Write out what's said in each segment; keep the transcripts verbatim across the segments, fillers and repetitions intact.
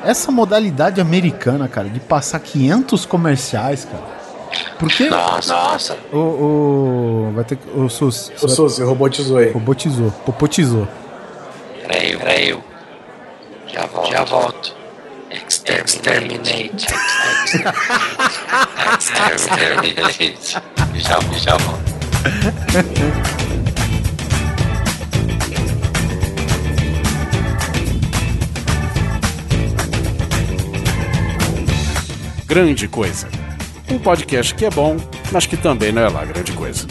essa modalidade americana, cara, de passar quinhentos comerciais, cara. Porque... Nossa, nossa. O, o... Vai ter que... O Sus... O Sus, robotizou aí. Robotizou. Popotizou. Peraí, peraí. Já volto. Já volto. Exterminate. Exterminate. Já, já volto. Grande Coisa. Um podcast que é bom, mas que também não é lá grande coisa.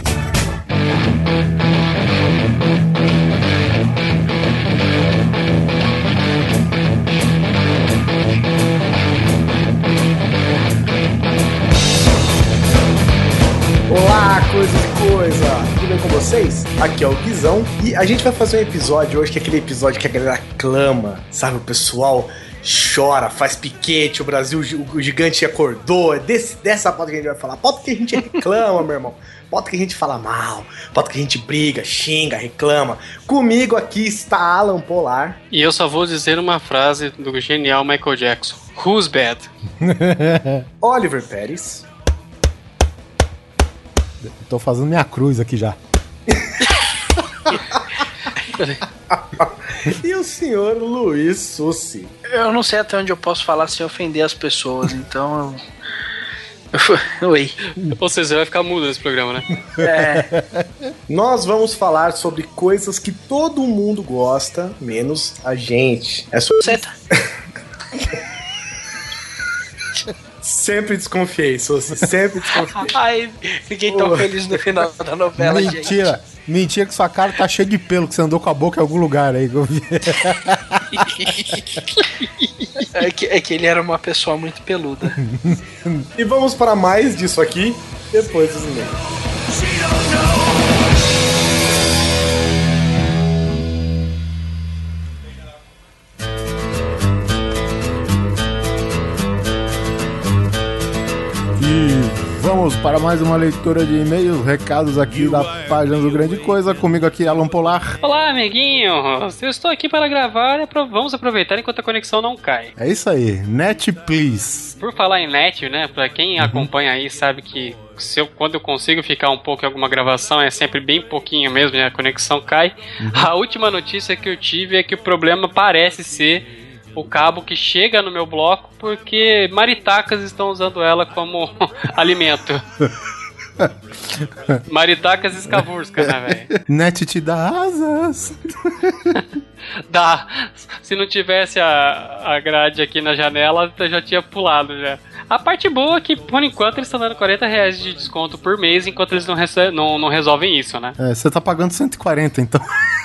Olá, coisa de coisa! Tudo bem com vocês? Aqui é o Guizão e a gente vai fazer um episódio hoje que é aquele episódio que a galera clama, sabe? O pessoal chora, faz piquete, o Brasil, o gigante acordou. É desse, dessa pauta que a gente vai falar. Pauta que a gente reclama, meu irmão. Pauta que a gente fala mal. Pauta que a gente briga, xinga, reclama. Comigo aqui está Alan Polar. E eu só vou dizer uma frase do genial Michael Jackson. Who's bad? Oliver Pérez. Tô fazendo minha cruz aqui já. E o senhor Luiz Sussi. Eu não sei até onde eu posso falar sem ofender as pessoas, então eu... Oi. Ou seja, você vai ficar mudo nesse programa, né? É. Nós vamos falar sobre coisas que todo mundo gosta, menos a gente. É só... Seta. Sempre desconfiei, Sussi. Sempre desconfiei. Ai, fiquei tão oh. feliz no final da novela, Mentira. gente. Mentira. Mentira que sua cara tá cheia de pelo, que você andou com a boca em algum lugar aí. é, que, é que ele era uma pessoa muito peluda. E vamos para mais disso aqui, depois dos e-mails. Vamos para mais uma leitura de e-mails, recados aqui da página do Grande Coisa. Comigo aqui, Alan Polar. Olá, amiguinhos. Eu estou aqui para gravar e vamos aproveitar enquanto a conexão não cai. É isso aí. Net, please. Por falar em net, né, pra quem uhum. acompanha aí sabe que se eu, quando eu consigo ficar um pouco em alguma gravação é sempre bem pouquinho mesmo, né, a conexão cai. Uhum. A última notícia que eu tive é que o problema parece ser o cabo que chega no meu bloco porque maritacas estão usando ela como alimento. Maritacas escavurska, né, velho? Net te dá asas. Dá. Se não tivesse a, a grade aqui na janela, eu já tinha pulado já. A parte boa é que, por enquanto, eles estão dando quarenta reais de desconto por mês, enquanto eles não, rece- não, não resolvem isso, né? É, você tá pagando cento e quarenta, então.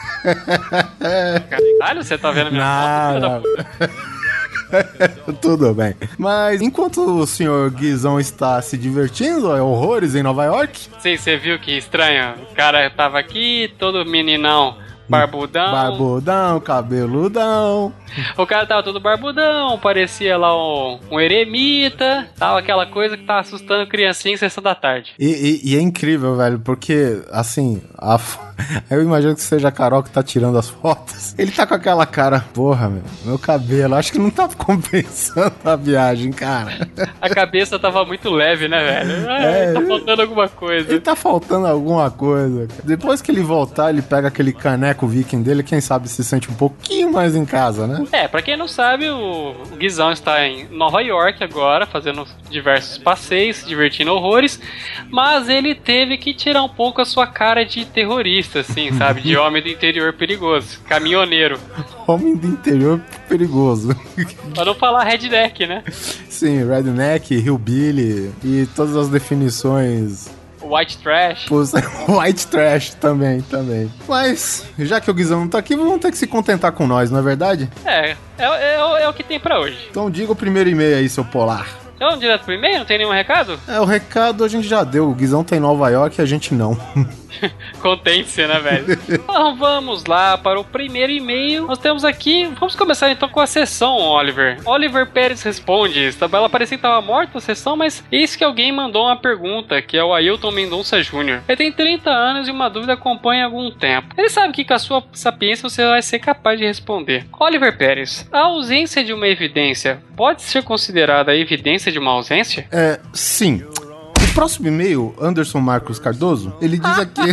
Caralho, você tá vendo minha não, foto? Não. Tudo bem. Mas enquanto o senhor Guizão está se divertindo, é horrores em Nova York? Sim, você viu que estranho? O cara tava aqui, todo meninão, barbudão. Barbudão, cabeludão. O cara tava todo barbudão, parecia lá um, um eremita, tava aquela coisa que tava assustando criancinha em sessão da tarde. E, e, e é incrível, velho, porque, assim, a, eu imagino que seja a Carol que tá tirando as fotos. Ele tá com aquela cara, porra, meu, meu cabelo, acho que não tá compensando a viagem, cara. A cabeça tava muito leve, né, velho? É, é, tá faltando alguma coisa. Ele tá faltando alguma coisa, cara. Depois que ele voltar, ele pega aquele caneco viking dele, quem sabe se sente um pouquinho mais em casa, né? É, pra quem não sabe, o Guizão está em Nova York agora, fazendo diversos passeios, se divertindo horrores, mas ele teve que tirar um pouco a sua cara de terrorista, assim, sabe? De homem do interior perigoso, caminhoneiro. Homem do interior perigoso. Pra não falar redneck, né? Sim, redneck, hillbilly e todas as definições... White trash. White trash também, também. Mas, já que o Guizão não tá aqui, vamos ter que se contentar com nós, não é verdade? É, é, é, é o que tem pra hoje. Então diga o primeiro e-mail aí, seu Polar. Então, direto pro e-mail? Não tem nenhum recado? É, o recado a gente já deu. O Guizão tá em Nova York e a gente não. Contente-se, né, velho? Então vamos lá para o primeiro e-mail. Nós temos aqui... Vamos começar então com a sessão, Oliver. Oliver Pérez responde. Ela parecia que estava morta a sessão, mas eis que alguém mandou uma pergunta, que é o Ailton Mendonça Júnior Ele tem trinta anos e uma dúvida acompanha há algum tempo. Ele sabe que com a sua sapiência você vai ser capaz de responder. Oliver Pérez, a ausência de uma evidência pode ser considerada a evidência de uma ausência? É, sim. O próximo e-mail, Anderson Marcos Cardoso, ele diz aqui...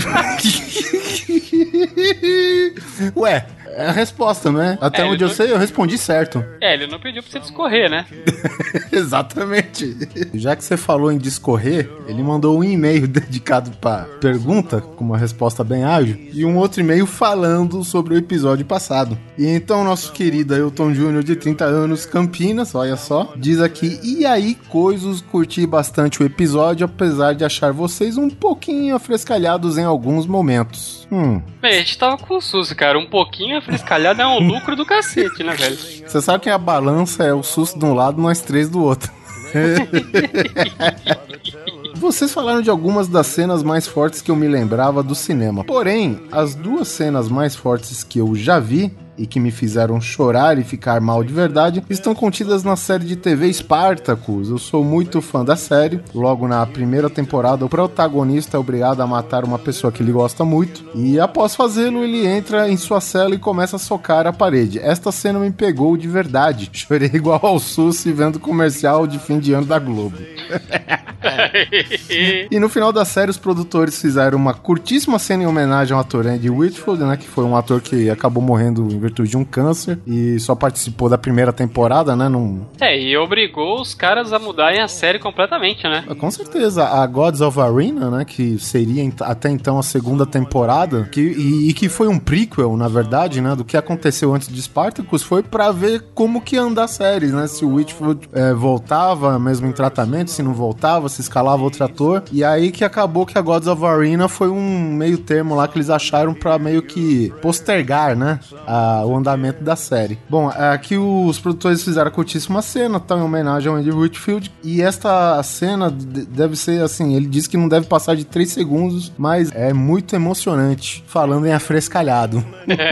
Ué, é a resposta, né? Até é, onde não... eu sei, eu respondi certo. É, ele não pediu pra você discorrer, né? Exatamente. Já que você falou em discorrer, ele mandou um e-mail dedicado pra pergunta, com uma resposta bem ágil, e um outro e-mail falando sobre o episódio passado. E então nosso querido Ailton Júnior, de trinta anos, Campinas, olha só, diz aqui: e aí, coisas, curti bastante o episódio, apesar de achar vocês um pouquinho afrescalhados em alguns momentos. Hum. Bem, a gente tava com o susto, cara. Um pouquinho afrescalhado é um lucro do cacete, né, velho? Você sabe que a balança é o susto de um lado, nós três do outro. Vocês falaram de algumas das cenas mais fortes que eu me lembrava do cinema. Porém, as duas cenas mais fortes que eu já vi e que me fizeram chorar e ficar mal de verdade, estão contidas na série de T V Spartacus. Eu sou muito fã da série. Logo na primeira temporada, o protagonista é obrigado a matar uma pessoa que ele gosta muito, e após fazê-lo, ele entra em sua cela e começa a socar a parede. Esta cena me pegou de verdade. Chorei igual ao Sussi vendo comercial de fim de ano da Globo. E no final da série, os produtores fizeram uma curtíssima cena em homenagem ao ator Andy Whitfield, né, que foi um ator que acabou morrendo em virtude de um câncer e só participou da primeira temporada, né? Num... É, e obrigou os caras a mudarem a série completamente, né? Com certeza. A Gods of Arena, né, que seria até então a segunda temporada, que, e, e que foi um prequel, na verdade, né, do que aconteceu antes de Spartacus, foi pra ver como que ia andar a série, né? Se o Whitfield é, voltava mesmo em tratamento, se não voltava, se escalava outro ator. E aí que acabou que a Gods of Arena foi um meio termo lá que eles acharam pra meio que postergar, né, a o andamento da série. Bom, aqui os produtores fizeram a curtíssima cena, tá, em homenagem ao Andy Whitfield, e esta cena deve ser assim, ele diz que não deve passar de três segundos, mas é muito emocionante, falando em afrescalhado.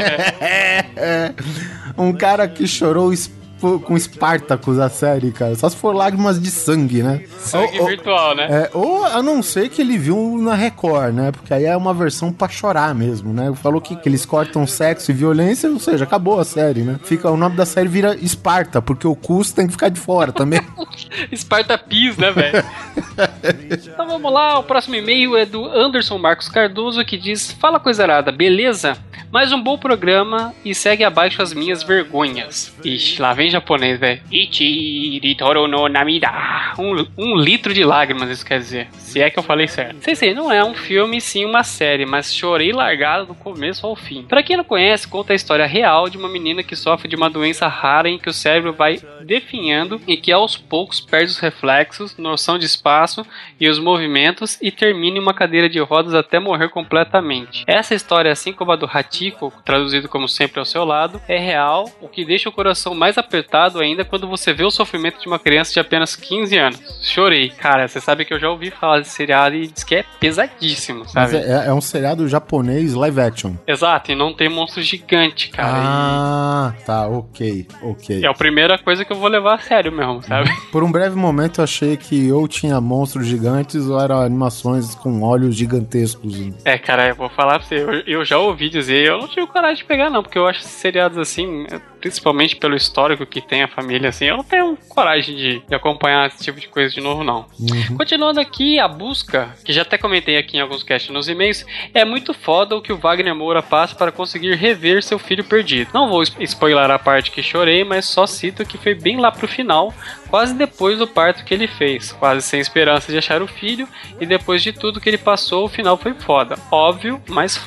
É. Um cara que chorou com Spartacus, a série, cara. Só se for lágrimas de sangue, né? Sangue ou, virtual, ou, né? É, ou a não ser que ele viu na Record, né? Porque aí é uma versão pra chorar mesmo, né? Falou que, que eles cortam sexo e violência, ou seja, acabou a série, né? Fica, o nome da série vira Esparta, porque o custo tem que ficar de fora também. Esparta Pis, né, velho? Então vamos lá, o próximo e-mail é do Anderson Marcos Cardoso, que diz: fala, coisa arada, beleza? Mais um bom programa e segue abaixo as minhas vergonhas. Ixi, lá vem japonês, velho. Ichiritoro no namida. Um, um litro de lágrimas, isso quer dizer. Se é que eu falei certo. Sei, sei, não é um filme, sim uma série, mas chorei largado do começo ao fim. Pra quem não conhece, conta a história real de uma menina que sofre de uma doença rara em que o cérebro vai definhando e que aos poucos perde os reflexos, noção de espaço e os movimentos e termina em uma cadeira de rodas até morrer completamente. Essa história, assim como a do Hachiko, traduzido como Sempre ao Seu Lado, é real, o que deixa o coração mais apertado ainda quando você vê o sofrimento de uma criança de apenas quinze anos. Chorei. Cara, você sabe que eu já ouvi falar desse seriado e diz que é pesadíssimo, sabe? Mas é, é um seriado japonês live action. Exato, e não tem monstro gigante, cara. Ah, e... tá, ok, ok. É a primeira coisa que eu vou levar a sério mesmo, sabe? Por um breve momento eu achei que ou tinha monstros gigantes ou eram animações com olhos gigantescos. É, cara, eu vou falar pra você, eu, eu já ouvi dizer, eu não tive coragem de pegar não, porque eu acho esses seriados assim, principalmente pelo histórico que tem a família, assim, eu não tenho coragem de, de acompanhar esse tipo de coisa de novo, não. Uhum. Continuando aqui, a busca, que já até comentei aqui em alguns casts nos e-mails, é muito foda o que o Wagner Moura passa para conseguir rever seu filho perdido. Não vou spoiler a parte que chorei, mas só cito que foi bem lá pro final, quase depois do parto que ele fez, quase sem esperança de achar o filho, e depois de tudo que ele passou, o final foi foda. Óbvio, mas foda.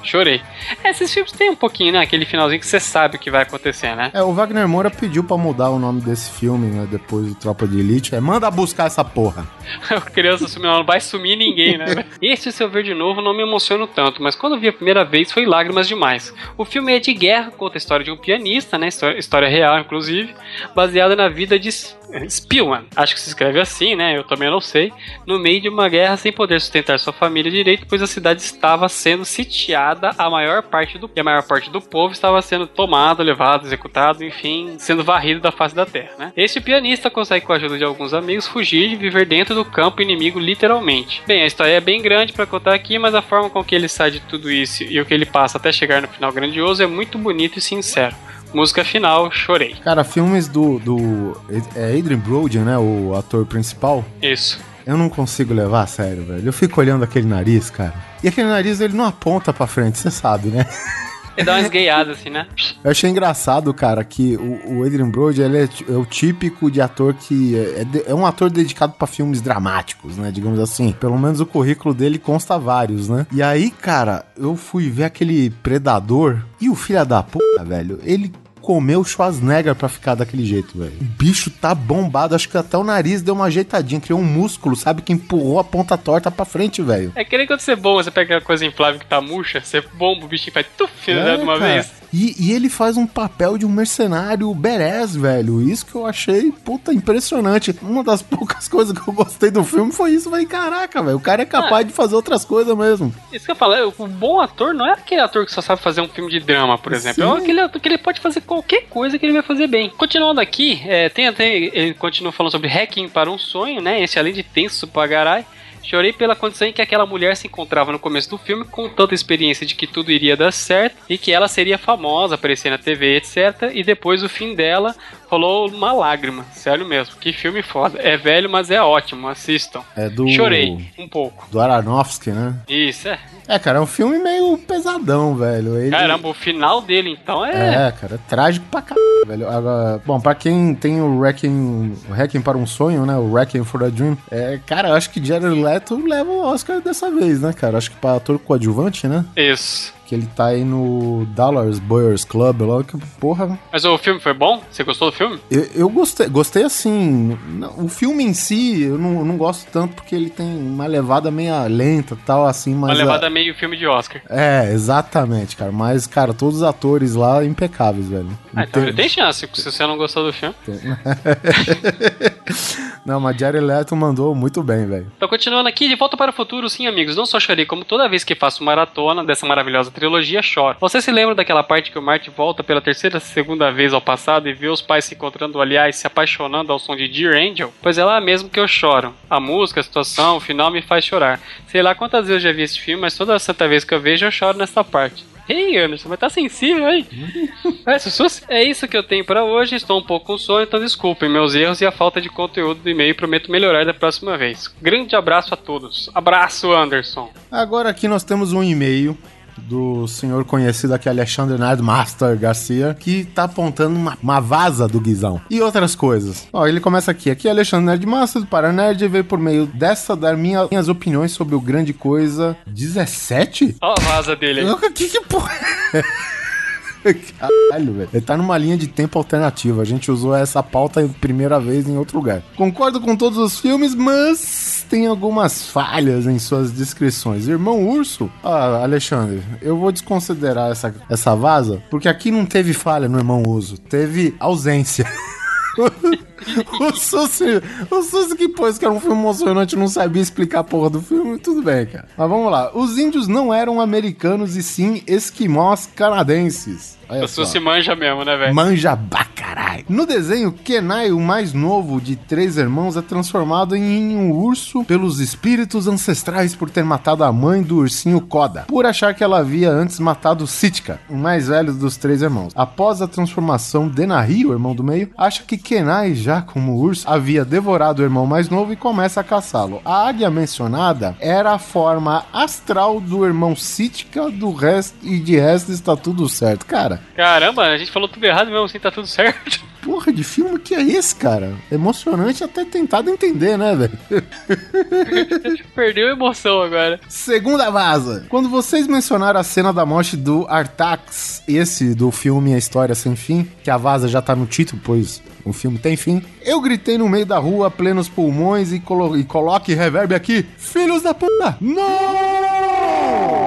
chorei. Esses filmes tem um pouquinho, né? Aquele finalzinho que você sabe o que vai acontecer, né? É, o Wagner Moura pediu pra mudar o nome desse filme, né? Depois do Tropa de Elite. É, manda buscar essa porra. A criança sumiu, não vai sumir ninguém, né? Esse, se eu ver de novo, não me emociono tanto, mas quando vi a primeira vez foi lágrimas demais. O filme é de guerra, conta a história de um pianista, né? História, história real, inclusive, baseada na vida de Spielman. Acho que se escreve assim, né? Eu também não sei. No meio de uma guerra sem poder sustentar sua família direito, pois a cidade estava sendo sitiada, a maior parte do, e a maior parte do povo estava sendo tomado, levado, executado, enfim, sendo varrido da face da terra, né? Este pianista consegue, com a ajuda de alguns amigos, fugir e viver dentro do campo inimigo, literalmente. Bem, a história é bem grande pra contar aqui, mas a forma com que ele sai de tudo isso e o que ele passa até chegar no final grandioso é muito bonito e sincero. Música final, chorei. Cara, filmes do, do é Adrien Brody, né, o ator principal. Isso. Eu não consigo levar a sério, velho. Eu fico olhando aquele nariz, cara. E aquele nariz, ele não aponta pra frente, você sabe, né? Ele dá uma esgueiada assim, né? Eu achei engraçado, cara, que o, o Adrien Brody, ele é, é o típico de ator que... É, é, é um ator dedicado pra filmes dramáticos, né? Digamos assim. Pelo menos o currículo dele consta vários, né? E aí, cara, eu fui ver aquele Predador e o filho da puta, velho, ele... comeu Schwarzenegger pra ficar daquele jeito, velho. O bicho tá bombado, acho que até o nariz deu uma ajeitadinha, criou um músculo, sabe, que empurrou a ponta torta pra frente, velho. É que nem quando você bomba, você pega aquela coisa inflável que tá murcha, você bomba, o bichinho faz tuf, né, de uma cara. vez. E, e ele faz um papel de um mercenário badass, velho. Isso que eu achei, puta, impressionante. Uma das poucas coisas que eu gostei do filme foi isso, velho. Caraca, velho, o cara é capaz ah, de fazer outras coisas mesmo. Isso que eu falo, o bom ator não é aquele ator que só sabe fazer um filme de drama, por exemplo. Sim. É aquele ator que ele pode fazer qualquer coisa que ele vai fazer bem. Continuando aqui, é, tem até, ele continua falando sobre Hacking para um Sonho, né? Esse além de tenso pra garai. Chorei pela condição em que aquela mulher se encontrava no começo do filme, com tanta experiência de que tudo iria dar certo e que ela seria famosa, aparecer na T V, etcétera. E depois o fim dela rolou uma lágrima, sério mesmo. Que filme foda. É velho, mas é ótimo, assistam. É do... Chorei um pouco. Do Aronofsky, né? Isso, é. É, cara, é um filme meio pesadão, velho. Ele... Caramba, o final dele, então, é... É, cara, é trágico pra caralho, velho. Agora, bom, pra quem tem o Wrecking, o Hacking para um Sonho, né, o Wrecking for a Dream, é, cara, eu acho que Jared Leto leva o Oscar dessa vez, né, cara? Acho que pra ator coadjuvante, né? Isso. Que ele tá aí no Dallas Buyers Club, logo que porra. Mas o filme foi bom? Você gostou do filme? Eu, eu gostei, gostei assim. O filme em si, eu não, não gosto tanto porque ele tem uma levada meio lenta e tal, assim, mas. Uma levada a... meio filme de Oscar. É, exatamente, cara. Mas, cara, todos os atores lá impecáveis, velho. Ah, então ele tem chance, se você não gostou do filme. Não, mas Jared Leto mandou muito bem, velho. Então, continuando aqui, De Volta para o Futuro, sim, amigos. Não só chorei, como toda vez que faço maratona dessa maravilhosa trilogia, choro. Você se lembra daquela parte que o Marty volta pela terceira, segunda vez ao passado e vê os pais se encontrando, aliás, se apaixonando ao som de Dear Angel? Pois é lá mesmo que eu choro. A música, a situação, o final me faz chorar. Sei lá quantas vezes eu já vi esse filme, mas toda santa vez que eu vejo, eu choro nessa parte. Ei, Anderson, mas tá sensível aí. É, Sussus, é isso que eu tenho pra hoje. Estou um pouco com sono, então desculpem meus erros e a falta de conteúdo do e-mail. Prometo melhorar da próxima vez. Grande abraço a todos. Abraço, Anderson. Agora aqui nós temos um e-mail do senhor conhecido aqui, Alexandre Nerdmaster Garcia, que tá apontando uma, uma vaza do Guizão e outras coisas. Ó, ele começa aqui, aqui é Alexandre Nerdmaster do Paranerd, e veio por meio dessa dar minha, minhas opiniões sobre o Grande Coisa dezessete? Ó a vaza dele aí. Que que porra? Caralho, velho. Ele tá numa linha de tempo alternativa. A gente usou essa pauta primeira vez em outro lugar. Concordo com todos os filmes, mas tem algumas falhas em suas descrições. Irmão Urso? Ah, Alexandre, eu vou desconsiderar essa, essa vaza, porque aqui não teve falha no Irmão Urso. Teve ausência. O Sussi, o Sussi que pôs que era um filme emocionante, não sabia explicar a porra do filme, tudo bem, cara. Mas vamos lá. Os índios não eram americanos e sim esquimós canadenses. Olha o Sussi manja mesmo, né, velho? Manja pra caralho. No desenho, Kenai, o mais novo de três irmãos, é transformado em um urso pelos espíritos ancestrais por ter matado a mãe do ursinho Koda, por achar que ela havia antes matado Sitka, o mais velho dos três irmãos. Após a transformação, Denahi, o irmão do meio, acha que Kenai, já como urso, havia devorado o irmão mais novo e começa a caçá-lo. A águia mencionada era a forma astral do irmão Sitka, do resto e de resto está tudo certo. Cara, caramba, a gente falou tudo errado mesmo, assim, tá tudo certo. Porra de filme que é esse, cara? Emocionante até tentado entender, né, velho? Perdeu a emoção agora. Segunda vaza. Quando vocês mencionaram a cena da morte do Artax, esse do filme A História Sem Fim, que a vaza já tá no título, pois o filme tem fim, eu gritei no meio da rua, a plenos pulmões, e, colo- e coloque reverb aqui, filhos da puta! Não!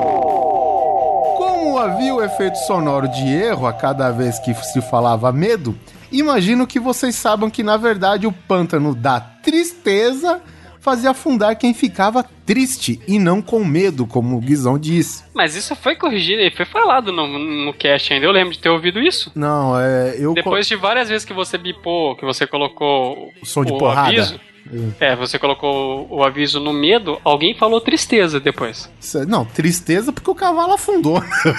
Como havia o efeito sonoro de erro a cada vez que se falava medo, imagino que vocês saibam que, na verdade, o pântano da tristeza fazia afundar quem ficava triste e não com medo, como o Guizão disse. Mas isso foi corrigido e foi falado no, no cast ainda. Eu lembro de ter ouvido isso. Não, é... Eu Depois de várias vezes que você bipou, que você colocou o som de o porrada. aviso... É, você colocou o aviso no medo, alguém falou tristeza depois. Não, tristeza porque o cavalo afundou.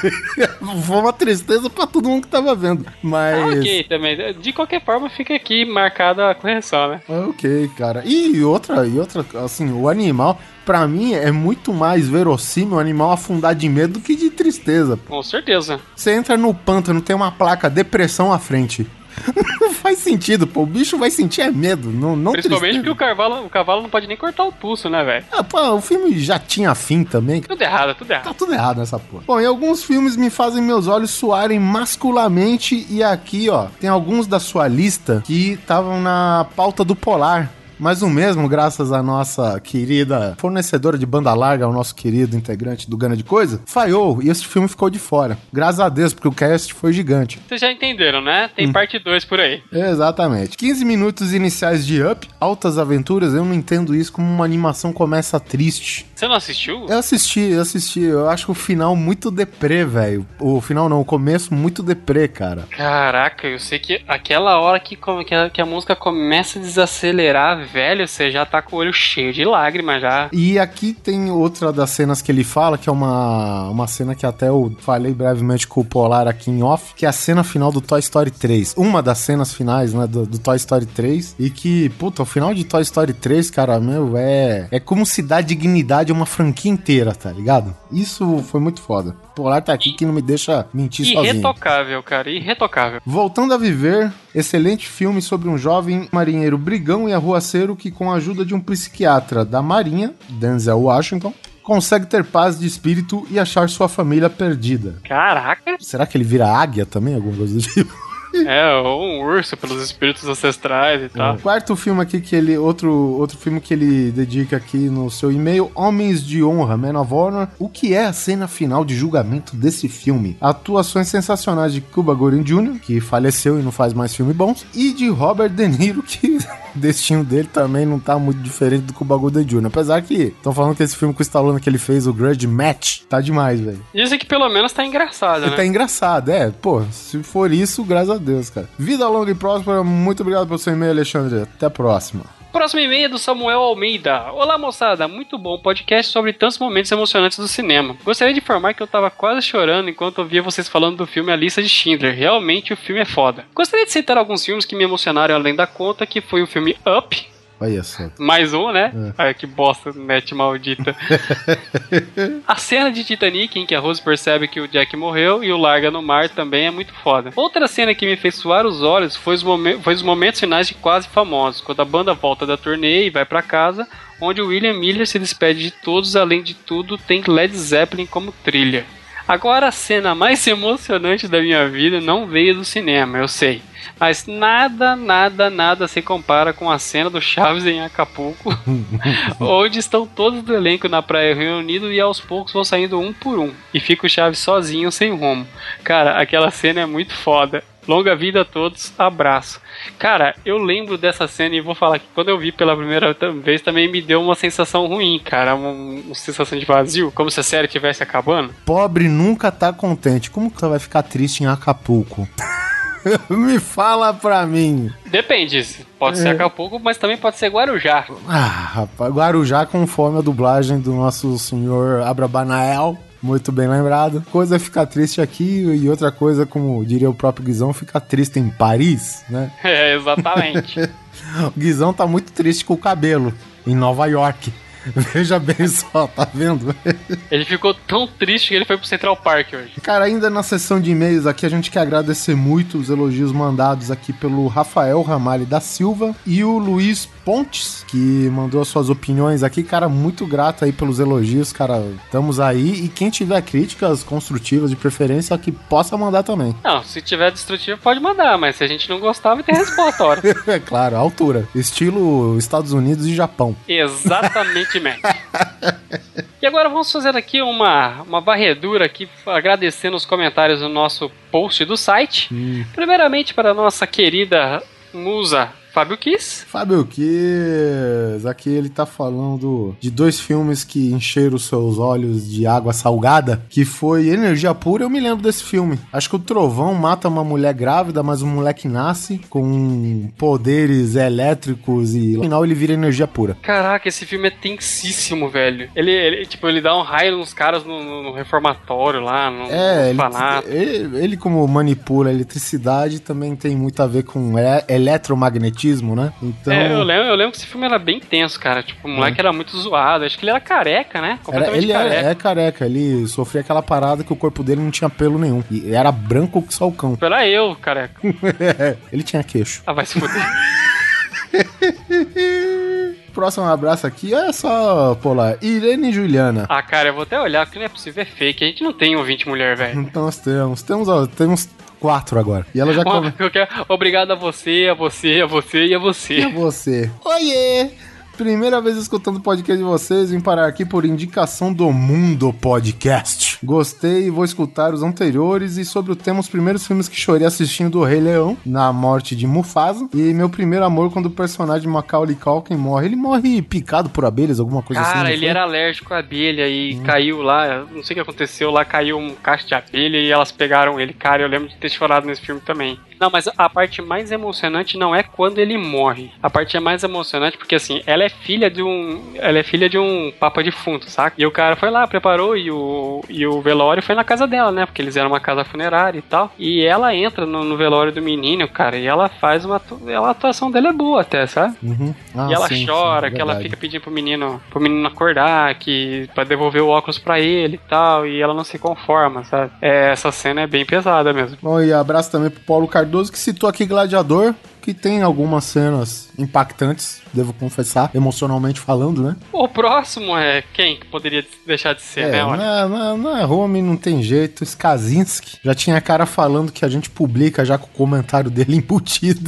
Foi uma tristeza pra todo mundo que tava vendo. Mas... Ah, ok, também. De qualquer forma, fica aqui marcada a correção, né? Ok, cara. E outra, e outra, assim, o animal, pra mim, é muito mais verossímil o animal afundar de medo do que de tristeza. Com certeza. Você entra no pântano, tem uma placa depressão à frente. Não faz sentido, pô. O bicho vai sentir é medo, não, não Principalmente tristeza. porque o cavalo, o cavalo não pode nem cortar o pulso, né, velho? Ah, pô, o filme já tinha fim também. Tudo errado, tudo errado. Tá tudo errado nessa porra. Bom, e alguns filmes me fazem meus olhos suarem masculamente. E aqui, ó, tem alguns da sua lista que estavam na pauta do Polar. Mas o mesmo, graças à nossa querida fornecedora de banda larga, ao nosso querido integrante do Gana de Coisa, falhou e esse filme ficou de fora. Graças a Deus, porque o cast foi gigante. Vocês já entenderam, né? Tem hum. parte dois por aí. Exatamente. quinze minutos iniciais de Up, altas aventuras, eu não entendo isso como uma animação começa triste. Você não assistiu? Eu assisti, eu assisti. Eu acho o final muito deprê, velho. O final não, o começo muito deprê, cara. Caraca, eu sei que aquela hora que, que, a, que a música começa a desacelerar, velho, você já tá com o olho cheio de lágrimas já. E aqui tem outra das cenas que ele fala, que é uma, uma cena que até eu falei brevemente com o Polar aqui em off, que é a cena final do Toy Story três. Uma das cenas finais, né, do, do Toy Story três. E que, puta, o final de Toy Story três, cara, meu, é... É como se dá dignidade a uma franquia inteira, tá ligado? Isso foi muito foda. O Polar tá aqui que não me deixa mentir sozinho. Irretocável, cara, irretocável. Voltando a Viver, excelente filme sobre um jovem marinheiro brigão e arruaceiro que, com a ajuda de um psiquiatra da Marinha, Denzel Washington, consegue ter paz de espírito e achar sua família perdida. Caraca! Será que ele vira águia também? Alguma coisa do tipo? É, ou um urso pelos espíritos ancestrais e tal. O quarto filme aqui que ele... Outro, outro filme que ele dedica aqui no seu e-mail, Homens de Honra, Men of Honor. O que é a cena final de julgamento desse filme? Atuações sensacionais de Cuba Gooding Júnior, que faleceu e não faz mais filmes bons, e de Robert De Niro, que o destino dele também não tá muito diferente do Cuba Gooding Júnior Apesar que estão falando que esse filme com o Stallone que ele fez, o Grudge Match, tá demais, velho. Dizem que pelo menos tá engraçado, né? Tá engraçado, é. Pô, se for isso, graças a Deus, cara. Vida longa e próspera, muito obrigado pelo seu e-mail, Alexandre. Até a próxima. Próximo e-mail é do Samuel Almeida. Olá, moçada. Muito bom podcast sobre tantos momentos emocionantes do cinema. Gostaria de informar que eu tava quase chorando enquanto ouvia vocês falando do filme A Lista de Schindler. Realmente o filme é foda. Gostaria de citar alguns filmes que me emocionaram além da conta, que foi o filme Up. Olha só. Mais um, né? É. Ai, que bosta, net maldita. A cena de Titanic, em que a Rose percebe que o Jack morreu e o larga no mar, também é muito foda. Outra cena que me fez suar os olhos foi os, momen- foi os momentos finais de Quase Famosos, quando a banda volta da turnê e vai pra casa, onde o William Miller se despede de todos, além de tudo, tem Led Zeppelin como trilha. Agora, a cena mais emocionante da minha vida não veio do cinema, eu sei. Mas nada, nada, nada se compara com a cena do Chaves em Acapulco, onde estão todos do elenco na praia reunidos e aos poucos vão saindo um por um. E fica o Chaves sozinho, sem rumo. Cara, aquela cena é muito foda. Longa vida a todos, abraço. Cara, eu lembro dessa cena e vou falar que quando eu vi pela primeira vez também me deu uma sensação ruim, cara. Uma, uma sensação de vazio, como se a série estivesse acabando. Pobre nunca tá contente. Como que você vai ficar triste em Acapulco? Me fala pra mim. Depende, pode é. ser Acapulco, mas também pode ser Guarujá. Ah, rapaz, Guarujá conforme a dublagem do nosso senhor Abrabanael. Muito bem lembrado. Coisa é ficar triste aqui e outra coisa, como diria o próprio Guizão, ficar triste em Paris, né? É, exatamente. O Guizão tá muito triste com o cabelo em Nova York. Veja bem só, tá vendo? Ele ficou tão triste que ele foi pro Central Park hoje. Cara, ainda na sessão de e-mails aqui, a gente quer agradecer muito os elogios mandados aqui pelo Rafael Ramalho da Silva e o Luiz Pontes, que mandou as suas opiniões aqui. Cara, muito grato aí pelos elogios, cara. Estamos aí. E quem tiver críticas construtivas de preferência, que possa mandar também. Não, se tiver destrutivo pode mandar, mas se a gente não gostar, vai ter resposta a hora. É claro, a altura. Estilo Estados Unidos e Japão. Exatamente, man. E agora vamos fazer aqui uma, uma varredura aqui, agradecendo os comentários no nosso post do site. Hum. Primeiramente para a nossa querida musa Fábio Kiss. Fábio Kiss, aqui ele tá falando de dois filmes que encheram os seus olhos de água salgada, que foi Energia Pura. Eu me lembro desse filme. Acho que o trovão mata uma mulher grávida, mas o moleque nasce com poderes elétricos e no final ele vira energia pura. Caraca, esse filme é tensíssimo, velho. Ele, ele tipo, ele dá um raio nos caras no, no, no reformatório lá, no, é, no ele, ele, ele como manipula a eletricidade também tem muito a ver com é, eletromagnetismo. Né? Então... É, eu lembro, eu lembro que esse filme era bem tenso, cara. Tipo, o moleque é. era muito zoado. Acho que ele era careca, né? Completamente era, ele careca. Era, é careca. Ele sofria aquela parada que o corpo dele não tinha pelo nenhum. E era branco que só o cão. Era eu, careca. Ele tinha queixo. Ah, vai se fuder. Próximo abraço aqui, olha só, Polar, Irene e Juliana. Ah, cara, eu vou até olhar, porque não é possível, é fake. A gente não tem ouvinte mulher, velho. Então nós temos, temos, ó, temos quatro agora. E ela já come... Obrigado a você, a você, a você e a você. E a você. Oiê! Primeira vez escutando o podcast de vocês, vim parar aqui por indicação do Mundo Podcast. Gostei e vou escutar os anteriores e sobre o tema os primeiros filmes que chorei assistindo do Rei Leão, na morte de Mufasa, e meu primeiro amor quando o personagem Macaulay Culkin morre. Ele morre picado por abelhas, alguma coisa Cara, assim. Cara, ele foi? era alérgico à abelha e hum. caiu lá, não sei o que aconteceu, lá caiu um cacho de abelha e elas pegaram ele. Cara, eu lembro de ter chorado nesse filme também. Não, mas a parte mais emocionante não é quando ele morre. A parte é mais emocionante porque, assim, ela é filha de um... Ela é filha de um papa defunto, saca? E o cara foi lá, preparou e o, e o velório foi na casa dela, né? Porque eles eram uma casa funerária e tal. E ela entra no, no velório do menino, cara, e ela faz uma... Ela, a atuação dela é boa até, sabe? Uhum. Ah, e ela sim, chora, sim, que ela fica pedindo pro menino, pro menino acordar, que pra devolver o óculos pra ele e tal, e ela não se conforma, sabe? É, essa cena é bem pesada mesmo. Bom, e abraço também pro Paulo Cardoso, que citou aqui Gladiador, que tem algumas cenas impactantes, devo confessar, emocionalmente falando, né? O próximo é quem que poderia deixar de ser, é, né? Não é, não, é, não é Rome, não tem jeito. Skazinski já tinha cara falando que a gente publica já com o comentário dele embutido.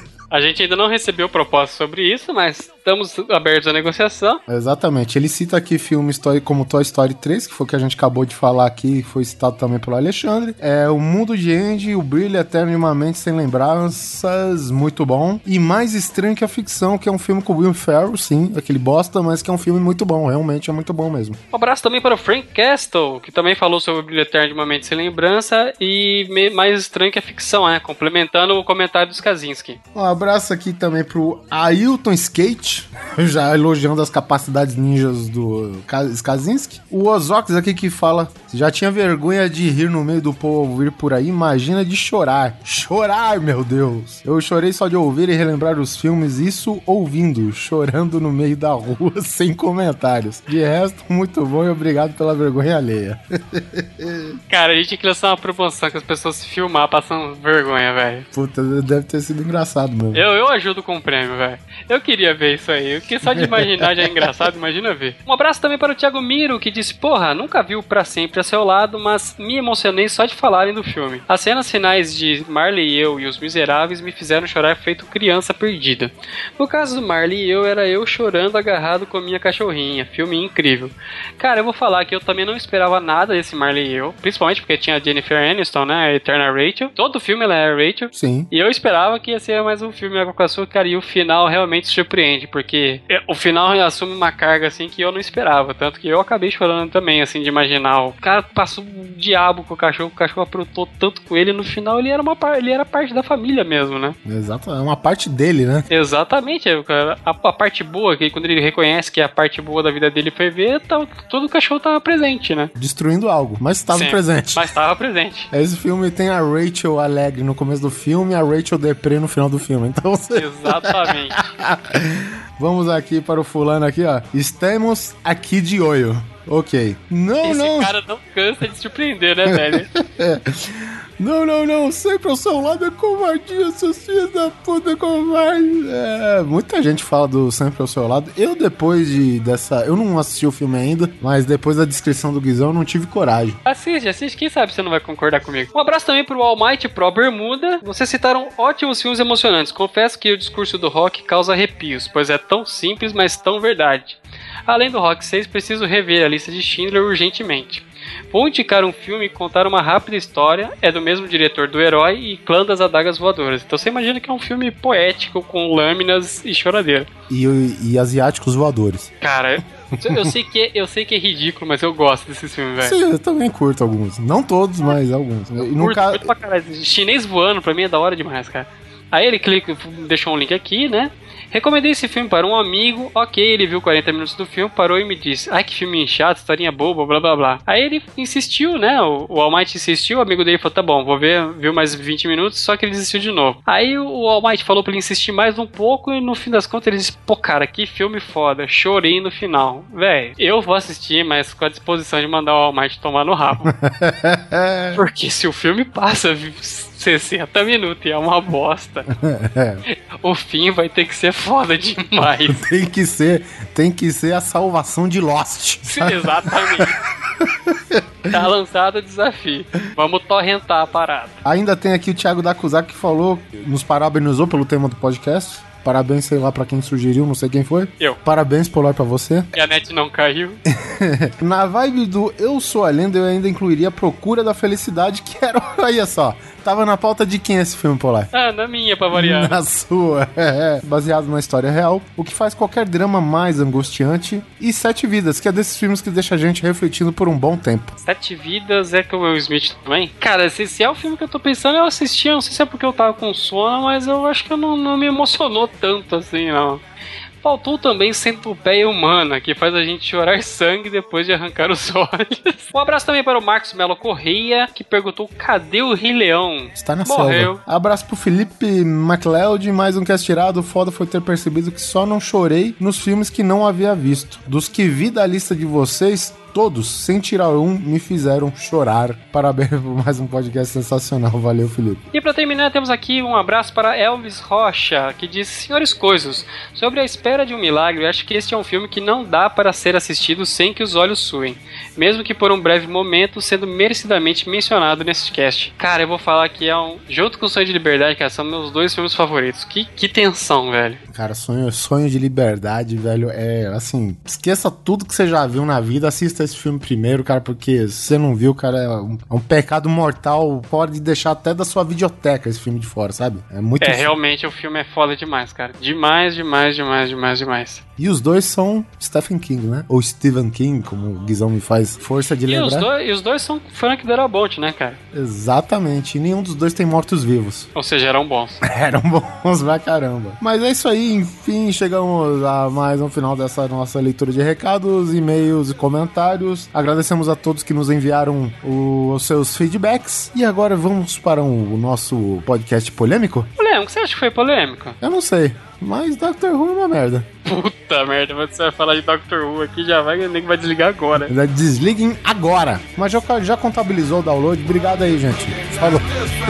A gente ainda não recebeu proposta sobre isso, mas estamos abertos à negociação. Exatamente. Ele cita aqui filmes como Toy Story três, que foi o que a gente acabou de falar aqui, foi citado também pelo Alexandre. É O Mundo de Andy, O Brilho Eterno de uma Mente Sem Lembranças, muito bom. E Mais Estranho que a Ficção, que é um filme com o Will Ferrell, sim, aquele bosta, mas que é um filme muito bom, realmente é muito bom mesmo. Um abraço também para o Frank Castle, que também falou sobre O Brilho Eterno de uma Mente Sem Lembrança e Mais Estranho que a Ficção, né? Complementando o comentário dos Kaczynski. Um abraço aqui também pro Ailton Skate, já elogiando as capacidades ninjas do Skazinski. O Ozox aqui que fala, já tinha vergonha de rir no meio do povo vir por aí, imagina de chorar. Chorar, meu Deus. Eu chorei só de ouvir e relembrar os filmes, isso ouvindo, chorando no meio da rua, sem comentários. De resto, muito bom e obrigado pela vergonha alheia. Cara, a gente tinha que lançar uma promoção que as pessoas se filmar passando vergonha, velho. Puta, deve ter sido engraçado mesmo. Eu, eu ajudo com o prêmio, velho. Eu queria ver isso aí. Porque só de imaginar já é engraçado, imagina ver. Um abraço também para o Thiago Miro, que disse, porra, nunca viu Pra Sempre a Seu Lado, mas me emocionei só de falarem do filme. As cenas finais de Marley e Eu e Os Miseráveis me fizeram chorar feito criança perdida. No caso do Marley e Eu, era eu chorando agarrado com a minha cachorrinha. Filme incrível. Cara, eu vou falar que eu também não esperava nada desse Marley e Eu, principalmente porque tinha a Jennifer Aniston, né, a eterna Rachel. Todo filme ela é a Rachel. Sim. E eu esperava que ia ser mais um filme Água com Açúcar, cara, e o final realmente surpreende, porque o final assume uma carga, assim, que eu não esperava, tanto que eu acabei chorando também, assim, de imaginar, o cara passou um diabo com o cachorro, o cachorro aprontou tanto com ele, no final ele era, uma, ele era parte da família mesmo, né? Exato, é uma parte dele, né? Exatamente, a, a parte boa, que quando ele reconhece que a parte boa da vida dele foi ver, tá, todo o cachorro tava presente, né? Destruindo algo, mas estava presente. Mas estava presente. Esse filme tem a Rachel alegre no começo do filme e a Rachel deprê no final do filme, então você... Exatamente. Vamos aqui para o fulano aqui, ó. Estamos aqui de olho. Ok. Não, Esse não. cara não cansa de surpreender, né, velho? Não, não, não. Sempre ao seu lado é covardia, seus filhos da puta covarde. É, muita gente fala do Sempre ao seu lado. Eu, depois de dessa... Eu não assisti o filme ainda, mas depois da descrição do Guizão, eu não tive coragem. Assiste, assiste. Quem sabe você não vai concordar comigo. Um abraço também pro All Might Pro Bermuda. Vocês citaram ótimos filmes emocionantes. Confesso que o discurso do Rock causa arrepios, pois é tão simples, mas tão verdade. Além do Rock seis, preciso rever a lista de Schindler urgentemente. Vou indicar um filme e contar uma rápida história. É do mesmo diretor do Herói e Clã das Adagas Voadoras. Então você imagina que é um filme poético com lâminas e choradeira. E, e asiáticos voadores. Cara, eu sei, que é, eu sei que é ridículo, mas eu gosto desses filmes, velho. Sim, eu também curto alguns. Não todos, mas alguns. E Curto, nunca... curto pra caralho. Chinês voando, pra mim é da hora demais, cara. Aí ele clica, deixou um link aqui, né? Recomendei esse filme para um amigo. Ok, ele viu quarenta minutos do filme, parou e me disse: ai, que filme chato, historinha boba, blá blá blá. Aí ele insistiu, né? O, o All Might insistiu, o amigo dele falou: tá bom, vou ver, viu mais vinte minutos, só que ele desistiu de novo. Aí o All Might falou pra ele insistir mais um pouco e no fim das contas ele disse: pô, cara, que filme foda, chorei no final. Véi, eu vou assistir, mas com a disposição de mandar o All Might tomar no rabo. Porque se o filme passa sessenta minutos e é uma bosta, o fim vai ter que ser foda demais. Tem que ser, tem que ser a salvação de Lost. Sim, exatamente. Tá lançado o desafio. Vamos torrentar a parada. Ainda tem aqui o Thiago Dakusak que falou, nos parabenizou pelo tema do podcast. Parabéns, sei lá, pra quem sugeriu, não sei quem foi. Eu. Parabéns, Polar, pra você. E a net não caiu. Na vibe do Eu Sou a Lenda, eu ainda incluiria Procura da Felicidade, que era... Olha só, tava na pauta de quem esse filme, Polar? Ah, na minha, pra variar. Na sua, é. Baseado na história real, o que faz qualquer drama mais angustiante. E Sete Vidas, que é desses filmes que deixa a gente refletindo por um bom tempo. Sete Vidas é com o Will Smith também? Cara, se, se é o filme que eu tô pensando, eu assisti, eu não sei se é porque eu tava com sono, mas eu acho que eu não, não me emocionou tanto assim, não. Faltou também Centopeia Humana, que faz a gente chorar sangue depois de arrancar os olhos. Um abraço também para o Marcos Melo Correia, que perguntou: cadê o Rei Leão? Está na Morreu. selva. Abraço pro Felipe MacLeod, mais um cast tirado. Foda foi ter percebido que só não chorei nos filmes que não havia visto. Dos que vi da lista de vocês, todos, sem tirar um, me fizeram chorar. Parabéns por mais um podcast sensacional. Valeu, Felipe. E para terminar, temos aqui um abraço para Elvis Rocha, que diz: senhores coisos, sobre a espera de um milagre, eu acho que este é um filme que não dá para ser assistido sem que os olhos suem, mesmo que por um breve momento, sendo merecidamente mencionado nesse cast. Cara, eu vou falar que é um... junto com o Sonho de Liberdade, cara, são meus dois filmes favoritos. Que, que tensão, velho. Cara, sonho, sonho de liberdade, velho, é assim, esqueça tudo que você já viu na vida, assista esse filme primeiro, cara, porque se você não viu, cara, é um, é um pecado mortal, pode deixar até da sua videoteca esse filme de fora, sabe? É muito... É, realmente o filme é foda demais, cara. Demais, demais, demais, demais, demais. E os dois são Stephen King, né? Ou Stephen King, como o Guizão me faz força de e lembrar. Os dois, e os dois são Frank Darabont, né, cara? Exatamente. E nenhum dos dois tem mortos-vivos. Ou seja, eram bons. Eram bons pra caramba. Mas é isso aí, enfim, chegamos a mais um final dessa nossa leitura de recados, e-mails e comentários. Agradecemos a todos que nos enviaram o, os seus feedbacks. E agora vamos para um, o nosso podcast polêmico? Polêmico? Você acha que foi polêmico? Eu não sei, mas Doctor Who é uma merda. Puta merda, você vai falar de Doctor Who aqui, já vai, nem vai desligar agora. Desliguem agora. Mas já, já contabilizou o download. Obrigado aí, gente. Falou.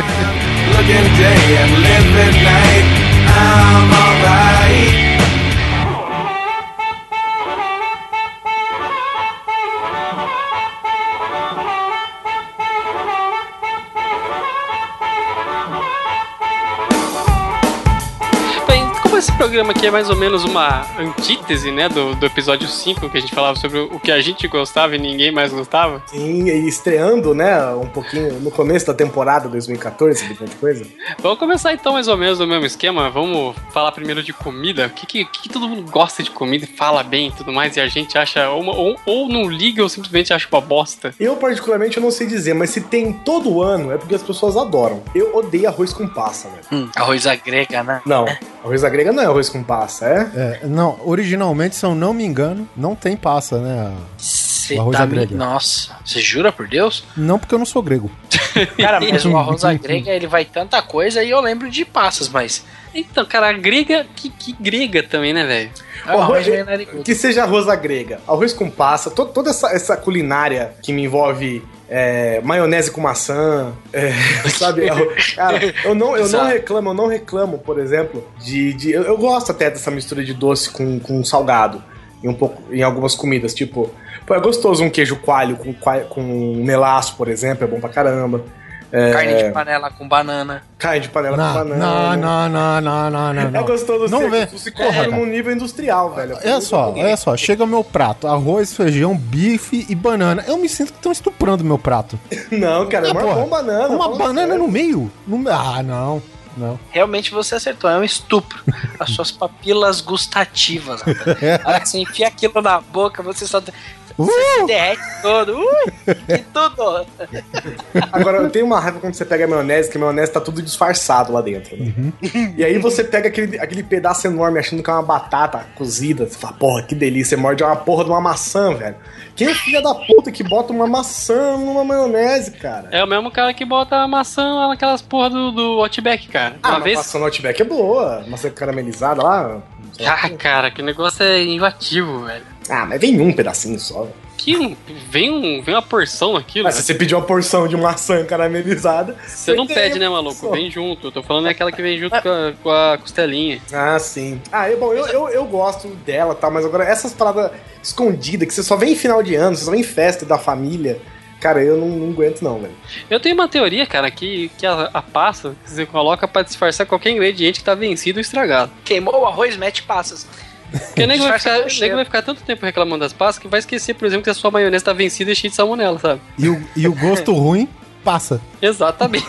Esse programa aqui é mais ou menos uma antítese, né, do, do episódio cinco, que a gente falava sobre o que a gente gostava e ninguém mais gostava. Sim, e estreando, né, um pouquinho no começo da temporada dois mil e catorze, esse tipo de coisa. Vamos começar então mais ou menos do mesmo esquema. Vamos falar primeiro de comida. O que, que, que todo mundo gosta de comida e fala bem e tudo mais, e a gente acha ou, ou, ou não liga ou simplesmente acha uma bosta. Eu particularmente eu não sei dizer, mas se tem todo ano é porque as pessoas adoram. Eu odeio arroz com passa, velho. Hum, arroz à grega, né? Não, arroz à grega não é arroz com passa, é? É, não, originalmente, se eu não me engano, não tem passa, né? Cê o arroz tá à grega. Me... Nossa, você jura por Deus? Não, porque eu não sou grego. Cara, mas o arroz à grega, ele vai tanta coisa e eu lembro de passas, mas Então, cara, a grega, que, que grega também, né, velho? O arroz, que seja arroz à grega, arroz com passa, to, toda essa, essa culinária que me envolve é, maionese com maçã, é, sabe? Cara, eu não, eu não reclamo, eu não reclamo, por exemplo, de. de eu, eu gosto até dessa mistura de doce com, com salgado em, um pouco, em algumas comidas, tipo. Pô, é gostoso um queijo coalho com, com melaço, por exemplo, é bom pra caramba. É... Carne de panela com banana. Carne de panela não, com banana. Não, não, não, não, não, não. É gostoso não você, você come num nível industrial, velho. Olha só, olha só, chega o meu prato, arroz, feijão, bife e banana. Eu me sinto que estão estuprando meu prato. Não, cara, é uma bom banana. Uma banana sério. No meio? No... Ah, não. Não. Realmente você acertou, é um estupro. As suas papilas gustativas. A hora que você enfia aquilo na boca, você só... Você uh! se derrete todo. Ui, que tudo. Agora, eu tenho uma raiva quando você pega a maionese, que a maionese tá tudo disfarçado lá dentro. Né? Uhum. E aí você pega aquele, aquele pedaço enorme achando que é uma batata cozida. Você fala, porra, que delícia. Você morde uma porra de uma maçã, velho. Quem é filha da puta que bota uma maçã numa maionese, cara? É o mesmo cara que bota a maçã naquelas porra do, do Outback, cara. Ah, uma a vez... maçã no Outback é boa. Maçã caramelizada lá. Ah, cara, que negócio é invativo, velho. Ah, mas vem um pedacinho só. Que vem, um, vem uma porção naquilo. Mas se você pedir uma porção de maçã caramelizada... Você não pede, né, maluco? Só. Vem junto. Eu tô falando é aquela que vem junto ah. com, a, com a costelinha. Ah, sim. Ah, eu, bom, eu, eu, eu gosto dela, tá? Mas agora essas paradas escondidas, que você só vem em final de ano, você só vem em festa da família... Cara, eu não, não aguento não, velho. Eu tenho uma teoria, cara, que, que a, a passa que você coloca pra disfarçar qualquer ingrediente que tá vencido ou estragado. Queimou o arroz, mete passas. Porque o nego vai, vai ficar tanto tempo reclamando das passas que vai esquecer, por exemplo, que a sua maionese tá vencida e cheia de salmonela, sabe? E o, e o gosto ruim passa. Exatamente.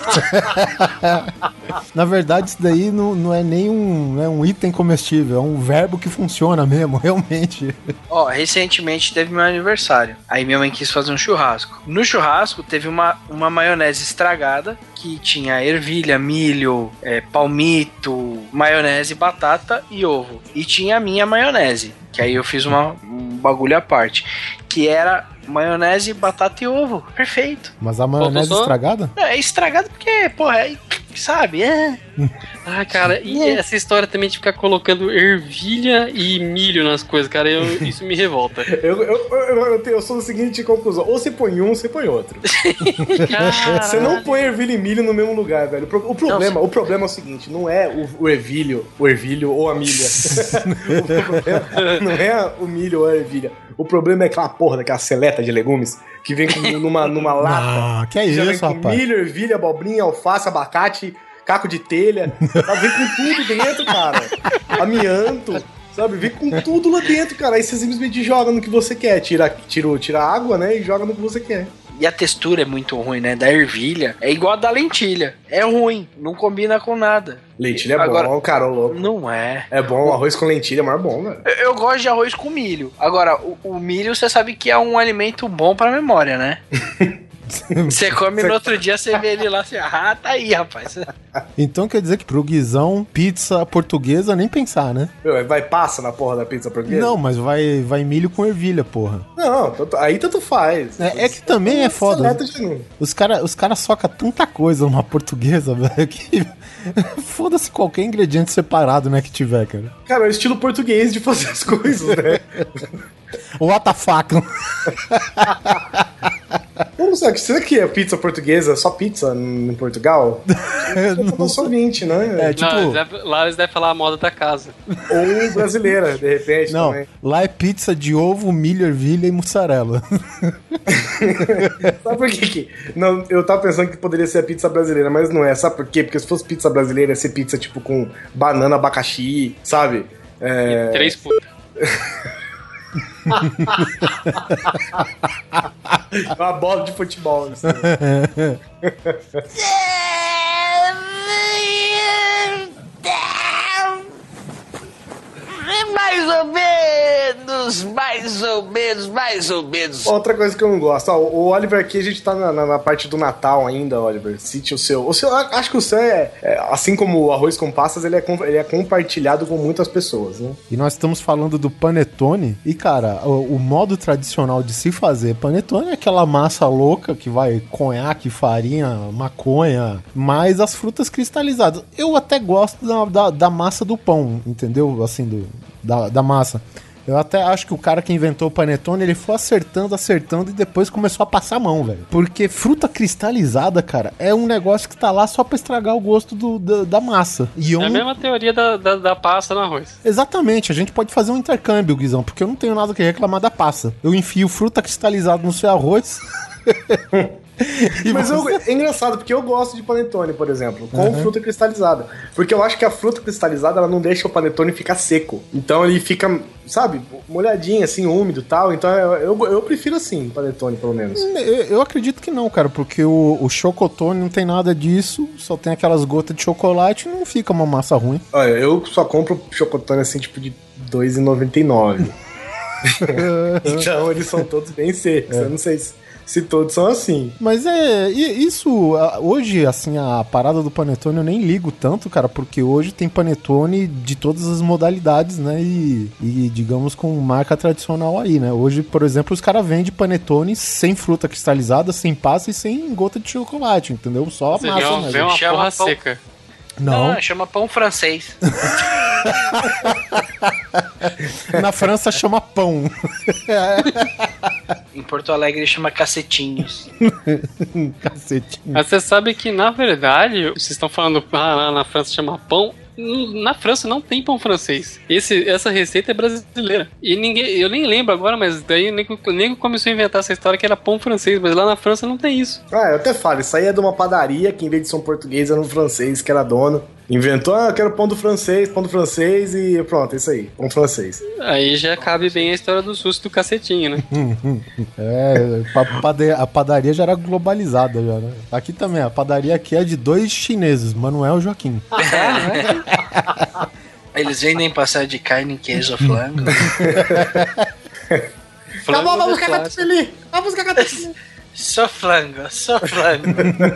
Na verdade, isso daí não, não é nem um, não é um item comestível, é um verbo que funciona mesmo, realmente. Ó, recentemente teve meu aniversário. Aí minha mãe quis fazer um churrasco. No churrasco teve uma, uma maionese estragada que tinha ervilha, milho, é, palmito, maionese, batata e ovo. E tinha a minha maionese, que aí eu fiz uma, um bagulho à parte, que era maionese, batata e ovo. Perfeito. Mas a maionese estragada? É, é estragada porque, porra, é, sabe? É. Ah, cara, e é. essa história também de ficar colocando ervilha e milho nas coisas, cara, eu, isso me revolta. eu, eu, eu, eu, eu sou da seguinte conclusão: ou você põe um, ou você põe outro. Você não põe ervilha e milho no mesmo lugar, velho. O problema, não, o problema é o seguinte: não é o, o ervilho, o ervilho ou a milha. O problema não é o milho ou a ervilha. O problema é aquela porra daquela seleta de legumes que vem com, numa, numa lata. Ah, que é isso, vem com rapaz? Milho, ervilha, abobrinha, alface, abacate, caco de telha. Tá, vem com tudo dentro, cara. Amianto, sabe? Vem com tudo lá dentro, cara. Aí você simplesmente joga no que você quer. Tira, tira, tira água, né? E joga no que você quer. E a textura é muito ruim, né? Da ervilha. É igual a da lentilha. É ruim. Não combina com nada. Lentilha é Agora, bom, cara, louco. Não é. É bom, o arroz com lentilha é mais bom, velho. Eu, eu gosto de arroz com milho. Agora, o, o milho, você sabe que é um alimento bom pra memória, né? Você come no outro dia, você vê ele lá assim, ah, tá aí, rapaz. Então quer dizer que pro Guizão, pizza portuguesa, nem pensar, né? Vai passa na porra da pizza portuguesa? Não, mas vai, vai milho com ervilha, porra. Não, aí tanto faz. É, é que também é foda. Os caras os cara socam tanta coisa numa portuguesa, velho, que foda-se qualquer ingrediente separado, né, que tiver, cara. Cara, é o estilo português de fazer as coisas, né? What the fuck? Eu não sei, será que é pizza portuguesa, só pizza em Portugal? Eu não sou vinte, né? É, tipo... Não, eles devem, lá eles devem falar a moda da casa. Ou brasileira, de repente. Não, também. Lá é pizza de ovo, milho, ervilha e mussarela. Sabe por quê? Que... Não, eu tava pensando que poderia ser a pizza brasileira, mas não é. Sabe por quê? Porque se fosse pizza brasileira, ia ser pizza tipo com banana, abacaxi, sabe? É... E três putas. Uma bola de futebol. Assim. Mais ou menos. menos, mais ou menos, mais ou menos. Outra coisa que eu não gosto, ó, o Oliver aqui, a gente tá na, na, na parte do Natal ainda, Oliver. Cite o seu. O seu, acho que o seu é, é assim como o arroz com passas, ele é, ele é compartilhado com muitas pessoas, né? E nós estamos falando do panetone. E, cara, o, o modo tradicional de se fazer panetone é aquela massa louca que vai conhaque, farinha, maconha, mais as frutas cristalizadas. Eu até gosto da, da, da massa do pão, entendeu? Assim, do, da, da massa. Eu até acho que o cara que inventou o panetone, ele foi acertando, acertando e depois começou a passar a mão, velho. Porque fruta cristalizada, cara, é um negócio que tá lá só pra estragar o gosto do, da, da massa. E eu é a não... mesma teoria da, da, da pasta no arroz. Exatamente, a gente pode fazer um intercâmbio, Guizão, porque eu não tenho nada que reclamar da passa. Eu enfio fruta cristalizada no seu arroz... Mas eu, é engraçado, porque eu gosto de panetone, por exemplo, com uhum. fruta cristalizada. Porque eu acho que a fruta cristalizada, ela não deixa o panetone ficar seco. Então ele fica, sabe, molhadinho, assim, úmido e tal. Então eu, eu, eu prefiro assim, panetone, pelo menos. Eu, eu acredito que não, cara, porque o, o chocotone não tem nada disso, só tem aquelas gotas de chocolate e não fica uma massa ruim. Olha, eu só compro chocotone assim, tipo, de dois reais e noventa e nove centavos. Então eles são todos bem secos. É. Eu não sei se... Se todos são assim. Mas é, isso, hoje, assim, a parada do panetone eu nem ligo tanto, cara, porque hoje tem panetone de todas as modalidades, né, e, e digamos, com marca tradicional aí, né. Hoje, por exemplo, os caras vendem panetone sem fruta cristalizada, sem passa e sem gota de chocolate, entendeu? Só a Você massa, vê, né. vê uma Chama porra pão... seca. Não. Não, chama pão francês. Na França chama pão. Em Porto Alegre chama cacetinhos. Cacetinho. Mas você sabe que, na verdade, vocês estão falando, ah, lá na França chama pão. Na França não tem pão francês. Esse, essa receita é brasileira. E ninguém, eu nem lembro agora, mas daí nem, nem começou a inventar essa história que era pão francês, mas lá na França não tem isso. Ah, eu até falo, isso aí é de uma padaria que em vez de ser um português era um francês que era dono. Inventou, ah, eu quero pão do francês, pão do francês e pronto, é isso aí, pão francês. Aí já cabe bem a história do susto do cacetinho, né? É, a padaria já era globalizada já, né? Aqui também, a padaria aqui é de dois chineses, Manuel e Joaquim. Eles vendem passar de carne, queijo, flango. Acabou, vamos buscar catupiry! Vamos buscar catupiry! Só flango, só flango.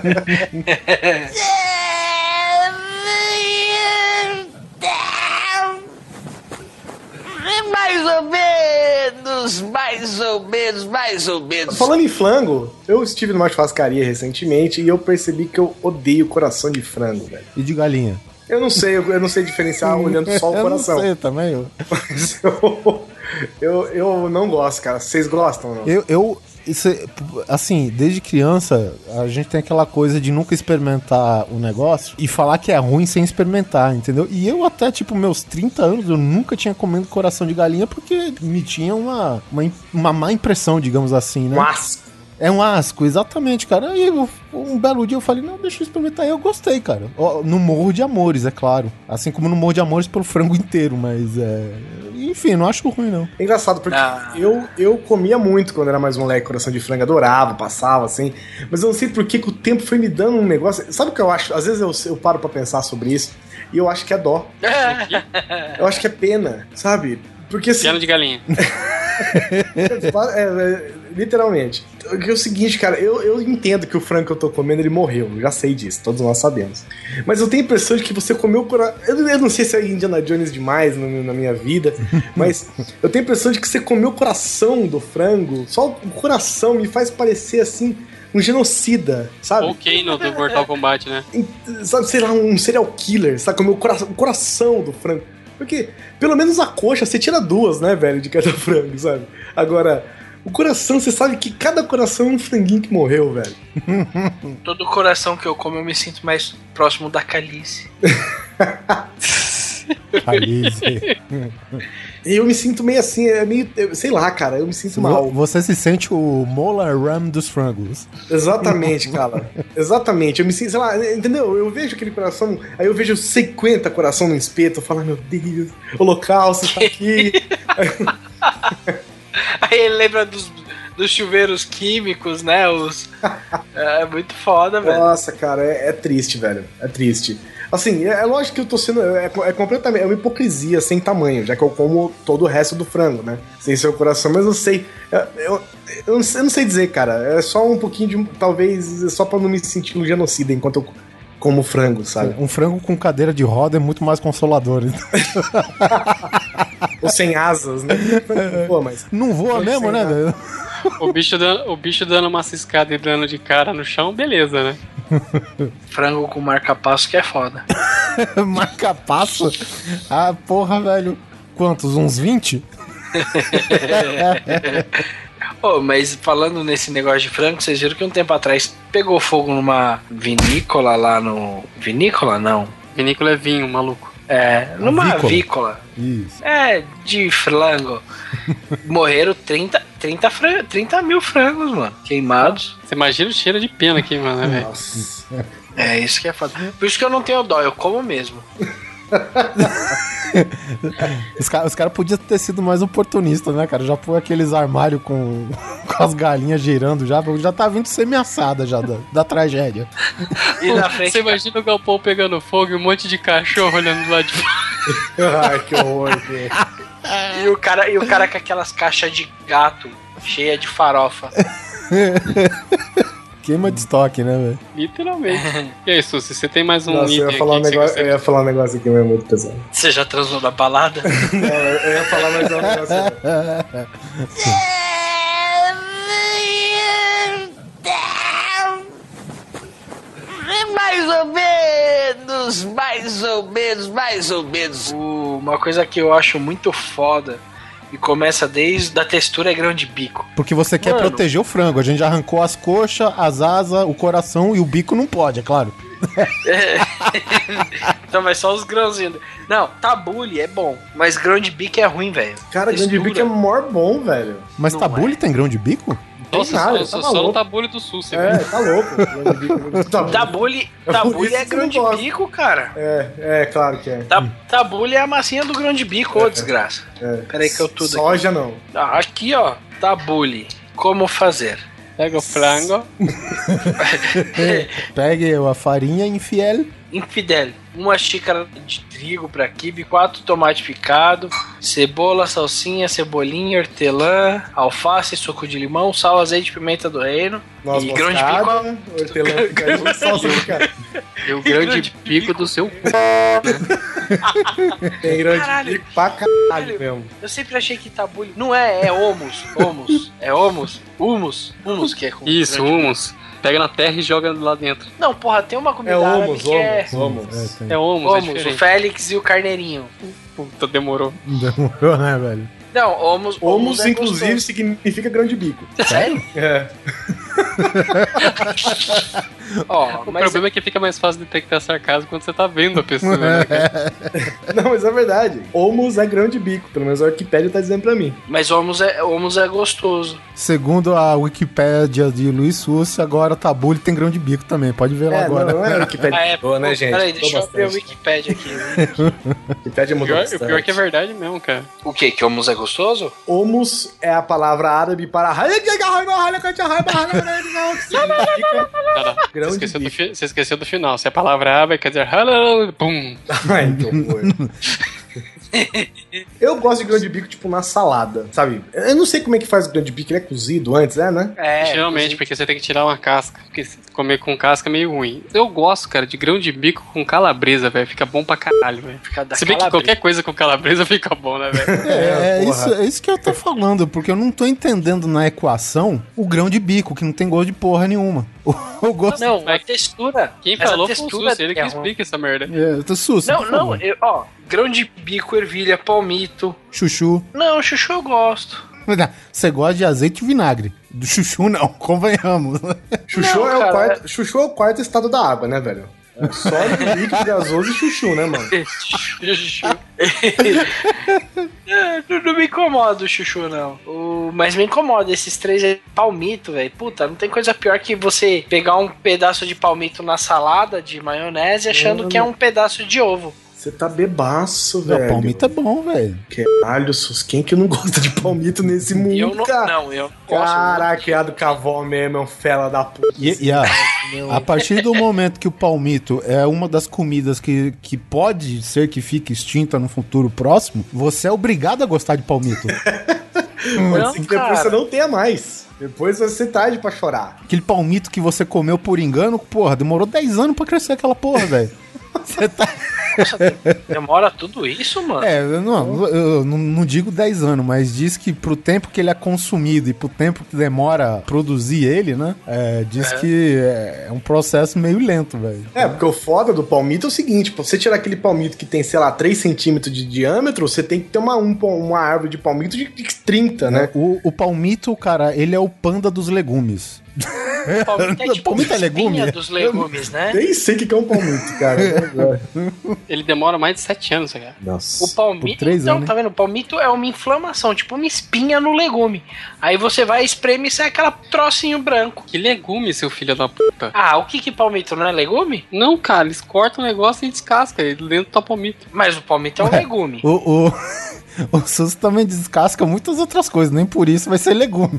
Mais ou menos, mais ou menos, mais ou menos. Falando em flango, eu estive numa churrascaria recentemente e eu percebi que eu odeio coração de frango, velho. E de galinha? Eu não sei, eu, eu não sei diferenciar olhando só o coração. Eu não sei também. Eu, eu, eu, eu não gosto, cara. Vocês gostam, não? Eu... eu... Isso, assim, desde criança, a gente tem aquela coisa de nunca experimentar o negócio e falar que é ruim sem experimentar, entendeu? E eu até, tipo, meus trinta anos, eu nunca tinha comido coração de galinha porque me tinha uma, uma, uma má impressão, digamos assim, né? Um asco. É um asco, exatamente, cara. Aí eu, um belo dia eu falei, não, deixa eu experimentar. Aí eu gostei, cara. No Morro de Amores, é claro. Assim como no Morro de Amores pelo frango inteiro, mas é... Enfim, não acho ruim, não. É engraçado, porque ah. eu, eu comia muito quando era mais moleque, coração de frango, adorava, passava, assim. Mas eu não sei por que, que o tempo foi me dando um negócio... Sabe o que eu acho? Às vezes eu, eu paro pra pensar sobre isso e eu acho que é dó. Eu acho que é pena, sabe? Porque assim... Piano de galinha. é, é, literalmente. É o seguinte, cara, eu, eu entendo que o frango que eu tô comendo, ele morreu. Eu já sei disso, todos nós sabemos. Mas eu tenho a impressão de que você comeu o coração... Eu, eu não sei se é Indiana Jones demais no, na minha vida, mas eu tenho a impressão de que você comeu o coração do frango. Só o coração me faz parecer, assim, um genocida, sabe? O Kano do Mortal Kombat, né? Sabe, sei lá, um serial killer, sabe? Comeu o coração, o coração do frango. Porque, pelo menos a coxa, você tira duas, né, velho, de cada frango, sabe? Agora, o coração, você sabe que cada coração é um franguinho que morreu, velho. Todo coração que eu como, eu me sinto mais próximo da Calice. Calice. E eu me sinto meio assim, é meio, sei lá, cara, eu me sinto mal. Você se sente o Molar Ram dos frangos. Exatamente, cara. Exatamente. Eu me sinto, sei lá, entendeu? Eu vejo aquele coração, aí eu vejo cinquenta coração no espeto, eu falo, meu Deus, o holocausto tá aqui. Aí ele lembra dos, dos chuveiros químicos, né? Os... É muito foda, velho. Nossa, cara, é, é triste, velho. É triste. Assim, é, é lógico que eu tô sendo. É, é completamente. É uma hipocrisia sem tamanho, já que eu como todo o resto do frango, né? Sem seu coração, mas eu sei. Eu, eu, eu, não, sei eu não sei dizer, cara. É só um pouquinho de. Talvez só pra não me sentir um genocida enquanto eu como frango, sabe? Um frango com cadeira de roda é muito mais consolador. Então. Ou sem asas, né? Pô, mas. Não voa mesmo, né, velho? O bicho, dando, o bicho dando uma ciscada e dando de cara no chão, beleza, né? Frango com marca-passo que é foda. Marca-passo? Ah, porra, velho. Quantos? Uns vinte? Oh, mas falando nesse negócio de frango, vocês viram que um tempo atrás pegou fogo numa vinícola lá no... Vinícola, não. Vinícola é vinho, maluco. É, numa Avícola. avícola. Isso. É, de frango. Morreram trinta, trinta, fran- trinta mil frangos, mano, queimados. Você imagina o cheiro de pena aqui, mano, né, velho? Nossa. É, isso que é foda. Por isso que eu não tenho dó, eu como mesmo. Os caras os cara podiam ter sido mais oportunistas, né, cara? Já pôr aqueles armários com, com as galinhas girando já, já tá vindo semi-assada já da, da tragédia. E na frente... Você imagina o galpão pegando fogo e um monte de cachorro olhando do lado de fora. Ai, que horror, cara. E o cara, e o cara com aquelas caixas de gato cheia de farofa. Queima de estoque, né, velho? Literalmente. E aí, Susi, você tem mais um Nossa, eu item ia, falar um aqui que negócio, você eu ia falar um negócio aqui, mas é muito pesado. Você já transou na balada? Não, eu, eu ia falar mais um negócio. Mais ou menos, mais ou menos, mais ou menos. Uh, uma coisa que eu acho muito foda e começa desde a textura é grão de bico. Porque você quer Mano. proteger o frango. A gente já arrancou as coxas, as asas, o coração e o bico não pode, é claro. É. Então vai só os grãozinhos. Não, tabule é bom, mas grão de bico é ruim, velho. Cara, grão de bico é mor bom, velho. Mas Não tabule é. tem grão de bico? Nossa, nada, só, tá só, só no maluco. tabule do sul, você É, viu? tá louco. Grão de bico, tabule. Tabule, É por tabule isso é que você grão não de gosta. bico, cara. É, é, claro que é. Ta- Tabule é a massinha do grão de bico, ô desgraça. é. Peraí que eu tudo aqui. Soja não. Ah, aqui, ó, tabule. Como fazer? Pega o frango. Pegue a farinha infiel. Infidel, uma xícara de trigo para quibe, quatro tomates picados, cebola, salsinha, cebolinha, hortelã, alface, suco de limão, sal, azeite, pimenta do reino Noz e grão de bico. moscada, hortelã picadinho, salsa picada. E o grande pico do seu cu. Tem grão de Caralho. bico pra caralho mesmo. Eu sempre achei que tabule não é, é humus, humus, é humus, humus, humus que é com Isso, grão de bico. humus. Pega na terra e joga lá dentro. Não, porra, tem uma comida É árabe humus, que é humus, humus. tem. É humus, é humus, o diferente. Félix e o carneirinho. Puta, demorou. Demorou, né, velho? Não, humus, Humus, é inclusive, gostoso. significa grão de bico. Sério? É. Ó, O mas problema é que fica mais fácil detectar sarcasmo quando você tá vendo a pessoa, né, cara? Não, mas é verdade. Humus é grão de bico. Pelo menos a Wikipédia tá dizendo pra mim. mas humus é, humus é gostoso. Segundo a Wikipédia de Luiz Sussi, agora tabule tem grão de bico também. Pode ver lá É, agora. não, não é a Wikipédia Ah, é, boa, né, pô, gente? Peraí, Mudou deixa eu abrir a bastante. Wikipédia aqui. Né? Wikipédia O mudou pior, o bastante. pior é que é verdade mesmo, cara. O quê? Que humus é gostoso? Humus é a palavra árabe para... Não, não. Grão Você de esqueceu, do bico. fi- você esqueceu do final. Se a palavra árabe quer dizer halal, pum. Ai, que horror. Eu gosto de grão de bico, tipo, na salada, sabe? Eu não sei como é que faz o grão de bico, ele é cozido antes, é, né? É, Geralmente, porque você tem que tirar uma casca. Porque comer com casca é meio ruim. Eu gosto, cara, de grão de bico com calabresa, velho. Fica bom pra caralho, velho. Fica da Se bem que calabresa. qualquer coisa com calabresa fica bom, né, velho? É, é, porra. isso, é isso que eu tô falando, porque eu não tô entendendo na equação o grão de bico, que não tem gosto de porra nenhuma. O, o gosto. Não, a Mas- textura. Quem Mas a falou foi o textura Susi, ele que é ruim. explica essa merda. É, eu tô Sussi, Não, por não, favor. eu, ó, grão de bico, ervilha, palmito. Chuchu. Não, chuchu eu gosto. Você gosta de azeite e vinagre. Do chuchu não, convenhamos. Chuchu, Não, é o cara, quarto, chuchu é o quarto estado da água, né, velho? É sólido, líquido, gasoso e chuchu, né, mano? Chuchu. É, não, não me incomoda o chuchu, não. O, mas me incomoda esses três aí. Palmito, velho. Puta, não tem coisa pior que você pegar um pedaço de palmito na salada de maionese achando Mano. que é um pedaço de ovo. Você tá bebaço, Não, velho. palmito é bom, velho. Caralho, Sus, quem que não gosta de palmito nesse mundo, E eu não, cara? não, eu não gosto. Caraca, criado com a avó mesmo, é um fela da puta. E, e a, A partir do momento que o palmito é uma das comidas que, que pode ser que fique extinta no futuro próximo, você é obrigado a gostar de palmito. Pode ser que depois você não tenha mais. Depois vai ser tarde pra chorar. Aquele palmito que você comeu por engano, porra, demorou dez anos pra crescer aquela porra, velho. Você tá... Nossa, demora tudo isso, mano? É, eu não, eu não, não digo dez anos, mas diz que pro tempo que ele é consumido e pro tempo que demora produzir ele, né? É, diz é. que é um processo meio lento, velho. É, porque o foda do palmito é o seguinte, pra você tirar aquele palmito que tem, sei lá, três centímetros de diâmetro, você tem que ter uma, um, uma árvore de palmito de trinta, né? O, o palmito, cara, ele é o panda dos legumes. O palmito é tipo palmito é legume? Dos legumes, né? Nem sei o que é um palmito, cara. Ele demora mais de sete anos, cara. Nossa. O palmito, então, anos, tá vendo? O palmito é uma inflamação, tipo uma espinha no legume. Aí você vai espremer e sai aquela trocinho branco. Que legume, seu filho da puta? Ah, o que que palmito não é legume? Não, cara, eles cortam o negócio e descascam. Ele dentro tá palmito. Mas o palmito é um legume. O... o... O Sus também descasca muitas outras coisas, nem por isso vai ser legume.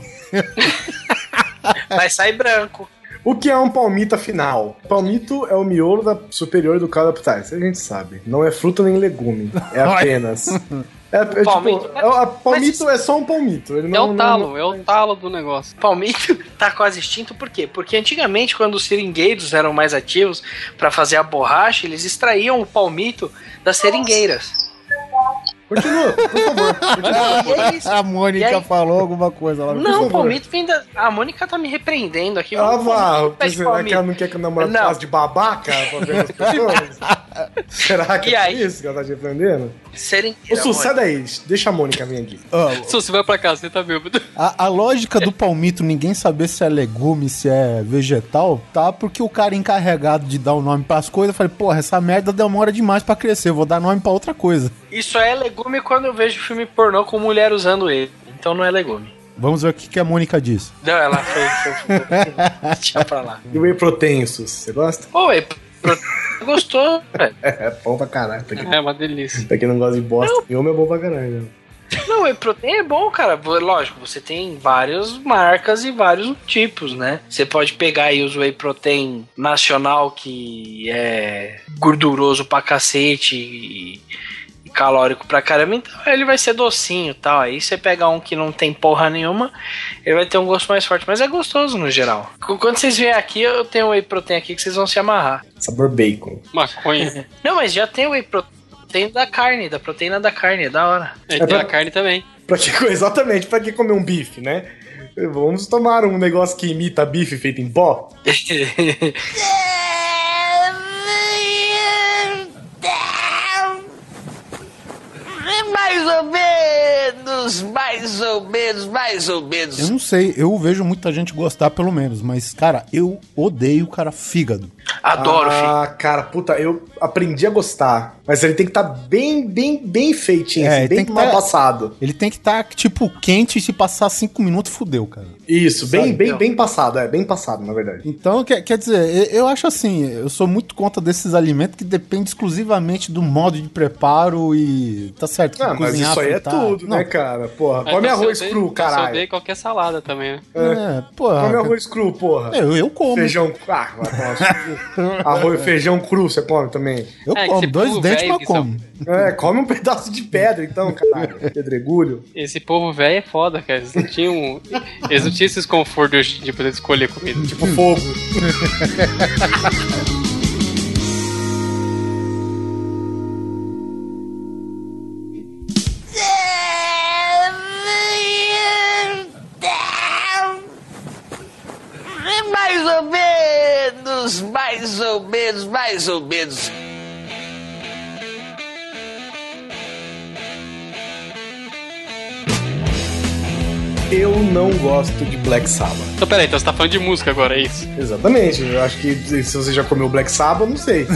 Vai sair branco. O que é um palmito, afinal? Palmito é o miolo da superior do caldo apitário. Isso a gente sabe. Não é fruta nem legume. É apenas... É, é, palmito, tipo, é, a palmito é só um palmito. Ele não, é o talo, não... é o talo do negócio. Palmito tá quase extinto, por quê? Porque antigamente, quando os seringueiros eram mais ativos para fazer a borracha, eles extraíam o palmito das seringueiras. Continua, por favor. Continua. A Mônica aí... falou alguma coisa lá. Não, o palmito vem da... A Mônica tá me repreendendo aqui. Ah, vá. Será que ela não quer que eu namore faz de babaca pra ver as pessoas? Será que e é aí? Isso que ela tá te repreendendo? Seringueira. Ô, Sus, sai daí. Deixa a Mônica vir aqui. Oh, Sus, você vai pra casa, você tá bêbado. A, a lógica do palmito, ninguém saber se é legume, se é vegetal, tá? Porque o cara encarregado de dar o nome pras coisas, falei, porra, essa merda demora demais pra crescer, eu vou dar nome pra outra coisa. Isso é legume quando eu vejo filme pornô com mulher usando ele. Então não é legume. Vamos ver o que, que a Mônica disse. Não, ela foi... foi, foi deixa pra lá. E o whey protein, Sus, você gosta? Ô, whey protein, gostou, velho. É, é bom pra caralho. Pra quem... É uma delícia. Pra quem não gosta de bosta, eu é bom pra caralho. Não, whey protein é bom, cara. Lógico, você tem várias marcas e vários tipos, né? Você pode pegar aí os whey protein nacional, que é gorduroso pra cacete e calórico pra caramba, então ele vai ser docinho e tal. Aí você pega um que não tem porra nenhuma, ele vai ter um gosto mais forte, mas é gostoso no geral. Quando vocês vierem aqui, eu tenho whey protein aqui que vocês vão se amarrar. Sabor bacon. Maconha. Não, mas já tem whey protein da carne, da proteína da carne, é da hora. É, tem pra... a carne também. Pra que, exatamente, pra que comer um bife, né? Vamos tomar um negócio que imita bife feito em pó? Mais ou menos, mais ou menos, mais ou menos. Eu não sei, eu vejo muita gente gostar pelo menos, mas, cara, eu odeio, cara, fígado. Adoro, filho. Ah, cara, puta, eu aprendi a gostar. Mas ele tem que estar tá bem, bem, bem feitinho, é, assim, bem mal tá, passado. Ele tem que estar, tá, tipo, quente e se passar cinco minutos, fudeu, cara. Isso, bem, bem, bem passado, é, bem passado, na verdade. Então, quer, quer dizer, eu, eu acho assim, eu sou muito contra desses alimentos que dependem exclusivamente do modo de preparo e... Tá certo. Ah, mas isso aí fritar, é tudo, não. né, cara? Porra, come arroz odeio, cru, caralho. Eu odeio qualquer salada também, né? É, é porra. Come arroz cru, porra. Eu, eu como. Feijão... Ah, arroz, feijão cru, você come também? Eu é, como, dois dentes, mas como. É, come um pedaço de pedra, então, caralho. Pedregulho. Esse povo velho é foda, cara. Eles não tinham... Eles não tinham esses confortos de poder escolher comida. Tipo fogo. Mais ou menos, mais ou menos, mais ou menos. Eu não gosto de Black Sabbath. Então, peraí, então você tá falando de música agora, é isso? Exatamente. Eu acho que se você já comeu Black Sabbath, não sei.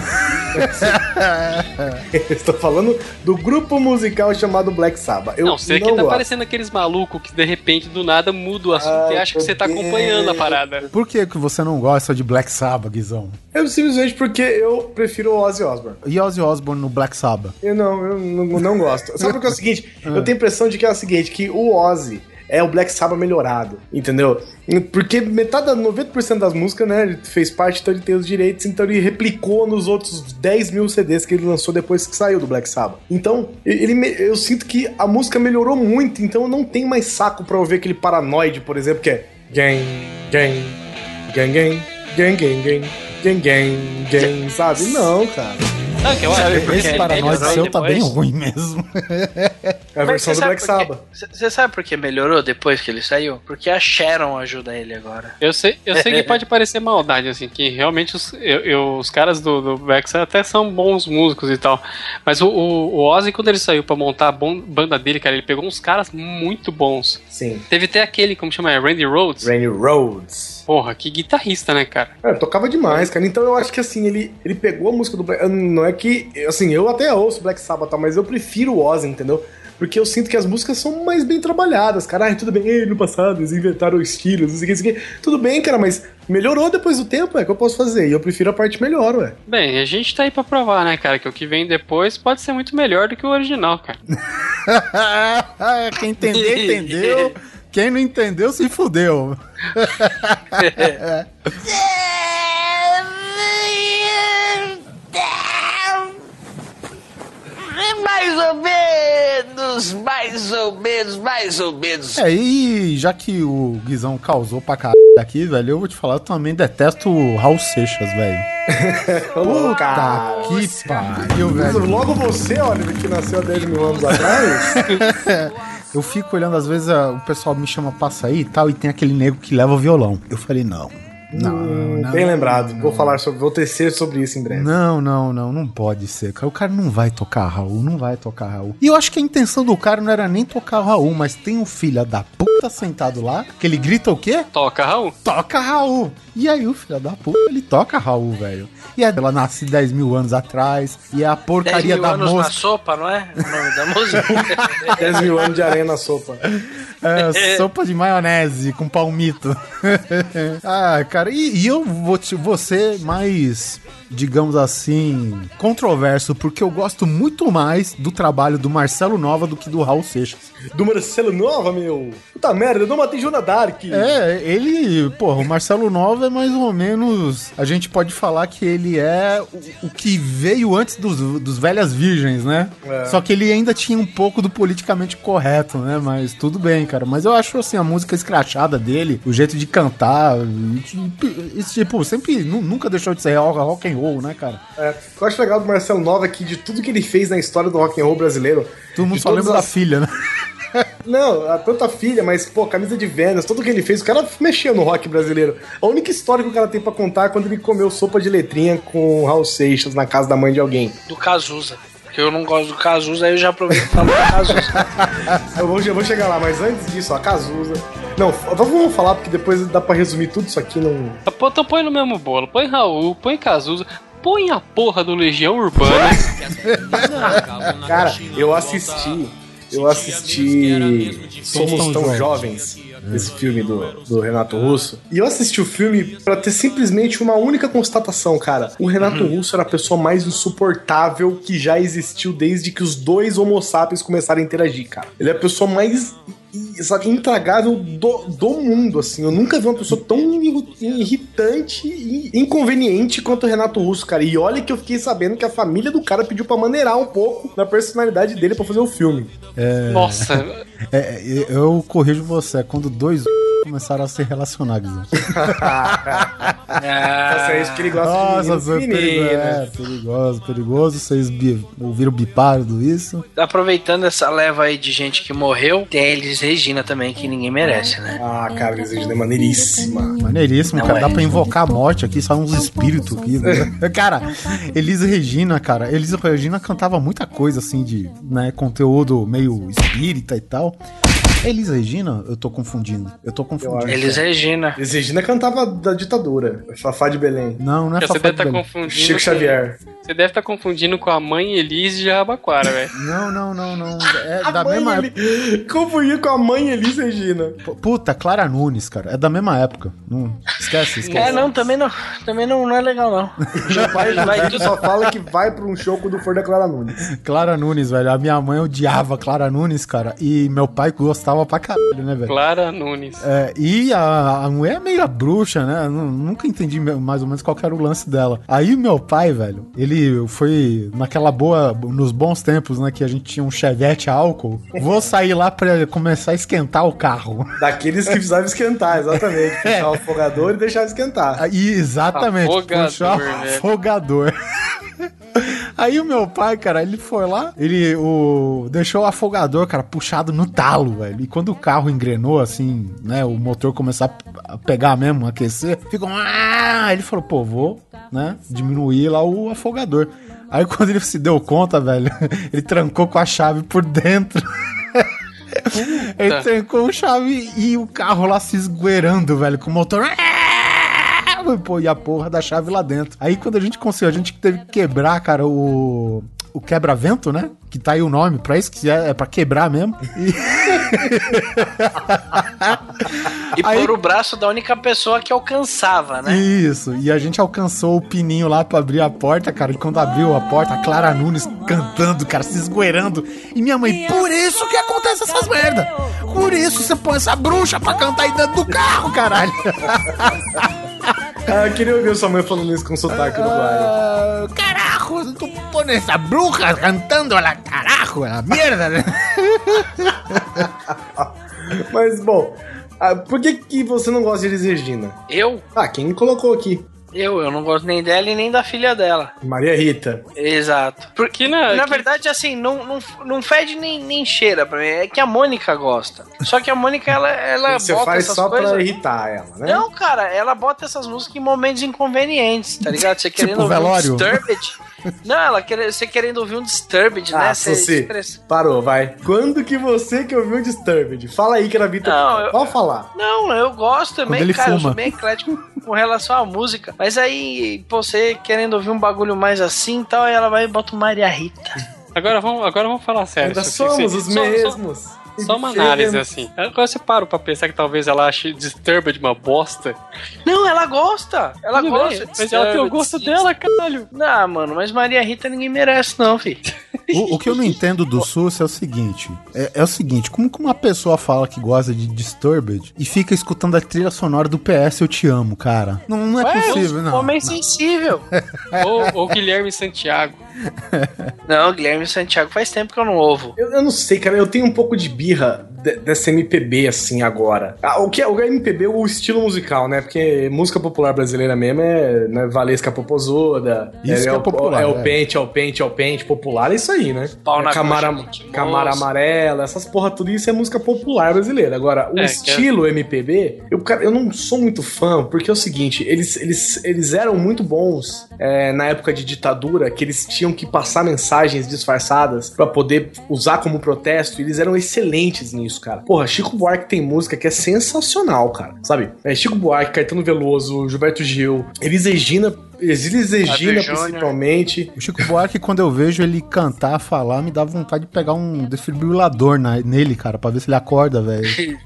Estou falando do grupo musical chamado Black Sabbath. Eu não, você não aqui tá gosto. parecendo aqueles malucos que de repente do nada muda o assunto ah, e acha que você tá acompanhando a parada. Por que, que você não gosta de Black Sabbath, Guizão? Eu simplesmente porque eu prefiro o Ozzy Osbourne. E Ozzy Osbourne no Black Sabbath? Eu não, eu não, não gosto. Sabe porque é o seguinte? Eu tenho a impressão de que é o seguinte, que o Ozzy é o Black Sabbath melhorado, entendeu? Porque metade, noventa por cento das músicas, né, ele fez parte, então ele tem os direitos, então ele replicou nos outros dez mil C Ds que ele lançou depois que saiu do Black Sabbath. Então, ele, eu sinto que a música melhorou muito, então eu não tenho mais saco pra ouvir aquele Paranoid, por exemplo, que é gang, gang, gang, gang, gang, gang, gang, gang, gang, gang, sabe? Não, cara. Não, que eu acho Esse Paranoid seu tá bem ruim mesmo. É a versão do Black Sabbath. Você sabe por que melhorou depois que ele saiu? Porque a Sharon ajuda ele agora. Eu sei, eu sei que pode parecer maldade, assim, que realmente os, eu, eu, os caras do, do Black Sabbath até são bons músicos e tal. Mas o, o, o Ozzy, quando ele saiu pra montar a bom, banda dele, cara, ele pegou uns caras muito bons. Sim. Teve até aquele, como chama? Randy Rhoads. Randy Rhoads. Porra, que guitarrista, né, cara? É, tocava demais, cara. Então eu acho que, assim, ele, ele pegou a música do Black... Não é que... Assim, eu até ouço Black Sabbath, mas eu prefiro o Ozzy, entendeu? Porque eu sinto que as músicas são mais bem trabalhadas, cara. Ai, tudo bem, ei, no passado eles inventaram estilos, não sei o que, não sei o que. Tudo bem, cara, mas melhorou depois do tempo, é que eu posso fazer. E eu prefiro a parte melhor, ué. Bem, a gente tá aí pra provar, né, cara, que o que vem depois pode ser muito melhor do que o original, cara. Quem entender, entendeu. Quem não entendeu, se fudeu. Mais ou menos, mais ou menos, mais ou menos. É, e já que o Guizão causou pra caralho aqui, velho, eu vou te falar, eu também detesto o Raul Seixas, velho. Puta cara. que pariu, velho. Logo você, olha, que nasceu há dez mil anos atrás. Eu fico olhando, às vezes o pessoal me chama pra sair e tal, e tem aquele nego que leva o violão. Eu falei, não. Não, hum, não, bem lembrado. não. Vou falar sobre, vou tecer sobre isso em breve. Não, não, não, não pode ser, cara. O cara não vai tocar Raul, não vai tocar Raul. E eu acho que a intenção do cara não era nem tocar o Raul, mas tem um filho da puta sentado lá, que ele grita o quê? Toca, Raul. Toca Raul. E aí o filho da puta, ele toca Raul, velho. E ela nasce dez mil anos atrás, e é a porcaria da anos música. na sopa, não é? O nome da música. dez mil anos de areia na sopa. É, sopa de maionese com palmito. Ah, cara, e, e eu vou, te, vou ser mais, digamos assim, controverso, porque eu gosto muito mais do trabalho do Marcelo Nova do que do Raul Seixas. Do Marcelo Nova, meu. Puta merda, eu não matei Joana Dark. É, ele, porra, o Marcelo Nova é mais ou menos, a gente pode falar que ele é o, o que veio antes dos, dos Velhas Virgens, né? É. Só que ele ainda tinha um pouco do politicamente correto, né? Mas tudo bem, cara. Mas eu acho, assim, a música escrachada dele, o jeito de cantar, esse tipo, sempre, nunca deixou de ser rock and roll, né, cara? É, o que eu acho legal do Marcelo Nova é que de tudo que ele fez na história do rock and roll brasileiro... Todo mundo só lembra as... da filha, né? Não, a tanta filha, mas, pô, camisa de Vênus, tudo que ele fez, o cara mexeu no rock brasileiro. A única história que o cara tem pra contar é quando ele comeu sopa de letrinha com o Raul Seixas na casa da mãe de alguém. Do Cazuza. Porque eu não gosto do Cazuza, aí eu já aproveito pra falar do Cazuza. eu, vou, eu vou chegar lá, mas antes disso, ó, a Cazuza... Não, vamos falar, porque depois dá pra resumir tudo isso aqui num... Então põe no mesmo bolo, põe Raul, põe Cazuza... Põe a porra do Legião Urbana. Cara, eu assisti. Eu assisti Somos Tão Jovens, esse filme do, do Renato Russo. E eu assisti o filme pra ter simplesmente uma única constatação, cara. O Renato uhum. Russo era a pessoa mais insuportável que já existiu desde que os dois homo sapiens começaram a interagir, cara. Ele é a pessoa mais... sabe, intragável do, do mundo, assim. Eu nunca vi uma pessoa tão irritante e inconveniente quanto o Renato Russo, cara. E olha que eu fiquei sabendo que a família do cara pediu pra maneirar um pouco da personalidade dele pra fazer o filme. É... Nossa. É, eu corrijo você, é quando dois começaram a se relacionar, Guizão. Nossa, é isso que ele gosta. Nossa, de meninos, perigo, é, perigoso, perigoso. Vocês bi, ouviram bipado isso? Aproveitando essa leva aí de gente que morreu, tem a Elis Regina também, que ninguém merece, né? Ah, cara, Elis Regina é maneiríssima. Maneiríssima, cara. É. Dá pra invocar a morte aqui, só uns espíritos aqui. Né? Cara, Elis Regina, cara. Elis Regina cantava muita coisa, assim, de né, conteúdo meio espírita e tal. Elis Regina, eu tô confundindo. Eu tô confundindo. Elis Regina. Elis Regina cantava da ditadura. Fafá de Belém. Não, não é você Fafá deve de tá Belém. Confundindo Chico Xavier. Com, você deve estar tá confundindo com a mãe Elise de Jabaquara, velho. Não, não, não, não. É a da mãe mesma época. Confundi com a mãe Elis Regina. Puta, Clara Nunes, cara. É da mesma época. Não, esquece, esquece. É, não, também não. Também não, não é legal, não. Já vai, vai, tu só fala que vai pra um show quando for da Clara Nunes. Clara Nunes, velho. A minha mãe odiava Clara Nunes, cara. E meu pai gostava gostava pra caralho, né, velho? Clara Nunes. É, e a, a mulher é meio bruxa, né? Eu nunca entendi mais ou menos qual era o lance dela. Aí meu pai, velho, ele foi naquela boa, nos bons tempos, né, que a gente tinha um Chevette a álcool. Vou sair lá pra começar a esquentar o carro. Daqueles que precisavam esquentar, exatamente. Puxar é. o afogador e deixar esquentar. Aí, exatamente. Afogador, puxar o afogador. Aí o meu pai, cara, ele foi lá, ele o, deixou o afogador, cara, puxado no talo, velho. E quando o carro engrenou, assim, né, o motor começar a pegar mesmo, aquecer, ficou... Ah! Ele falou, pô, vou, né, diminuir lá o afogador. Aí quando ele se deu conta, velho, ele trancou com a chave por dentro. Ele trancou a chave e o carro lá se esgueirando, velho, com o motor... Pô, e a porra da chave lá dentro. Aí quando a gente conseguiu, a gente teve que quebrar, cara, o... o quebra-vento, né? Que tá aí o nome, pra isso que é, é pra quebrar mesmo. E, e aí... pôr o braço da única pessoa que alcançava, né? Isso, e a gente alcançou o pininho lá pra abrir a porta, cara. E quando abriu a porta, a Clara Nunes cantando, cara, se esgueirando. E minha mãe, por isso que acontece essas merda. Por isso você põe essa bruxa pra cantar aí dentro do carro, caralho. Ah, eu queria ouvir sua mãe falando isso com sotaque uruguaio. Uh, carajo, tu põe essa bruxa cantando a la carajo, a la merda, né? Mas, bom, ah, por que que você não gosta de Elis Regina? Eu? Ah, quem colocou aqui? Eu, eu não gosto nem dela e nem da filha dela. Maria Rita. Exato. Porque, na, na que... verdade, assim, não, não, não fede nem, nem cheira pra mim. É que a Mônica gosta. Só que a Mônica, ela, ela você bota faz essas só coisas... pra irritar ela, né? Não, cara, ela bota essas músicas em momentos inconvenientes, tá ligado? Você querendo tipo ouvir velório. um Disturbed... Não, ela quer, você querendo ouvir um Disturbed, ah, né? Você expressa... parou, vai. Quando que você que ouviu um Disturbed? Fala aí que era Vitor. Não, eu... Pode falar. Não, eu gosto também, ele cara. fuma. Eu sou bem eclético com relação à música. Mas aí, pô, você querendo ouvir um bagulho mais assim e tal, aí ela vai e bota o Maria Rita. Agora vamos, agora vamos falar sério. Ainda somos os mesmos. Só, só uma análise, assim. Agora você para pra pensar que talvez ela ache Disturbed uma bosta. Não, ela gosta. Ela Tudo gosta. Bem, mas ela tem o gosto dela, caralho. Não, mano, mas Maria Rita ninguém merece, não, filho. O, o que eu não entendo do Sus é o seguinte: é, é o seguinte, como que uma pessoa fala que gosta de Disturbed e fica escutando a trilha sonora do P S Eu Te Amo, cara? Não, não é Ué, possível, não. Homem não. sensível. ou, ou Guilherme Santiago. Não, Guilherme Santiago faz tempo que eu não ouvo. Eu, eu não sei, cara, eu tenho um pouco de birra de, dessa M P B, assim, agora. Ah, o que é o M P B, o estilo musical, né? Porque música popular brasileira mesmo é, né, Valesca Popozuda, isso é, que é, é o popular. É, é o pente, é o pente, é o pente, popular, é isso aí, né? Pau na é Camara, coxa, Camara Amarela, essas porra, tudo isso é música popular brasileira. Agora, o é, estilo é... M P B, eu, cara, eu não sou muito fã, porque é o seguinte, eles, eles, eles eram muito bons é, na época de ditadura, que eles tinham que passar mensagens disfarçadas pra poder usar como protesto, e eles eram excelentes nisso, cara. Porra, Chico Buarque tem música que é sensacional, cara, sabe? É Chico Buarque, Caetano Veloso, Gilberto Gil, Elis Regina, Elis Regina principalmente. O Chico Buarque, quando eu vejo ele cantar, falar, me dá vontade de pegar um desfibrilador na, nele, cara, pra ver se ele acorda, velho.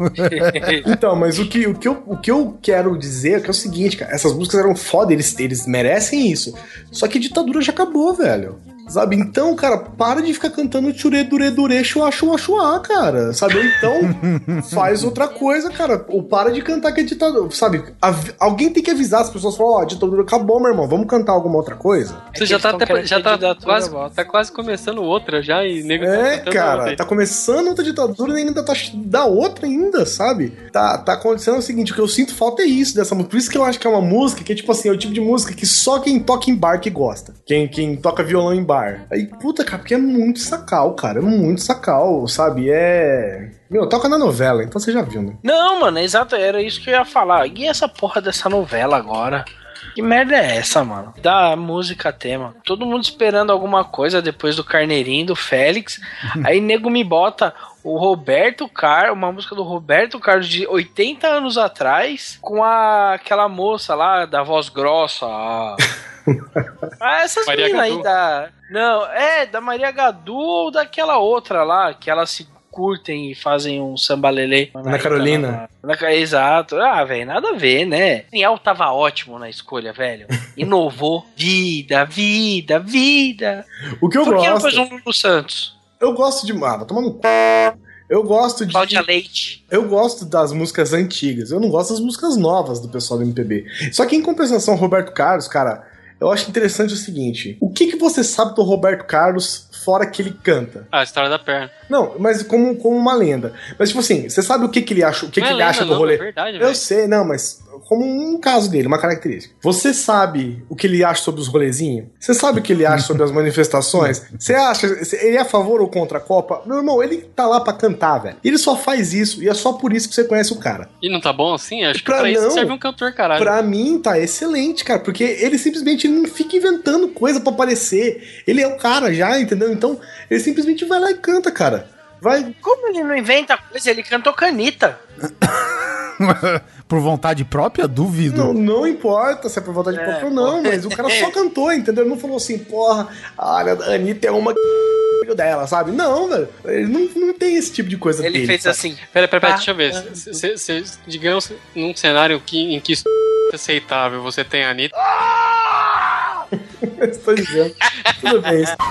Então, mas o que, o, que eu, o que eu quero dizer é que é o seguinte, cara, essas músicas eram foda, eles, eles merecem isso. Só que a ditadura já acabou, velho. Sabe? Então, cara, para de ficar cantando tchure, dure, dure, chua, chua, chua, cara. Sabe? Ou então, faz outra coisa, cara. Ou para de cantar que é ditadura. Sabe? Av- alguém tem que avisar as pessoas. Falar, ó, a ditadura acabou, meu irmão. Vamos cantar alguma outra coisa? Você é já, tá, até, já tá, quase, tá quase começando outra já e nego É, tá cara. outra. Tá começando outra ditadura e ainda tá da outra ainda, sabe? Tá, tá acontecendo o seguinte, o que eu sinto falta é isso dessa música. Por isso que eu acho que é uma música que é tipo assim, é o tipo de música que só quem toca em bar que gosta. Quem, quem toca violão em bar. Aí, puta, cara, porque é muito sacal, cara. É muito sacal, sabe? É... Meu, toca na novela, então você já viu, né? Não, mano, é exato, era isso que eu ia falar. E essa porra dessa novela agora? Que merda é essa, mano? Da música tema. Todo mundo esperando alguma coisa depois do Carneirinho, do Félix. Aí nego me bota o Roberto Carlos, uma música do Roberto Carlos de oitenta anos atrás, com a, aquela moça lá da voz grossa. Ah, essas meninas aí da... Não, é, da Maria Gadu ou daquela outra lá, que elas se curtem e fazem um sambalelê. Ana Carolina. Na, na, exato. Ah, velho, nada a ver, né? Daniel tava ótimo na escolha, velho. Inovou. Vida, vida, vida. O que eu Por gosto... Por que não pôs um Lulu Santos? Eu gosto de... Ah, vai tomar no c... Eu gosto de... Cláudia Leite. Eu gosto das músicas antigas. Eu não gosto das músicas novas do pessoal do M P B. Só que em compensação, Roberto Carlos, cara, eu acho interessante o seguinte. O que, que você sabe do Roberto Carlos fora que ele canta? Ah, a história da perna. Não, mas como, como uma lenda. Mas, tipo assim, você sabe o que, que ele acha, o que, não que é ele lenda, acha do não, rolê? É verdade, eu véio. sei, não, mas como um caso dele, uma característica. Você sabe o que ele acha sobre os rolezinhos? Você sabe o que ele acha sobre as manifestações? Você acha, ele é a favor ou contra a Copa? Meu irmão, ele tá lá pra cantar, velho. Ele só faz isso, e é só por isso que você conhece o cara. E não tá bom assim? Acho Pra que pra não, isso serve um cantor, caralho. Pra mim, tá excelente, cara, porque ele simplesmente ele não fica inventando coisa pra aparecer. Ele é o cara já, entendeu? Então, ele simplesmente vai lá e canta, cara. Vai... Como ele não inventa coisa? Ele cantou Canita. Por vontade própria? Duvido. Não, não importa se é por vontade É, própria ou não, porra. mas o cara só cantou, entendeu? Ele não falou assim, porra, olha, a Anitta é uma filho dela, sabe? Não, velho. Ele não, não tem esse tipo de coisa Ele dele, fez sabe? assim. Pera, pera, pera, Ah, deixa eu ver. Se- se- se- digamos, num cenário que, em que isso é aceitável, você tem a Anitta. Estou dizendo. Tudo bem. Isso.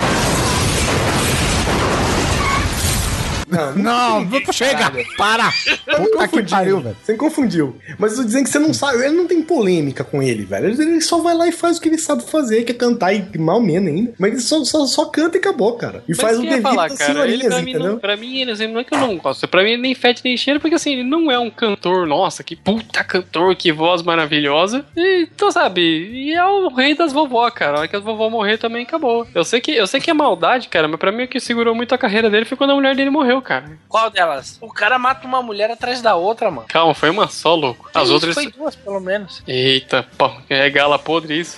Não, Não, chega! Para! Puta que pariu, velho. Você confundiu. Mas eu tô dizendo que você não sabe. Ele não tem polêmica com ele, velho. Ele ele só vai lá e faz o que ele sabe fazer, que é cantar e mal menos ainda. Mas ele só, só, só canta e acabou, cara. E Mas faz o que eu ia devido falar, das cara, ele senhorinhas, pra mim, entendeu? não, pra mim, ele não é que eu não gosto. Pra mim, ele nem fede nem cheira, porque assim, ele não é um cantor, nossa, que puta cantor, que voz maravilhosa. E, então, sabe, e é o rei das vovó, cara. A hora que as vovó morrer também acabou. Eu sei que, eu sei que é maldade, cara, mas pra mim o que segurou muito a carreira dele foi quando a mulher dele morreu, cara. Qual delas? O cara mata uma mulher atrás da outra, mano. Calma, foi uma só, louco. As Isso, outras. Foi duas, pelo menos. Eita, pô, é gala podre isso.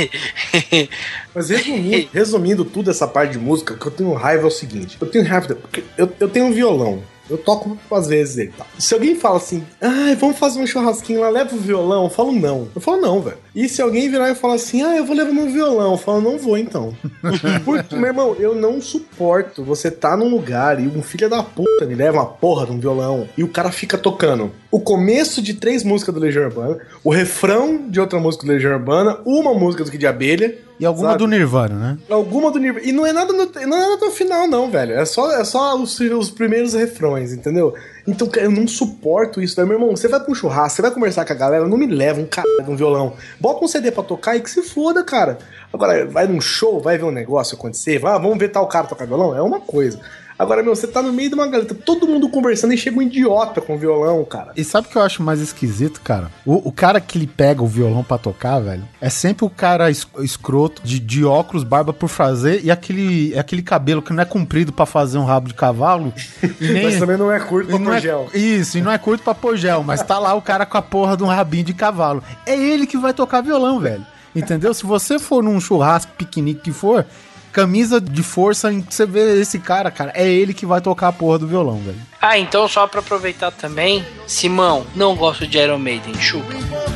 Mas resumindo, resumindo tudo essa parte de música, o que eu tenho raiva é o seguinte. Eu tenho raiva, porque eu, eu tenho um violão. Eu toco às vezes ele, tá? Se alguém fala assim, ai, vamos fazer um churrasquinho lá, leva o violão, eu falo não. Eu falo não, velho. E se alguém virar e falar assim, ah, eu vou levar meu violão, eu falo, não vou então. Porque, meu irmão, eu não suporto você tá num lugar e um filho da puta me leva uma porra de um violão e o cara fica tocando o começo de três músicas do Legião Urbana, o refrão de outra música do Legião Urbana, uma música do Kid de Abelha. E alguma sabe? do Nirvana, né? Alguma do Nirvana. E não é nada no, não é nada até o final, não, velho. É só, é só os, os primeiros refrões, entendeu? Então, cara, eu não suporto isso, né? Meu irmão, você vai pra um churrasco, você vai conversar com a galera, não me leva um cara de um violão. Bota um C D pra tocar e que se foda, cara. Agora, vai num show, vai ver um negócio acontecer, vai, ah, vamos ver tal cara tocar violão, é uma coisa. Agora, meu, você tá no meio de uma galera, tá todo mundo conversando e chega um idiota com violão, cara. E sabe o que eu acho mais esquisito, cara? O, o cara que ele pega o violão pra tocar, velho, é sempre o cara es- escroto, de, de óculos, barba por fazer, e aquele, aquele cabelo que não é comprido pra fazer um rabo de cavalo. E nem, Mas também não é curto e pra não pôr é- gel. Isso, e não é curto pra pôr gel, mas tá lá o cara com a porra de um rabinho de cavalo. É ele que vai tocar violão, velho. Entendeu? Se você for num churrasco, piquenique que for, camisa de força, em que você vê esse cara, cara, é ele que vai tocar a porra do violão, velho. Ah, então só pra aproveitar também, Simão, não gosto de Iron Maiden, chupa.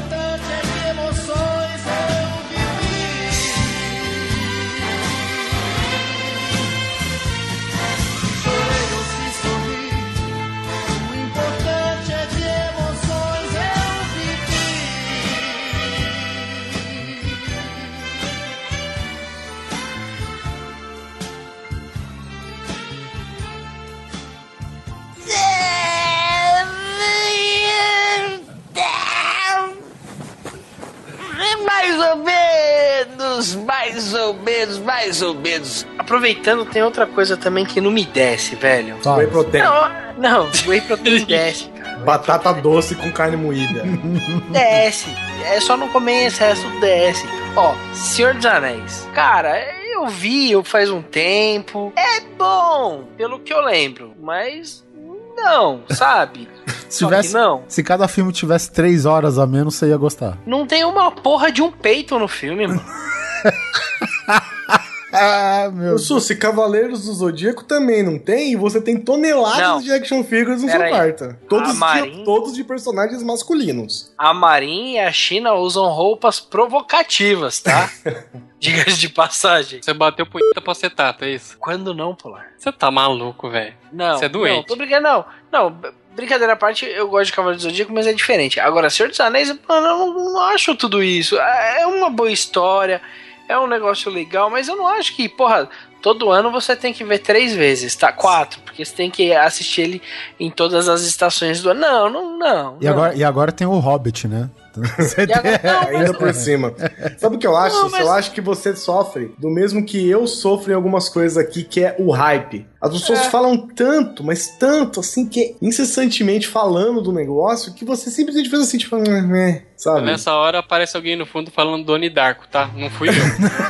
Mais ou menos, mais ou menos, mais ou menos. Aproveitando, tem outra coisa também que não me desce, velho. Whey protein. Não, não, whey protein desce, cara. Batata doce com carne moída. Desce. É só não comer em excesso, desce. Ó, Senhor dos Anéis. Cara, eu vi eu faz um tempo. É bom, pelo que eu lembro. Mas não, sabe? Se, Só que tivesse, não. se cada filme tivesse três horas a menos, você ia gostar. Não tem uma porra de um peito no filme, mano. Ah, meu Ô, Sussi, Cavaleiros do Zodíaco também não tem? E você tem toneladas Não. de action figures no Pera seu aí. quarto. Todos, A Marin- de, todos de personagens masculinos. A Marin e a China usam roupas provocativas, tá? Diga-se de passagem. Você bateu punheta pra acetato, é isso? Quando não, Polar? Você tá maluco, velho. Não. Você é doente. Não, tô brincando, não. Não, b- brincadeira à parte, eu gosto de Cavaleiro do Zodíaco, mas é diferente. Agora, Senhor dos Anéis, mano, eu não, não acho tudo isso. É uma boa história, é um negócio legal, mas eu não acho que, porra, todo ano você tem que ver três vezes, tá? Quatro, porque você tem que assistir ele em todas as estações do ano. Não, não, não. E, não. Agora, e agora tem o Hobbit, né? Você tem... agora, não, ainda por cima. Sabe o que eu acho? Não, mas... Eu acho que você sofre do mesmo que eu sofro em algumas coisas aqui, que é o hype. As pessoas é. falam tanto, mas tanto, assim, que é incessantemente falando do negócio, que você simplesmente faz assim, tipo, né, sabe? Nessa hora aparece alguém no fundo falando Donnie Darko, tá? Não fui eu.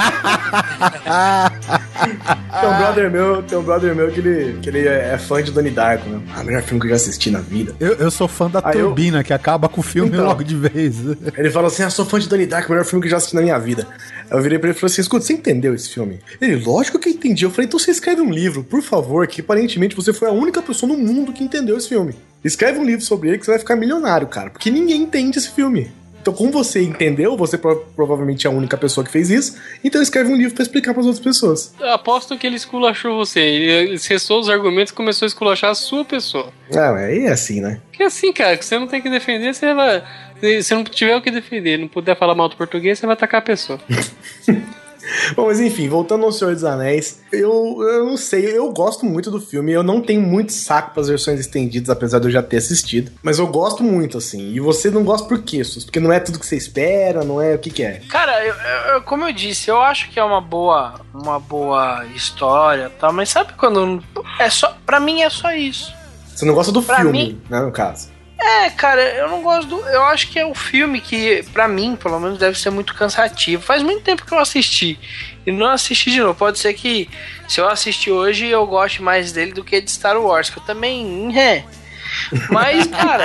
Tem um brother meu, tem um brother meu que ele, que ele é fã de Donnie Darko, né? Ah, o melhor filme que eu já assisti na vida. Eu, eu sou fã da ah, Turbina, eu... que acaba com o filme então, logo de vez. Ele falou assim, ah, sou fã de Donnie Darko, o melhor filme que eu já assisti na minha vida. Eu virei pra ele e falei assim, escuta, você entendeu esse filme? Ele, lógico que eu entendi. Eu falei, então você escreve um livro, por favor, que aparentemente você foi a única pessoa no mundo que entendeu esse filme. Escreve um livro sobre ele que você vai ficar milionário, cara, porque ninguém entende esse filme. Então, como você entendeu, você pro- provavelmente é a única pessoa que fez isso, então escreve um livro pra explicar pras outras pessoas. Eu aposto que ele esculachou você. Ele cessou os argumentos e começou a esculachar a sua pessoa. Ah, mas aí é assim, né? Porque assim, cara, que você não tem que defender, você vai... Se não tiver o que defender, não puder falar mal do português, você vai atacar a pessoa. Bom, mas enfim, voltando ao Senhor dos Anéis, eu, eu não sei, eu gosto muito do filme, eu não tenho muito saco pras versões estendidas, apesar de eu já ter assistido, mas eu gosto muito, assim, e você não gosta por quê, Sus? Porque não é tudo que você espera, não é o que que é? Cara, eu, eu, como eu disse, eu acho que é uma boa, uma boa história, tá? Mas sabe quando é só, pra mim é só isso. Você não gosta do pra filme, mim, né, no caso? É, cara, eu não gosto do... Eu acho que é um filme que, pra mim, pelo menos, deve ser muito cansativo. Faz muito tempo que eu assisti e não assisti de novo. Pode ser que, se eu assistir hoje, eu goste mais dele do que de Star Wars, que eu também... É. Mas, cara...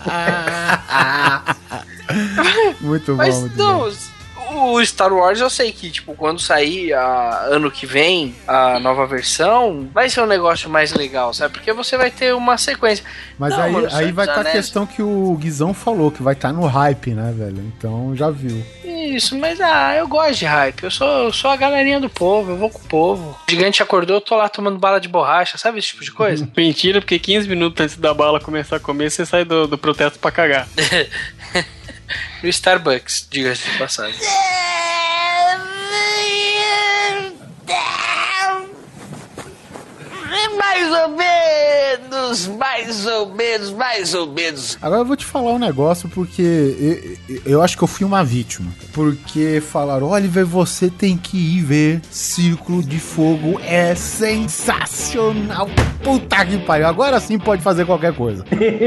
Muito bom, Mas, muito não... bom. O Star Wars eu sei que, tipo, quando sair a, ano que vem a nova versão, vai ser um negócio mais legal, sabe? Porque você vai ter uma sequência. Mas não, aí, mano, aí vai estar tá a questão que o Guizão falou, que vai estar tá no hype, né, velho? Então já viu. Isso, mas ah, eu gosto de hype. Eu sou, eu sou a galerinha do povo, eu vou com o povo. O gigante acordou, eu tô lá tomando bala de borracha, sabe esse tipo de coisa? Mentira, porque quinze minutos antes da bala começar a comer, você sai do, do protesto pra cagar. No Starbucks, diga-se de passagem. Mais ou menos, mais ou menos, mais ou menos. Agora eu vou te falar um negócio, porque eu, eu acho que eu fui uma vítima. Porque falaram, Oliver, você tem que ir ver Círculo de Fogo, é sensacional. Puta que pariu, agora sim pode fazer qualquer coisa.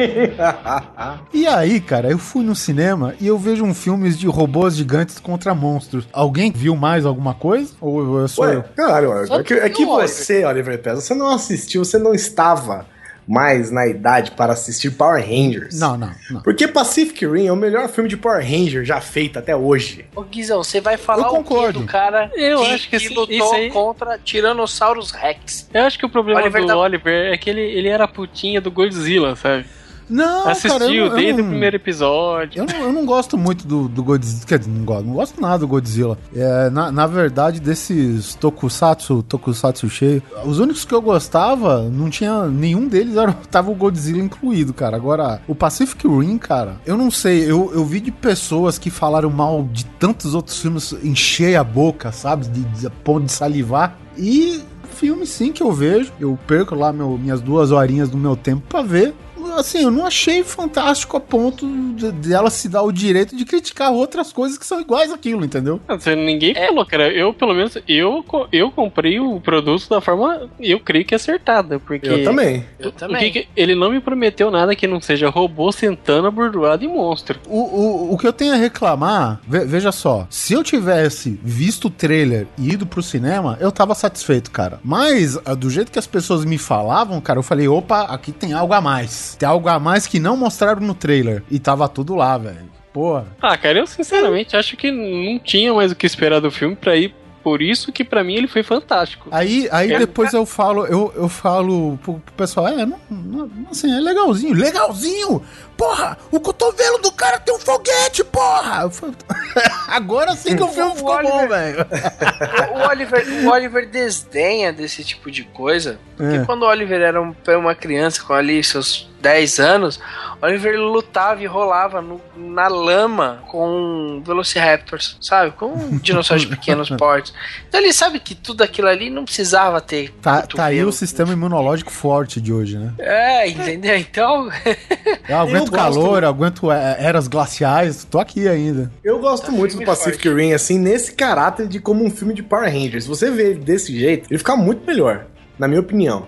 E aí, cara, eu fui no cinema e eu vejo um filme de robôs gigantes contra monstros. Alguém viu mais alguma coisa? Ou eu sou Ué, eu? Caralho, é que, é que você, Oliver Pérez, você não assistiu, você não estava mais na idade para assistir Power Rangers. Não, não, não. Porque Pacific Rim é o melhor filme de Power Ranger já feito até hoje. Ô Guizão, você vai falar eu o quê do cara eu que, acho que, que esse, lutou isso aí... contra Tiranossauros Rex? Eu acho que o problema Oliver do tá... Oliver é que ele, ele era a putinha do Godzilla, sabe? Não, assistiu cara, eu, eu desde não, o primeiro episódio. Eu não, eu não gosto muito do, do Godzilla. Quer dizer, não gosto, não gosto nada do Godzilla. É, na, na verdade, desses tokusatsu, tokusatsu cheio, os únicos que eu gostava, não tinha nenhum deles, era, tava o Godzilla incluído, cara. Agora, o Pacific Rim, cara, eu não sei, eu, eu vi de pessoas que falaram mal de tantos outros filmes, encher a boca, sabe? De, de, de ponto de salivar. E filme sim que eu vejo, eu perco lá meu, minhas duas horinhas do meu tempo pra ver. Assim, eu não achei fantástico a ponto de, de ela se dar o direito de criticar outras coisas que são iguais àquilo, entendeu? Ninguém é. falou, cara. Eu, pelo menos, eu, eu comprei o produto da forma, eu creio que acertada. Porque eu também. Eu também. Porque ele não me prometeu nada que não seja robô sentando abordoado e monstro. O, o, o que eu tenho a reclamar, ve, veja só, se eu tivesse visto o trailer e ido pro cinema, eu tava satisfeito, cara. Mas, do jeito que as pessoas me falavam, cara, eu falei, opa, aqui tem algo a mais. Tem algo a mais que não mostraram no trailer. E tava tudo lá, velho. Porra. Ah, cara, eu sinceramente acho que não tinha mais o que esperar do filme pra ir. Por isso que pra mim ele foi fantástico. Aí, aí é, depois eu falo, eu, eu falo pro, pro pessoal, é, não, não, assim, é legalzinho, legalzinho! Porra, o cotovelo do cara tem um foguete, porra! Eu falo, agora sim que o filme o ficou Oliver, bom, velho. O Oliver, o Oliver desdenha desse tipo de coisa. Porque é. quando o Oliver era um, uma criança com ali seus dez anos, Oliver lutava e rolava no, na lama com Velociraptors, sabe? Com dinossauros de pequenos portes. Então ele sabe que tudo aquilo ali não precisava ter. Tá, tá aí o sistema imunológico forte de hoje, né? É, entendeu? Então. Eu aguento eu calor, eu aguento eras glaciais, tô aqui ainda. Eu gosto tá muito do Pacific forte. Rim, assim, nesse caráter de como um filme de Power Rangers. Se você vê ele desse jeito, ele fica muito melhor, na minha opinião.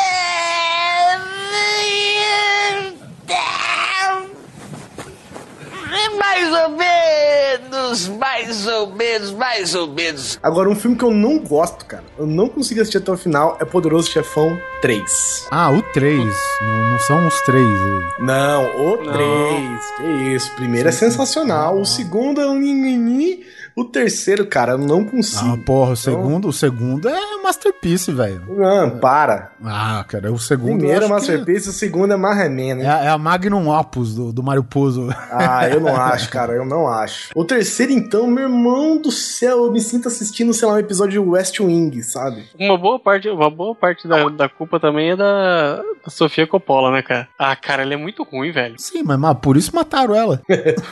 Mais ou menos, mais ou menos, mais ou menos. Agora, um filme que eu não gosto, cara, eu não consigo assistir até o final, é Poderoso Chefão três. Ah, o três. Não, não são os três. Não, o três. Que isso. O primeiro sim, é sensacional. Sim. O segundo é um ninguém. O terceiro, cara, eu não consigo. Ah, porra, o segundo, então... o segundo é Masterpiece, velho. Não, para. Ah, cara, o segundo... O primeiro é Masterpiece, que... o segundo é Marreman, né? É, é a Magnum Opus do, do Mario Puzo. Ah, eu não acho, cara, eu não acho. O terceiro, então, meu irmão do céu, eu me sinto assistindo, sei lá, um episódio de West Wing, sabe? Uma boa parte, uma boa parte da, da culpa também é da, da Sofia Coppola, né, cara? Ah, cara, ela é muito ruim, velho. Sim, mas, mas por isso mataram ela.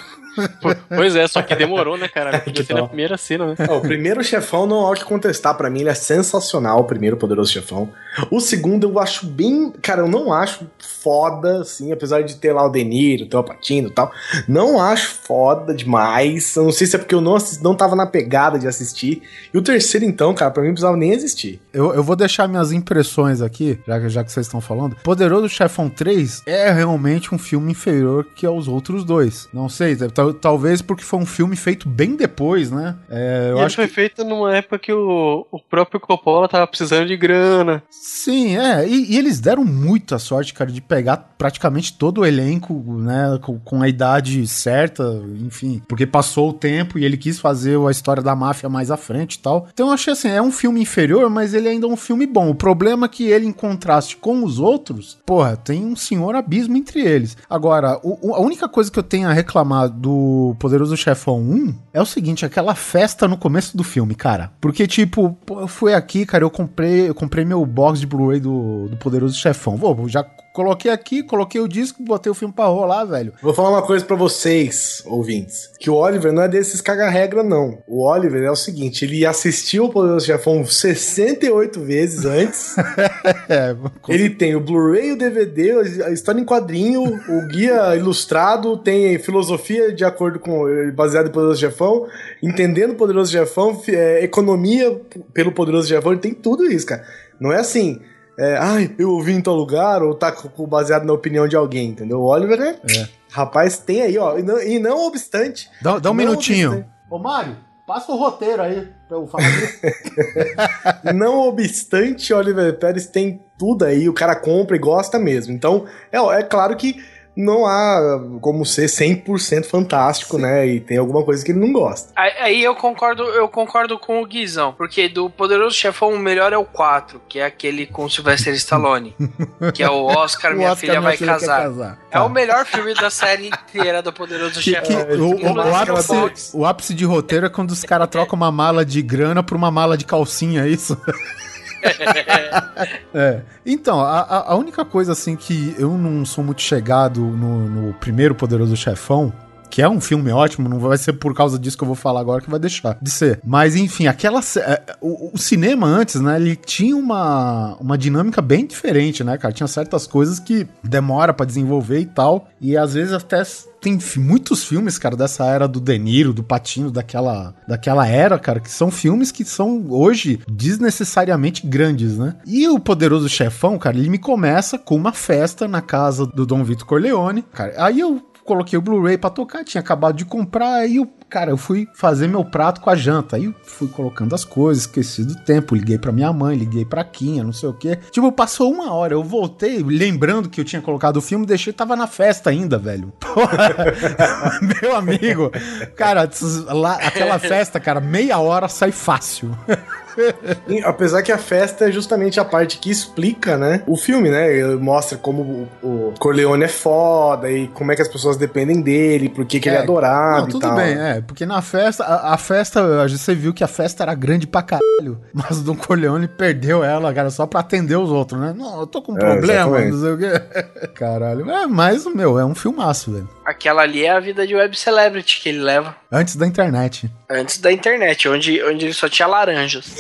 Pois é, só que demorou, né, cara? Podia ser na primeira cena, né? Oh, o primeiro Chefão não há o que contestar, pra mim ele é sensacional, o primeiro Poderoso Chefão. O segundo eu acho bem... Cara, eu não acho foda, assim, apesar de ter lá o De Niro, ter o Al Pacino e tal. Não acho foda demais. Eu não sei se é porque eu não, assisti, não tava na pegada de assistir. E o terceiro, então, cara, pra mim não precisava nem existir. Eu, eu vou deixar minhas impressões aqui, já, já que vocês estão falando. Poderoso Chefão três é realmente um filme inferior que aos outros dois. Não sei, tal, talvez porque foi um filme feito bem depois, né? É, eu e acho ele foi que... feito numa época que o, o próprio Coppola tava precisando de grana. Sim, é. E, e eles deram muita sorte, cara, de pegar praticamente todo o elenco, né, com, com a idade certa, enfim, porque passou o tempo e ele quis fazer a história da máfia mais à frente e tal. Então eu achei assim, é um filme inferior, mas ele ainda é um filme bom. O problema é que ele, em contraste com os outros, porra, tem um senhor abismo entre eles. Agora, o, a única coisa que eu tenho a reclamar do Poderoso Chefão um é o seguinte, aquela festa no começo do filme, cara. Porque, tipo, pô, eu fui aqui, cara, eu comprei, eu comprei meu box de Blu-ray do, do Poderoso Chefão. Vou, já coloquei aqui, coloquei o disco, botei o filme pra rolar, velho. Vou falar uma coisa pra vocês, ouvintes, que o Oliver não é desses caga-regra, não. O Oliver é o seguinte, ele assistiu o Poderoso Chefão sessenta e oito vezes antes. é, ele tem o Blu-ray, o D V D, a história em quadrinho, o guia ilustrado, tem filosofia de acordo com, baseado em Poderoso Chefão, entendendo o Poderoso Chefão, é, economia pelo Poderoso Chefão, ele tem tudo isso, cara. Não é assim... É, ai, eu ouvi em tal lugar, ou tá baseado na opinião de alguém, entendeu? O Oliver, né? É. Rapaz, tem aí, ó. E não, e não obstante... Dá, dá um minutinho. Obstante. Ô, Mário, passa o roteiro aí pra eu falar disso. Não obstante, Oliver Pérez tem tudo aí, o cara compra e gosta mesmo. Então, é, é claro que não há como ser cem por cento fantástico, sim, né? E tem alguma coisa que ele não gosta. Aí eu concordo, eu concordo com o Guizão, porque do Poderoso Chefão o melhor é o quatro, que é aquele com o Sylvester Stallone, que é o Oscar, minha o Oscar, filha minha vai filha casar. casar. É tá. O melhor filme da série inteira do Poderoso que, Chefão. Que, o, o, o, ápice, o ápice de roteiro é quando os caras trocam uma mala de grana por uma mala de calcinha, é isso? É. Então, a, a única coisa assim que eu não sou muito chegado no, no primeiro Poderoso Chefão, que é um filme ótimo, não vai ser por causa disso que eu vou falar agora que vai deixar de ser. Mas enfim, aquela o, o cinema antes, né, ele tinha uma, uma dinâmica bem diferente, né, cara? Tinha certas coisas que demora pra desenvolver e tal, e às vezes até tem muitos filmes, cara, dessa era do De Niro, do Pacino, daquela, daquela era, cara, que são filmes que são hoje desnecessariamente grandes, né? E o Poderoso Chefão, cara, ele me começa com uma festa na casa do Dom Vito Corleone, cara. Aí eu coloquei o Blu-ray pra tocar, tinha acabado de comprar, aí eu, cara, eu fui fazer meu prato com a janta, aí eu fui colocando as coisas, esqueci do tempo, liguei pra minha mãe, liguei pra Quinha, não sei o quê. Tipo, passou uma hora, eu voltei, lembrando que eu tinha colocado o filme, deixei, tava na festa ainda, velho. Porra, meu amigo, cara, lá, aquela festa, cara, meia hora sai fácil. E, apesar que a festa é justamente a parte que explica, né, o filme, né, ele mostra como o, o Corleone é foda e como é que as pessoas dependem dele, por que que é, ele é adorado não, tudo e tal. bem, é, É, porque na festa, a, a festa, você viu que a festa era grande pra caralho, mas o Don Corleone perdeu ela, cara, só pra atender os outros, né? Não, eu tô com um É, problema, exatamente. não sei o quê. Caralho, é, mas, meu, é um filmaço, velho. Aquela ali é a vida de web celebrity que ele leva Antes da internet. antes da internet, onde, onde ele só tinha laranjas.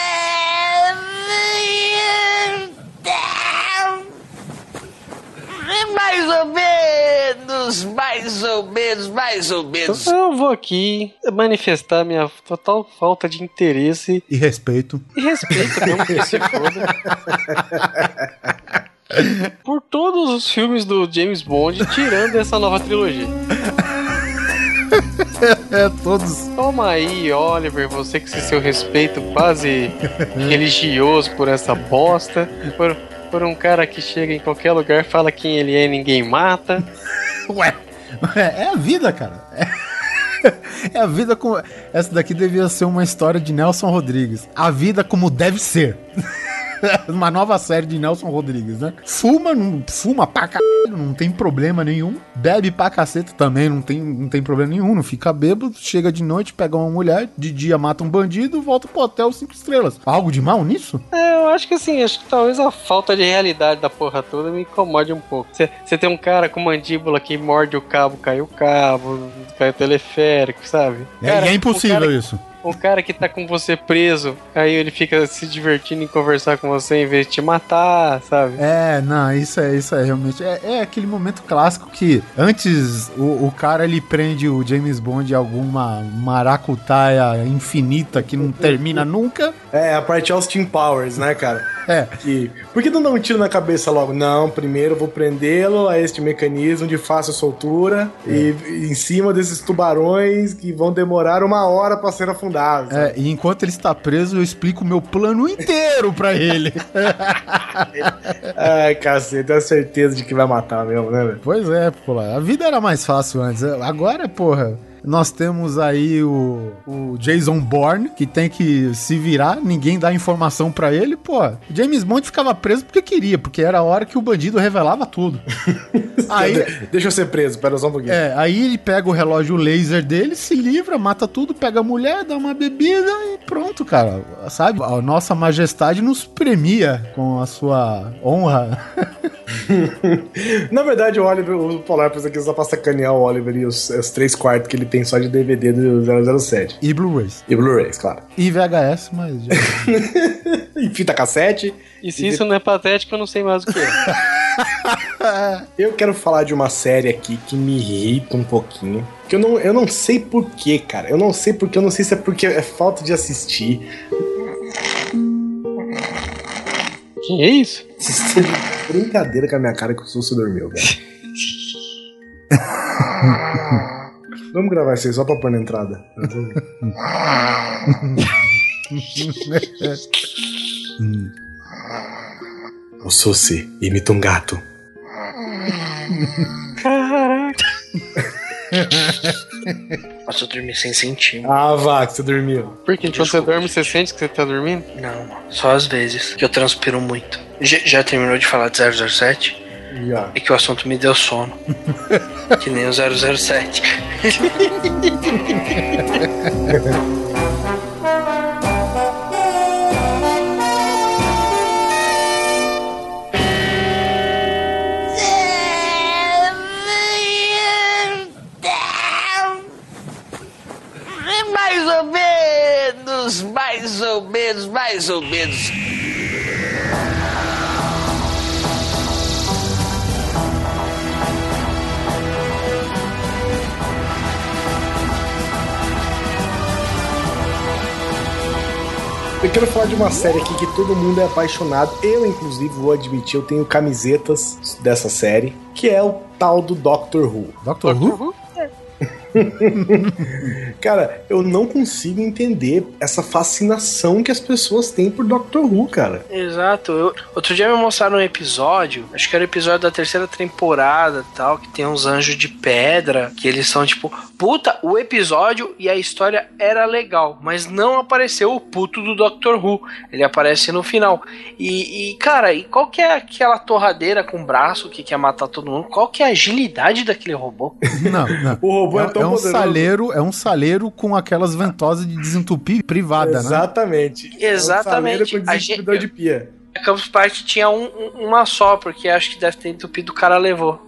Mais ou menos, mais ou menos, mais ou menos. Então eu vou aqui manifestar minha total falta de interesse E respeito. e respeito mesmo que se foda. Por todos os filmes do James Bond, tirando essa nova trilogia. É, todos. Toma aí, Oliver, você com esse seu respeito quase religioso por essa bosta, por, por um cara que chega em qualquer lugar, fala quem ele é e ninguém mata. Ué, é a vida, cara. É, é a vida como... Essa daqui devia ser uma história de Nelson Rodrigues. A vida como deve ser. Uma nova série de Nelson Rodrigues, né? Fuma, não, fuma pra caralho, não tem problema nenhum. Bebe pra caceta também, não tem, não tem problema nenhum. Não fica bêbado, chega de noite, pega uma mulher, de dia mata um bandido, volta pro hotel cinco estrelas. Algo de mal nisso? É, eu acho que assim, acho que talvez a falta de realidade da porra toda me incomode um pouco. Você tem um cara com mandíbula que morde o cabo, cai o cabo, cai o teleférico, sabe? É, Cara, e é impossível o cara, isso. O cara que tá com você preso, aí ele fica se divertindo em conversar com você em vez de te matar, sabe? É, não, isso é, isso é realmente. É, é aquele momento clássico que antes o, o cara ele prende o James Bond em alguma maracutaia infinita que não termina nunca. É, a parte Austin Powers, né, cara? É. Que, por que não dá um tiro na cabeça logo? Não, primeiro eu vou prendê-lo a este mecanismo de fácil soltura É. e, e em cima desses tubarões que vão demorar uma hora pra ser afundados. É, e enquanto ele está preso, eu explico o meu plano inteiro pra ele. Ai, cacete, tenho certeza de que vai matar mesmo, né, velho? Pois é, pô, a vida era mais fácil antes. Agora, porra, nós temos aí o, o Jason Bourne, que tem que se virar, ninguém dá informação pra ele, pô. O James Bond ficava preso porque queria, porque era a hora que o bandido revelava tudo. Aí, De- Deixa eu ser preso, pera só um pouquinho. é, aí ele pega o relógio laser dele, se livra, mata tudo, pega a mulher, dá uma bebida e pronto, cara. Sabe? A nossa majestade nos premia com a sua honra. Na verdade, o Oliver, o Polar pensa aqui só pra sacanear o Oliver e os, os três quartos que ele tem só de D V D do zero zero sete. E Blu-rays. E Blu-rays, claro. E V H S, mas... já- E fita cassete. E se isso não é patético, eu não sei mais o que é. Eu quero falar de uma série aqui que me irrita um pouquinho. Que eu não, eu não sei porquê, cara. Eu não sei porque, eu não sei se é porque é falta de assistir. Que é isso? Brincadeira com a minha cara que o Sussu dormiu, velho. Vamos gravar isso aí só pra pôr na entrada. O Sussi imita um gato. Caraca. Nossa, eu dormi sem sentir. Ah, vá, que você dormiu. Porque quando você dorme, você sente que você tá dormindo? Não, só às vezes, que eu transpiro muito. Já, já terminou de falar de zero zero sete? Já. É que o assunto me deu sono. Que nem o zero zero sete. Mais ou menos, mais ou menos, mais ou menos. Eu quero falar de uma série aqui que todo mundo é apaixonado. Eu, inclusive, vou admitir, eu tenho camisetas dessa série, que é o tal do Doctor Who. Doctor Who? Cara, eu não consigo entender essa fascinação que as pessoas têm por Doctor Who, cara. Exato. Eu, outro dia me mostraram um episódio, acho que era o episódio da terceira temporada e tal, que tem uns anjos de pedra, que eles são tipo puta, o episódio e a história era legal, mas não apareceu o puto do Doctor Who. Ele aparece no final. E, e cara, e qual que é aquela torradeira com braço que quer matar todo mundo? Qual que é a agilidade daquele robô? Não, não. O robô é, é, tão é um poderoso. saleiro, é um saleiro com aquelas ventosas de desentupir privada, Exatamente. né? Exatamente. É um com desentupidor de pia. A Campus Party tinha um, um, uma só, porque acho que deve ter entupido, o cara levou.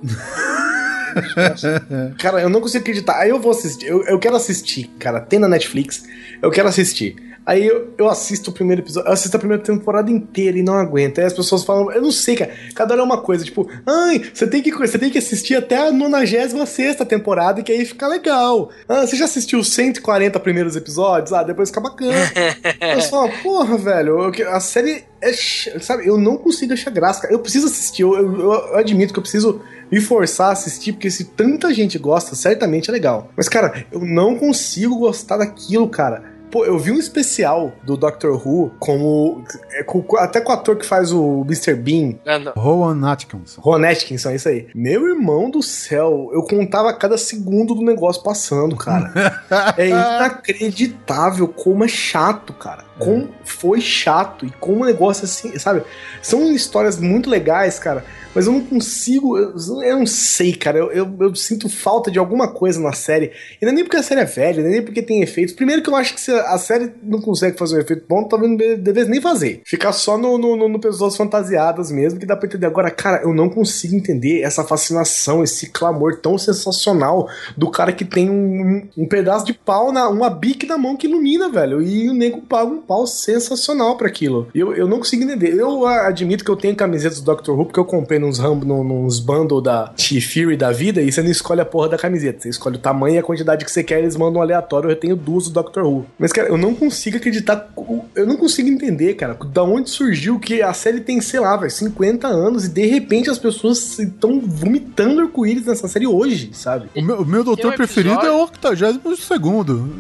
Cara, eu não consigo acreditar. Aí eu vou assistir. Eu, eu quero assistir, cara. Tem na Netflix. Eu quero assistir. Aí eu, eu assisto o primeiro episódio. Eu assisto a primeira temporada inteira e não aguento. Aí as pessoas falam. Eu não sei, cara. Cada hora é uma coisa. Tipo, ai, você tem que, você tem que assistir até a nonagésima sexta temporada, que aí fica legal. Ah, você já assistiu os cento e quarenta primeiros episódios? Ah, depois fica bacana. Eu falo, porra, velho. Eu, a série é. Sabe, eu não consigo achar graça, cara. Eu preciso assistir. Eu, eu, eu admito que eu preciso me forçar a assistir, porque se tanta gente gosta, certamente é legal. Mas, cara, eu não consigo gostar daquilo, cara. Pô, eu vi um especial do Doctor Who como... É, com, até com o ator que faz o mister Bean. Rowan Atkinson. Rowan Atkinson, é isso aí. Meu irmão do céu, eu contava cada segundo do negócio passando, cara. É inacreditável como é chato, cara. Como foi chato e como o negócio assim, sabe? São histórias muito legais, cara. Mas eu não consigo, eu, eu não sei, cara, eu, eu, eu sinto falta de alguma coisa na série, e não é nem porque a série é velha, nem porque tem efeitos. Primeiro que eu acho que se a série não consegue fazer um efeito bom, talvez não devesse nem fazer. Ficar só no, no, no, no pessoas fantasiadas mesmo, que dá pra entender. Agora, cara, eu não consigo entender essa fascinação, esse clamor tão sensacional do cara que tem um, um pedaço de pau, na, uma bique na mão que ilumina, velho, e o nego paga um pau sensacional pra aquilo. Eu, eu não consigo entender. Eu admito que eu tenho camisetas do Doctor Who, porque eu comprei nos Rambo, nos bundles da T-Fury da vida, e você não escolhe a porra da camiseta, você escolhe o tamanho e a quantidade que você quer, eles mandam um aleatório. Eu tenho duas do Doctor Who. Mas, cara, eu não consigo acreditar, eu não consigo entender, cara, da onde surgiu que a série tem, sei lá, velho, cinquenta anos, e de repente as pessoas estão vomitando arco-íris nessa série hoje, sabe? O meu, o meu doutor um preferido é o octagésimo segundo.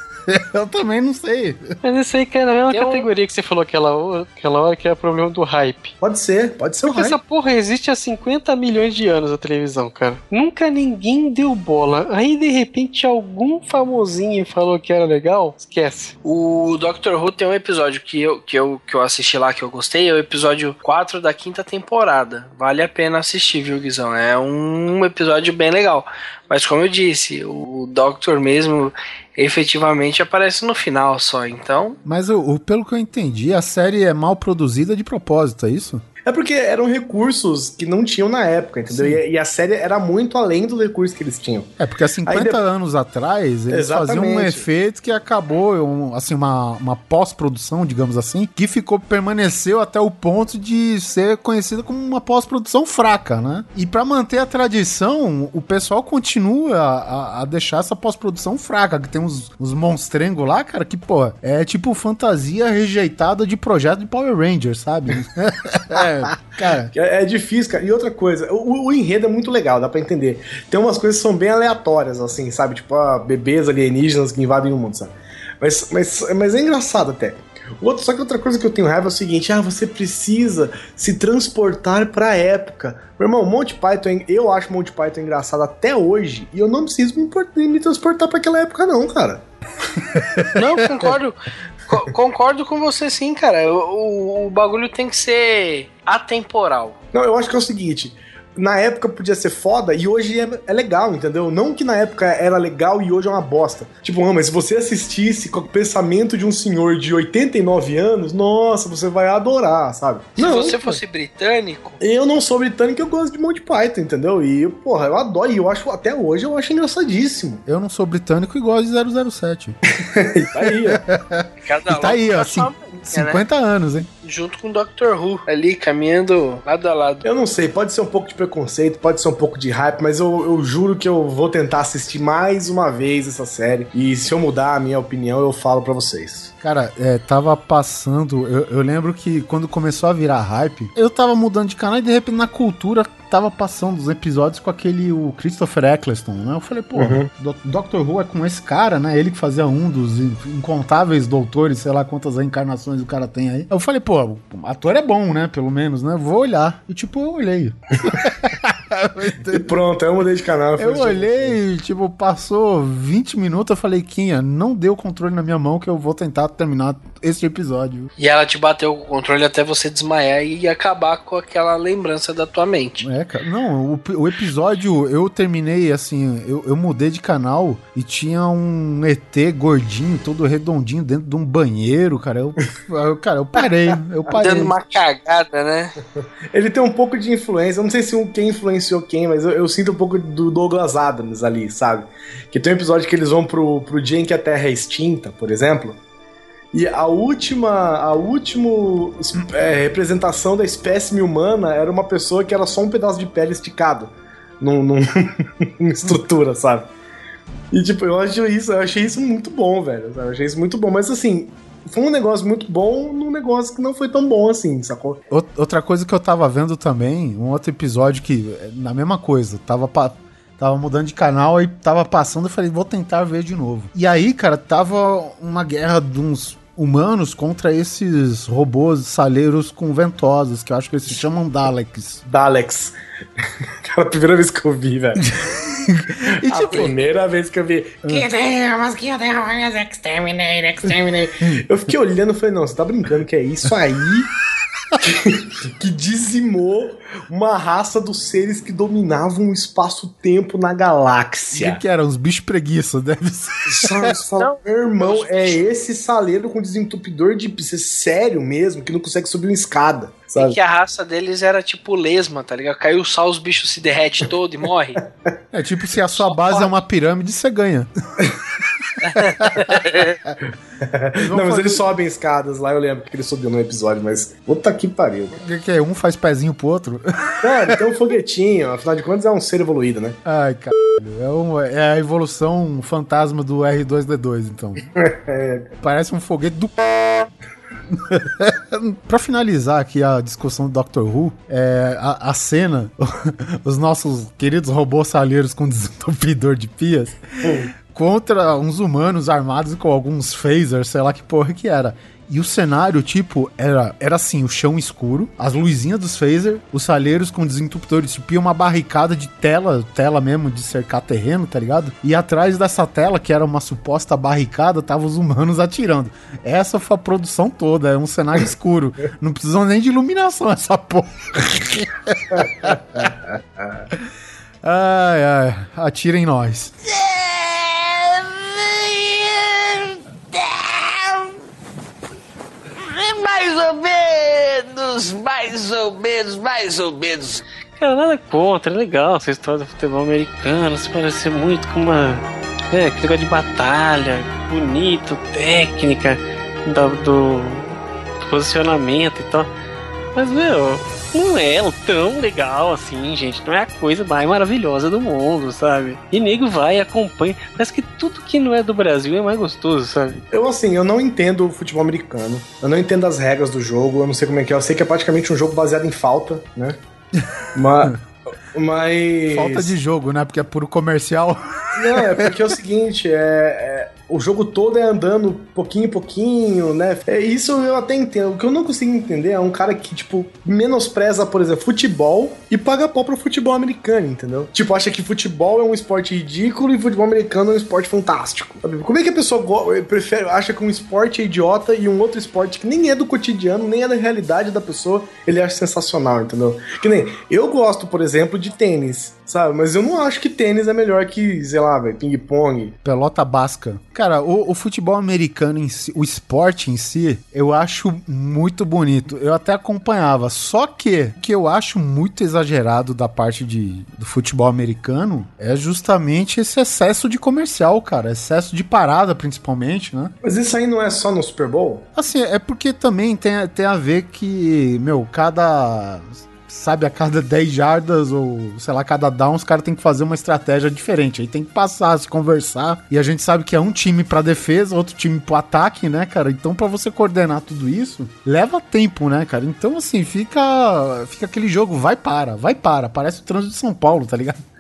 Eu também não sei. Mas isso aí cai na mesma eu... categoria que você falou aquela, aquela hora, que é o problema do hype. Pode ser, pode ser o Porque hype. essa porra existe há cinquenta milhões de anos a televisão, cara. Nunca ninguém deu bola. Aí, de repente, algum famosinho falou que era legal, esquece. O Doctor Who tem um episódio que eu, que, eu, que eu assisti lá, que eu gostei, é o episódio quatro da quinta temporada. Vale a pena assistir, viu, Guizão? É um episódio bem legal. Mas como eu disse, o Doctor mesmo efetivamente aparece no final só, então... Mas o, o, pelo que eu entendi, a série é mal produzida de propósito, é isso? É porque eram recursos que não tinham na época, entendeu? E, e a série era muito além dos recursos que eles tinham. É, porque há cinquenta depois... anos atrás, eles Exatamente. faziam um efeito que acabou, um, assim, uma, uma pós-produção, digamos assim, que ficou, permaneceu até o ponto de ser conhecida como uma pós-produção fraca, né? E pra manter a tradição, o pessoal continua a, a deixar essa pós-produção fraca, que tem uns, uns monstrengos lá, cara, que, pô, é tipo fantasia rejeitada de projeto de Power Rangers, sabe? É. Cara. É, é difícil, cara. E outra coisa, o, o enredo é muito legal, dá pra entender. Tem umas coisas que são bem aleatórias, assim, sabe? Tipo, ah, bebês alienígenas que invadem o mundo, sabe? Mas, mas, mas é engraçado até. Outro, só que outra coisa que eu tenho raiva é o seguinte: ah, você precisa se transportar pra época. Meu irmão, Monty Python, eu acho Monty Python engraçado até hoje, e eu não preciso me, import- me transportar pra aquela época, não, cara. Não, concordo. Co- concordo com você sim, cara. O, o, o bagulho tem que ser atemporal. Não, eu acho que é o seguinte: na época podia ser foda e hoje é, é legal, entendeu? Não que na época era legal e hoje é uma bosta. Tipo, não, mas se você assistisse com o pensamento de um senhor de oitenta e nove anos, nossa, você vai adorar, sabe? Se não, você fosse britânico... Eu não sou britânico, eu gosto de Monty Python, entendeu? E, porra, eu adoro, e eu acho, até hoje eu acho engraçadíssimo. Eu não sou britânico e gosto de zero zero sete. E tá aí, ó. Cada e tá aí, ó, assim, cinquenta anos, hein? Junto com o Doctor Who, ali, caminhando lado a lado. Eu não sei, pode ser um pouco de preconceito, pode ser um pouco de hype, mas eu, eu juro que eu vou tentar assistir mais uma vez essa série. E se eu mudar a minha opinião, eu falo pra vocês. Cara, é, tava passando... Eu, eu lembro que quando começou a virar hype, eu tava mudando de canal e de repente na cultura tava passando os episódios com aquele, o Christopher Eccleston, né? Eu falei, pô, uhum. Do, Doctor Who é com esse cara, né? Ele que fazia um dos incontáveis doutores, sei lá quantas reencarnações o cara tem aí. Eu falei, pô, o ator é bom, né? Pelo menos, né? Vou olhar. E tipo, eu olhei. E pronto, eu mudei de canal. Eu olhei, tipo, passou vinte minutos, eu falei, Quinha, não dê o controle na minha mão que eu vou tentar terminar esse episódio. E ela te bateu com o controle até você desmaiar e acabar com aquela lembrança da tua mente. É, cara. Não, o, o episódio eu terminei assim, eu, eu mudei de canal e tinha um E T gordinho, todo redondinho dentro de um banheiro, cara. Eu, eu cara, eu parei, eu parei. Dando uma cagada, né? Ele tem um pouco de influência, eu não sei se quem influenciou quem, mas eu, eu sinto um pouco do Douglas Adams ali, sabe? Que tem um episódio que eles vão pro, pro dia em que a Terra é extinta, por exemplo. E a última, a última é, representação da espécime humana era uma pessoa que era só um pedaço de pele esticado num, num, numa estrutura, sabe? E tipo, eu acho isso, eu achei isso muito bom, velho. Eu achei isso muito bom, mas assim, foi um negócio muito bom num negócio que não foi tão bom assim, sacou? Outra coisa que eu tava vendo também, um outro episódio que, na mesma coisa, tava pa... Tava mudando de canal e tava passando, eu falei, vou tentar ver de novo. E aí, cara, tava uma guerra de uns humanos contra esses robôs saleiros com ventosas, que eu acho que eles se chamam Daleks. Daleks. Cara, a primeira vez que eu vi, velho. E, tipo, a primeira vez que eu vi. Eu fiquei olhando e falei, não, você tá brincando que é isso aí? que, que dizimou uma raça dos seres que dominavam o espaço-tempo na galáxia. O que, que era? Uns bichos preguiça, deve ser. Sabe, fala, meu irmão, é esse saleiro com desentupidor de sério mesmo, que não consegue subir uma escada. Sabe? E que a raça deles era tipo lesma, tá ligado? Caiu o sal, os bichos se derretem todo e morre. É tipo, se a sua Só base pode. é uma pirâmide, você ganha. Não, mas fazer... eles sobem escadas lá, eu lembro que ele subiu no episódio, mas puta que pariu. O que, que é? Um faz pezinho pro outro? É, ele tem um foguetinho, afinal de contas é um ser evoluído, né? Ai, caralho. É, um, é a evolução fantasma do R dois D dois, então. Parece um foguete do... Pra finalizar aqui a discussão do Doctor Who, é, a, a cena, os nossos queridos robôs saleiros com desentupidor de pias hum. contra uns humanos armados com alguns phasers, sei lá que porra que era. E o cenário, tipo, era, era assim, o chão escuro, as luzinhas dos phaser, os saleiros com desentupidores, tipo, uma barricada de tela, tela mesmo de cercar terreno, tá ligado? E atrás dessa tela, que era uma suposta barricada, tava os humanos atirando. Essa foi a produção toda, é um cenário escuro. Não precisam nem de iluminação essa porra. Ai, ai, atira em nós. Mais ou menos, mais ou menos, mais ou menos. Cara, nada contra, é legal essa história do futebol americano, se parece muito com uma... É, aquele negócio de batalha, bonito, técnica, do, do posicionamento e tal. Mas, meu, não é tão legal assim, gente. Não é a coisa mais maravilhosa do mundo, sabe? E nego vai e acompanha. Parece que tudo que não é do Brasil é mais gostoso, sabe? Eu, assim, eu não entendo o futebol americano. Eu não entendo as regras do jogo. Eu não sei como é que é. Eu sei que é praticamente um jogo baseado em falta, né? Mas... mas... Falta de jogo, né? Porque é puro comercial. Não, é porque é o seguinte, é... é... o jogo todo é andando pouquinho em pouquinho, né? É, isso eu até entendo. O que eu não consigo entender é um cara que, tipo, menospreza, por exemplo, futebol e paga pau pro futebol americano, entendeu? Tipo, acha que futebol é um esporte ridículo e futebol americano é um esporte fantástico. Sabe? Como é que a pessoa go- prefere, acha que um esporte é idiota e um outro esporte que nem é do cotidiano, nem é da realidade da pessoa, ele acha sensacional, entendeu? Que nem, eu gosto, por exemplo, de tênis, sabe? Mas eu não acho que tênis é melhor que, sei lá, velho, ping-pong. Pelota basca. Cara, o, o futebol americano em si, o esporte em si, eu acho muito bonito. Eu até acompanhava. Só que o que eu acho muito exagerado da parte de, do futebol americano é justamente esse excesso de comercial, cara. Excesso de parada, principalmente, né? Mas isso aí não é só no Super Bowl? Assim, é porque também tem, tem a ver que, meu, cada... sabe, a cada dez jardas ou, sei lá, cada down, os caras tem que fazer uma estratégia diferente. Aí tem que passar, se conversar. E a gente sabe que é um time pra defesa, outro time pro ataque, né, cara? Então, pra você coordenar tudo isso, leva tempo, né, cara? Então, assim, fica, fica aquele jogo, vai para, vai para. Parece o trânsito de São Paulo, tá ligado?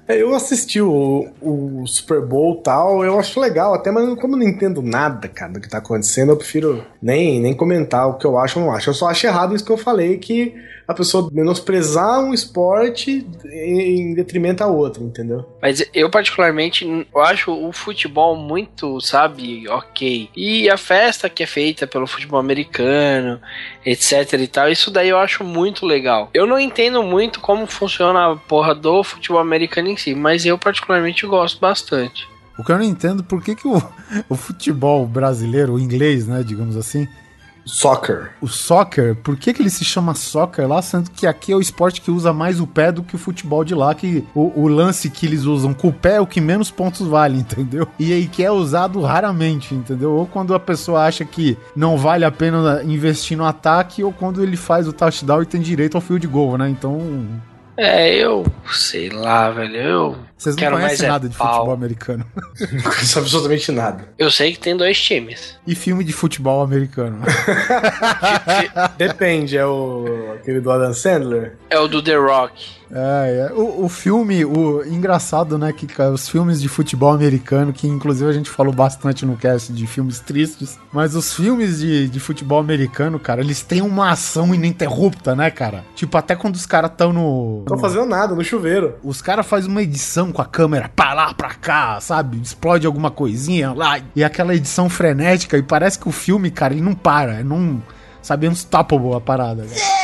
É, eu assisti o, o Super Bowl e tal, eu acho legal até, mas como eu não entendo nada, cara, do que tá acontecendo, eu prefiro nem, nem comentar o que eu acho ou não acho. Eu só acho errado isso que eu falei, que a pessoa menosprezar um esporte em detrimento a outro, entendeu? Mas eu particularmente, eu acho o futebol muito, sabe, ok. E a festa que é feita pelo futebol americano, etc e tal, isso daí eu acho muito legal. Eu não entendo muito como funciona a porra do futebol americano em si, mas eu particularmente gosto bastante. O que eu não entendo, por que que o, o futebol brasileiro, o inglês, né, digamos assim, Soccer. o soccer, por que que ele se chama soccer lá, sendo que aqui é o esporte que usa mais o pé do que o futebol de lá, que o, o lance que eles usam com o pé é o que menos pontos vale, entendeu? E aí que é usado raramente, entendeu? Ou quando a pessoa acha que não vale a pena investir no ataque, ou quando ele faz o touchdown e tem direito ao field goal, né? Então... É, eu sei lá, velho, eu Vocês não quero conhecem mais nada é de pau. futebol americano. Não conheço absolutamente nada. Eu sei que tem dois times. E filme de futebol americano? Depende, é o aquele do Adam Sandler? É o do The Rock. É, é. O, o filme, o engraçado, né, que cara, os filmes de futebol americano, que inclusive a gente falou bastante no cast de filmes tristes, mas os filmes de, de futebol americano, cara, eles têm uma ação ininterrupta, né, cara? Tipo, até quando os caras estão no... Não tô fazendo nada, no chuveiro. Os caras fazem uma edição com a câmera pra lá, pra cá, sabe? Explode alguma coisinha lá, e aquela edição frenética, e parece que o filme, cara, ele não para, é não... Sabe, é unstoppable a parada, cara.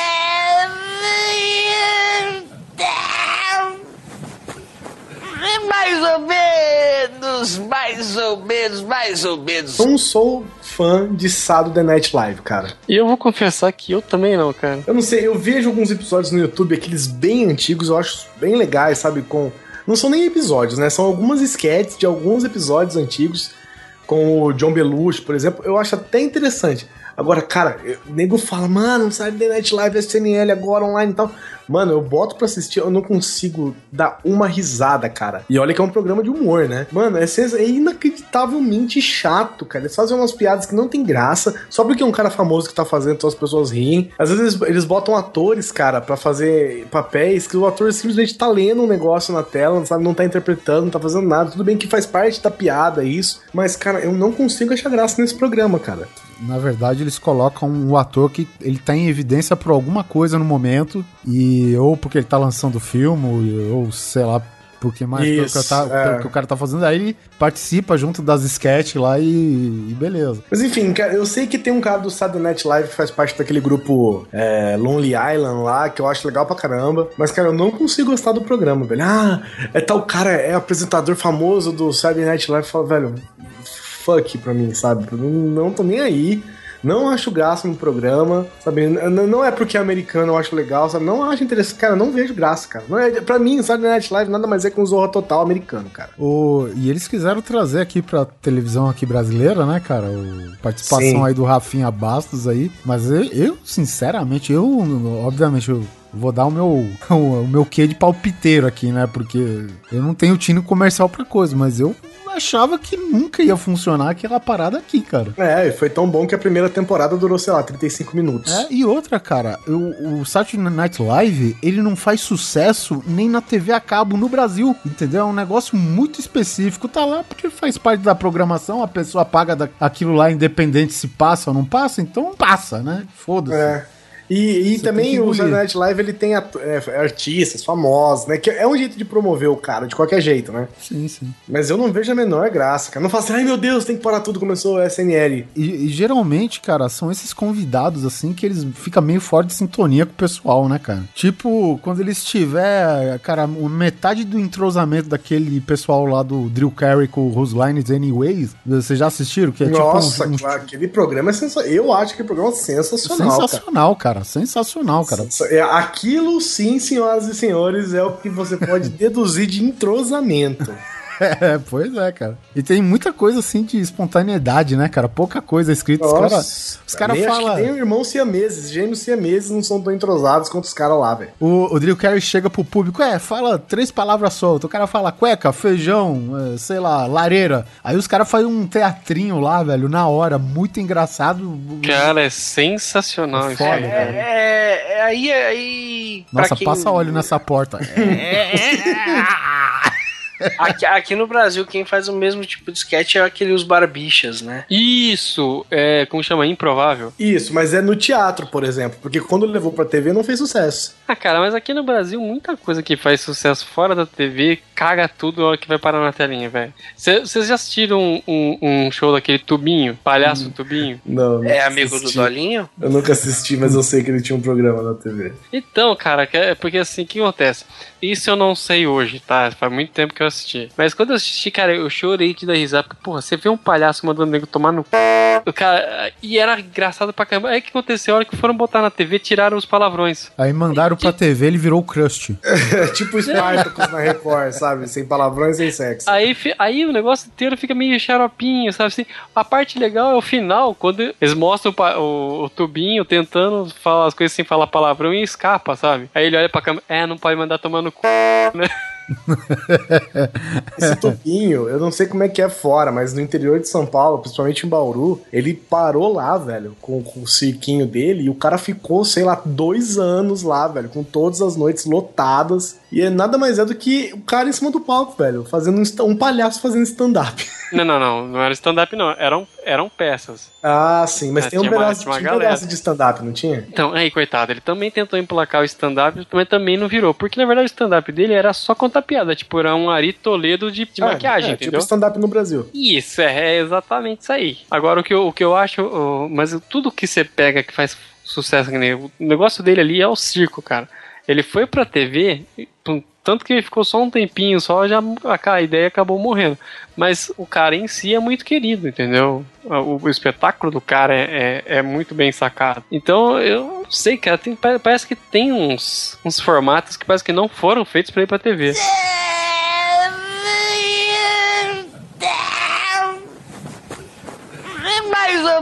Mais ou menos, mais ou menos, mais ou menos. Não sou fã de Saturday Night Live, cara. E eu vou confessar que eu também não, cara. Eu não sei, eu vejo alguns episódios no YouTube, aqueles bem antigos, eu acho bem legais, sabe? Com... Não são nem episódios, né? São algumas sketches de alguns episódios antigos, com o John Belushi, por exemplo. Eu acho até interessante. Agora, cara, o nego fala, mano, Saturday Night Live, S N L agora online e tal. Mano, eu boto pra assistir, eu não consigo dar uma risada, cara. E olha que é um programa de humor, né? Mano, é, sens- é inacreditavelmente chato, cara. Eles fazem umas piadas que não tem graça, só porque é um cara famoso que tá fazendo, então as pessoas riem. Às vezes eles, eles botam atores, cara, pra fazer papéis que o ator simplesmente tá lendo um negócio na tela, sabe? Não tá interpretando, não tá fazendo nada. Tudo bem que faz parte da piada isso, mas, cara, eu não consigo achar graça nesse programa, cara. Na verdade, eles colocam o ator que ele tá em evidência por alguma coisa no momento, e ou porque ele tá lançando o filme, ou sei lá, porque mais pelo que, Isso, tá, é. pelo que o cara tá fazendo, aí ele participa junto das sketches lá e, e beleza. Mas enfim, cara, eu sei que tem um cara do Saturday Night Live que faz parte daquele grupo é, Lonely Island lá, que eu acho legal pra caramba, mas, cara, eu não consigo gostar do programa, velho. Ah, é tal cara, é apresentador famoso do Saturday Night Live, fala, velho, fuck pra mim, sabe? Eu não tô nem aí. Não acho graça no programa, sabe? N- não é porque é americano eu acho legal, sabe? Não acho interessante. Cara, não vejo graça, cara. Não é, pra mim, Saturday Night Live nada mais é que um Zorra Total americano, cara. O, e eles quiseram trazer aqui pra televisão aqui brasileira, né, cara? O, participação Sim. aí do Rafinha Bastos aí. Mas eu, eu, sinceramente, eu, obviamente, eu vou dar o meu, o meu quê de palpiteiro aqui, né? Porque eu não tenho tino comercial pra coisa, mas eu achava que nunca ia funcionar aquela parada aqui, cara. É, e foi tão bom que a primeira temporada durou, sei lá, trinta e cinco minutos. É, e outra, cara, o, o Saturday Night Live, ele não faz sucesso nem na T V a cabo no Brasil, entendeu? É um negócio muito específico, tá lá porque faz parte da programação, a pessoa paga da, aquilo lá independente se passa ou não passa, então passa, né? Foda-se. É. E, e Você também tem que o engolir. Saturday Night Live, ele tem atu- é, artistas famosos, né? Que é um jeito de promover o cara, de qualquer jeito, né? Sim, sim. Mas eu não vejo a menor graça, cara. Não falo assim, ai meu Deus, tem que parar tudo, começou o S N L. E, e geralmente, cara, são esses convidados, assim, que eles ficam meio fora de sintonia com o pessoal, né, cara? Tipo, quando eles tiver, cara, metade do entrosamento daquele pessoal lá do Drew Carey com o Whose Line Is Anyways, vocês já assistiram? Que é Nossa, tipo um, um, claro, aquele programa é sensacional. Eu acho que o programa é sensacional, sensacional, cara. Sensacional, cara. É, aquilo sim, senhoras e senhores, é o que você pode deduzir de entrosamento. É, pois é, cara. E tem muita coisa assim de espontaneidade, né, cara? Pouca coisa escrita. Os caras os cara falam. Nem irmãos siameses, gêmeos siameses não são tão entrosados quanto os caras lá, velho. O, o Drew Carey chega pro público, é, fala três palavras soltas. O cara fala cueca, feijão, é, sei lá, lareira. Aí os caras fazem um teatrinho lá, velho, na hora, muito engraçado. Cara, é sensacional é isso foda, aí. É, é, é, aí, aí... Nossa, quem... passa óleo nessa porta. Aqui, aqui no Brasil, quem faz o mesmo tipo de sketch é aquele Os Barbichas, né? Isso, é, como chama? Improvável. Isso, mas é no teatro, por exemplo, porque quando levou pra T V não fez sucesso. Ah, cara, mas aqui no Brasil, muita coisa que faz sucesso fora da T V caga tudo na hora que vai parar na telinha, velho. Vocês já assistiram um, um, um show daquele Tubinho? Palhaço hum. Tubinho? Não, não É amigo do Dolinho? Eu nunca assisti, mas eu sei que ele tinha um programa na T V. Então, cara, é porque assim, o que acontece? Isso eu não sei hoje, tá? Faz muito tempo que eu assisti. Mas quando eu assisti, cara, eu chorei de dar risada. Porque, porra, você vê um palhaço mandando o nego tomar no c... Cara, e era engraçado pra caramba. Aí o que aconteceu? A hora que foram botar na T V, tiraram os palavrões. Aí mandaram pra T V, ele virou o Krusty. É tipo o Spartacus na Record, sabe? Sem palavrões, sem sexo. Aí, aí o negócio inteiro fica meio xaropinho, sabe assim? A parte legal é o final, quando eles mostram o, o, o Tubinho tentando falar as coisas sem falar palavrão e escapa, sabe? Aí ele olha pra câmera, é, não pode mandar tomar no c... né? Esse Tubinho, eu não sei como é que é fora, mas no interior de São Paulo, principalmente em Bauru, ele parou lá, velho, com, com o cirquinho dele, e o cara ficou, sei lá, dois anos lá, velho, com todas as noites lotadas, e é nada mais é do que o cara em cima do palco, velho, fazendo um, um palhaço fazendo stand-up. Não, não, não, não era stand-up não, eram, eram peças. Ah, sim, mas é, tem um pedaço, uma, tinha um pedaço de stand-up, não tinha? Então, aí, coitado, ele também tentou emplacar o stand-up, mas também não virou, porque na verdade o stand-up dele era só contar piada, tipo, era um Ari Toledo de, de ah, maquiagem, é, entendeu? Tipo stand-up no Brasil. Isso, é, é exatamente isso aí. Agora, o que eu, o que eu acho, o, mas tudo que você pega que faz sucesso, o negócio dele ali é o circo, cara. Ele foi pra T V, tanto que ele ficou só um tempinho, só já a, a ideia acabou morrendo. Mas o cara em si é muito querido, entendeu? O, o espetáculo do cara é, é, é muito bem sacado. Então, eu não sei, cara, tem, parece que tem uns, uns formatos que parece que não foram feitos pra ir pra T V. Mais ou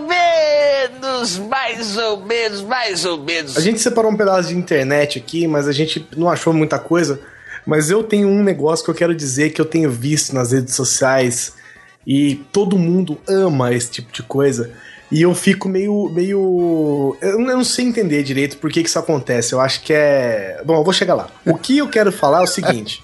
menos, mais ou menos, mais ou menos. A gente separou um pedaço de internet aqui, mas a gente não achou muita coisa. Mas eu tenho um negócio que eu quero dizer que eu tenho visto nas redes sociais e todo mundo ama esse tipo de coisa. E eu fico meio... meio eu não sei entender direito por que que isso acontece. Eu acho que é... Bom, eu vou chegar lá. O que eu quero falar é o seguinte...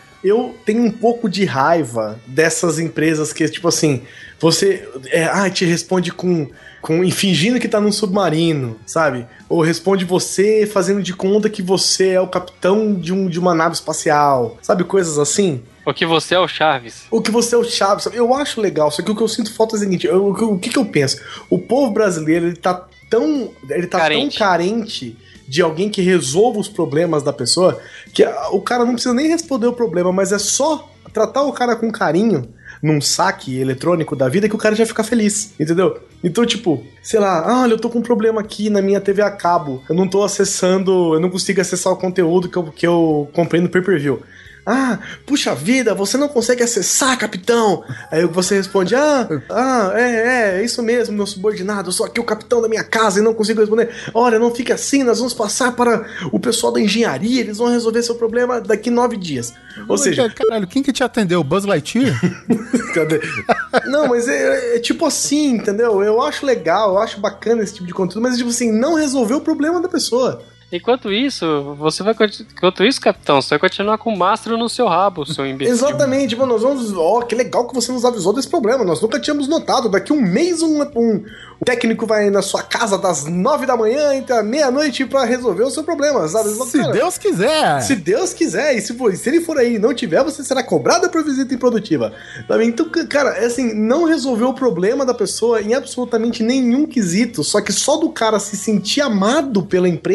Eu tenho um pouco de raiva dessas empresas que, tipo assim, você é, ah, te responde com, com fingindo que tá num submarino, sabe? Ou responde você fazendo de conta que você é o capitão de, um, de uma nave espacial, sabe? Coisas assim. O que você é o Chaves. O que você é o Chaves, sabe? Eu acho legal, só que o que eu sinto falta é o seguinte, eu, o, o que que eu penso? O povo brasileiro, ele tá tão, ele tá carente. tão carente de alguém que resolva os problemas da pessoa, que o cara não precisa nem responder o problema, mas é só tratar o cara com carinho num saque eletrônico da vida que o cara já fica feliz, entendeu? Então, tipo, sei lá, ah, olha, eu tô com um problema aqui na minha T V a cabo, eu não tô acessando, eu não consigo acessar o conteúdo que eu, que eu comprei no pay-per-view. Ah, puxa vida, você não consegue acessar, capitão. Aí você responde, ah, ah, é, é, é isso mesmo, meu subordinado, eu sou aqui o capitão da minha casa e não consigo responder. Olha, não fique assim, nós vamos passar para o pessoal da engenharia, eles vão resolver seu problema daqui nove dias. Ou Mas, seja... Caralho, quem que te atendeu? Buzz Lightyear? Cadê? Não, mas é, é tipo assim, entendeu? Eu acho legal, eu acho bacana esse tipo de conteúdo, mas tipo assim, não resolveu o problema da pessoa. Enquanto isso, você vai enquanto isso, capitão, você vai continuar com o mastro no seu rabo, seu imbecil. Exatamente, tipo, nós vamos. Ó, oh, que legal que você nos avisou desse problema. Nós nunca tínhamos notado. Daqui um mês um, um técnico vai na sua casa das nove da manhã, entre a meia-noite pra resolver o seu problema, sabe? Se cara, Deus quiser. Se Deus quiser, e se, for, se ele for aí e não tiver, você será cobrado por visita improdutiva. Sabe? Então, cara, é assim, não resolveu o problema da pessoa em absolutamente nenhum quesito, só que só do cara se sentir amado pela empresa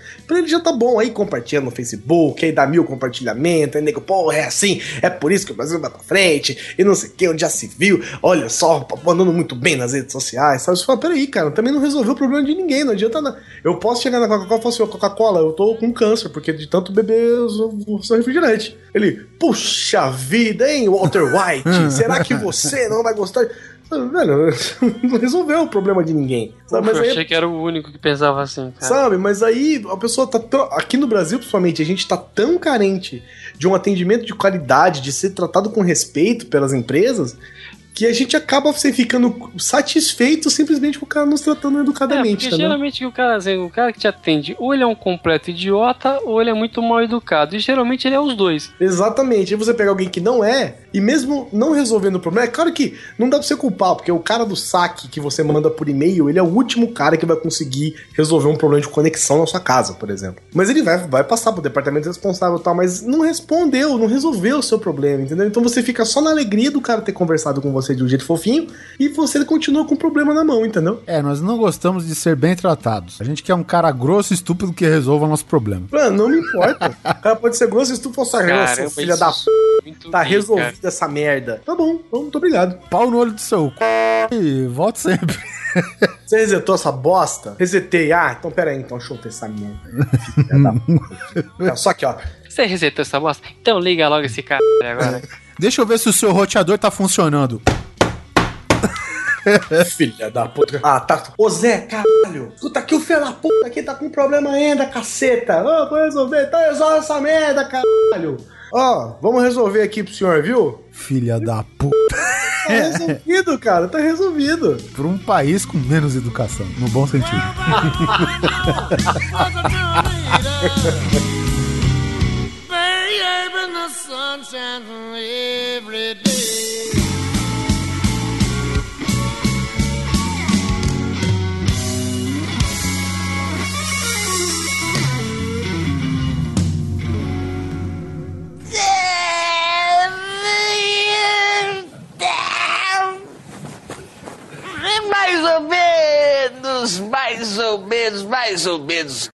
Pra ele já tá bom, aí compartilha no Facebook, aí dá mil compartilhamentos, aí nego, porra, é assim, é por isso que o Brasil vai pra frente, e não sei o que, onde já se viu, olha só, mandando muito bem nas redes sociais, sabe? Você fala, peraí, cara, também não resolveu o problema de ninguém, não adianta nada. Eu posso chegar na Coca-Cola e falar assim, Coca-Cola, eu tô com câncer, porque de tanto beber o seu refrigerante. Ele, puxa vida, hein, Walter White, será que você não vai gostar? Velho, não resolveu o problema de ninguém. Sabe? Uf, mas eu aí, achei que era o único que pensava assim, cara. Sabe, mas aí a pessoa tá tão... Aqui no Brasil, principalmente, a gente tá tão carente de um atendimento de qualidade, de ser tratado com respeito pelas empresas, que a gente acaba assim, ficando satisfeito simplesmente com o cara nos tratando educadamente. É, porque geralmente o cara, assim, o cara que te atende, ou ele é um completo idiota, ou ele é muito mal educado. E geralmente ele é os dois. Exatamente. Aí você pega alguém que não é, e mesmo não resolvendo o problema, é claro que não dá pra você culpar, porque o cara do saque que você manda por e-mail, ele é o último cara que vai conseguir resolver um problema de conexão na sua casa, por exemplo. Mas ele vai, vai passar pro departamento responsável e tal, mas não respondeu, não resolveu o seu problema, entendeu? Então você fica só na alegria do cara ter conversado com você de um jeito fofinho, e você continua com o problema na mão, entendeu? É, nós não gostamos de ser bem tratados. A gente quer um cara grosso e estúpido que resolva o nosso problema. Mano, não me importa. O cara pode ser grosso e estúpido, só grosso, filha da p... Tá bem, resolvida cara. Essa merda. Tá bom, bom, muito obrigado. Pau no olho do seu c... e volte sempre. Você resetou essa bosta? Resetei. Ah, então pera aí, então deixa eu ter essa merda. Filha só aqui, ó. Você resetou essa bosta? Então liga logo esse cara agora. Deixa eu ver se o seu roteador tá funcionando. Filha da puta. Ah, tá. Ô Zé, caralho. Escuta aqui, o filho da puta aqui tá com problema ainda, caceta. Ô, oh, vou resolver. Então resolve essa merda, caralho. Ó, oh, vamos resolver aqui pro senhor, viu? Filha da puta. Tá resolvido, cara. Tá resolvido. Por um país com menos educação, no bom sentido. Mais ou menos, mais ou menos, mais ou menos.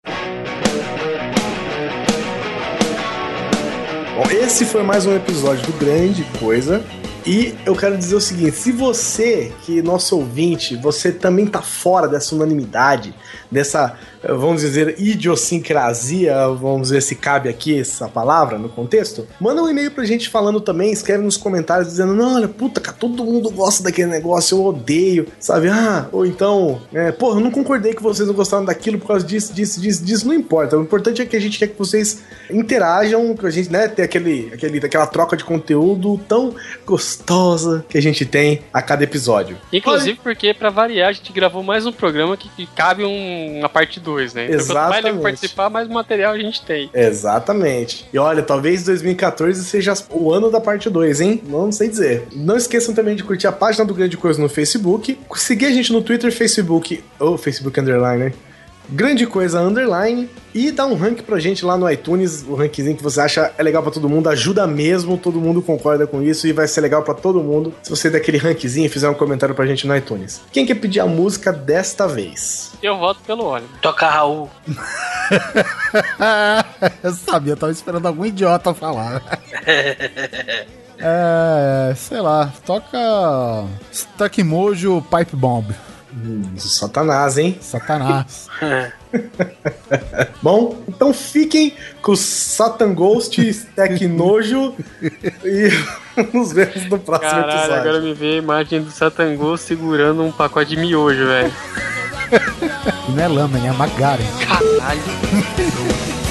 Bom, esse foi mais um episódio do Grande Coisa. E eu quero dizer o seguinte, se você, que é nosso ouvinte, você também tá fora dessa unanimidade, dessa, vamos dizer, idiosincrasia, vamos ver se cabe aqui essa palavra no contexto, manda um e-mail pra gente falando também, escreve nos comentários dizendo, não, olha, puta, cara, todo mundo gosta daquele negócio, eu odeio, sabe? Ah, ou então, é, porra, eu não concordei que vocês não gostaram daquilo por causa disso, disso, disso, disso, não importa. O importante é que a gente quer que vocês interajam, que a gente, né, ter aquele, aquele, aquela troca de conteúdo tão gostosa que a gente tem a cada episódio. Inclusive olha, porque, pra variar, a gente gravou mais um programa que, que cabe um, uma parte dois, né? Então, exatamente. Quanto mais ele participar, mais material a gente tem. Exatamente. E olha, talvez dois mil e quatorze seja o ano da parte dois, hein? Não sei dizer. Não esqueçam também de curtir a página do Grande Coisa no Facebook, seguir a gente no Twitter, Facebook, ou Facebook Underline, né? Grande Coisa Underline, e dá um rank pra gente lá no iTunes, o rankzinho que você acha é legal pra todo mundo, ajuda mesmo, todo mundo concorda com isso e vai ser legal pra todo mundo se você der aquele rankzinho e fizer um comentário pra gente no iTunes. Quem quer pedir a música desta vez? Eu voto pelo óleo. Toca Raul. Eu sabia, eu tava esperando algum idiota falar. É, sei lá, toca Stuck Mojo Pipe Bomb. Hum, Satanás, hein? Satanás. Bom, então fiquem com o Satan Ghost, Stack Nojo e nos vemos no próximo Caralho, episódio. Agora me veio a imagem do Satan Ghost segurando um pacote de miojo, velho. Não é lama, é Magaren. Caralho.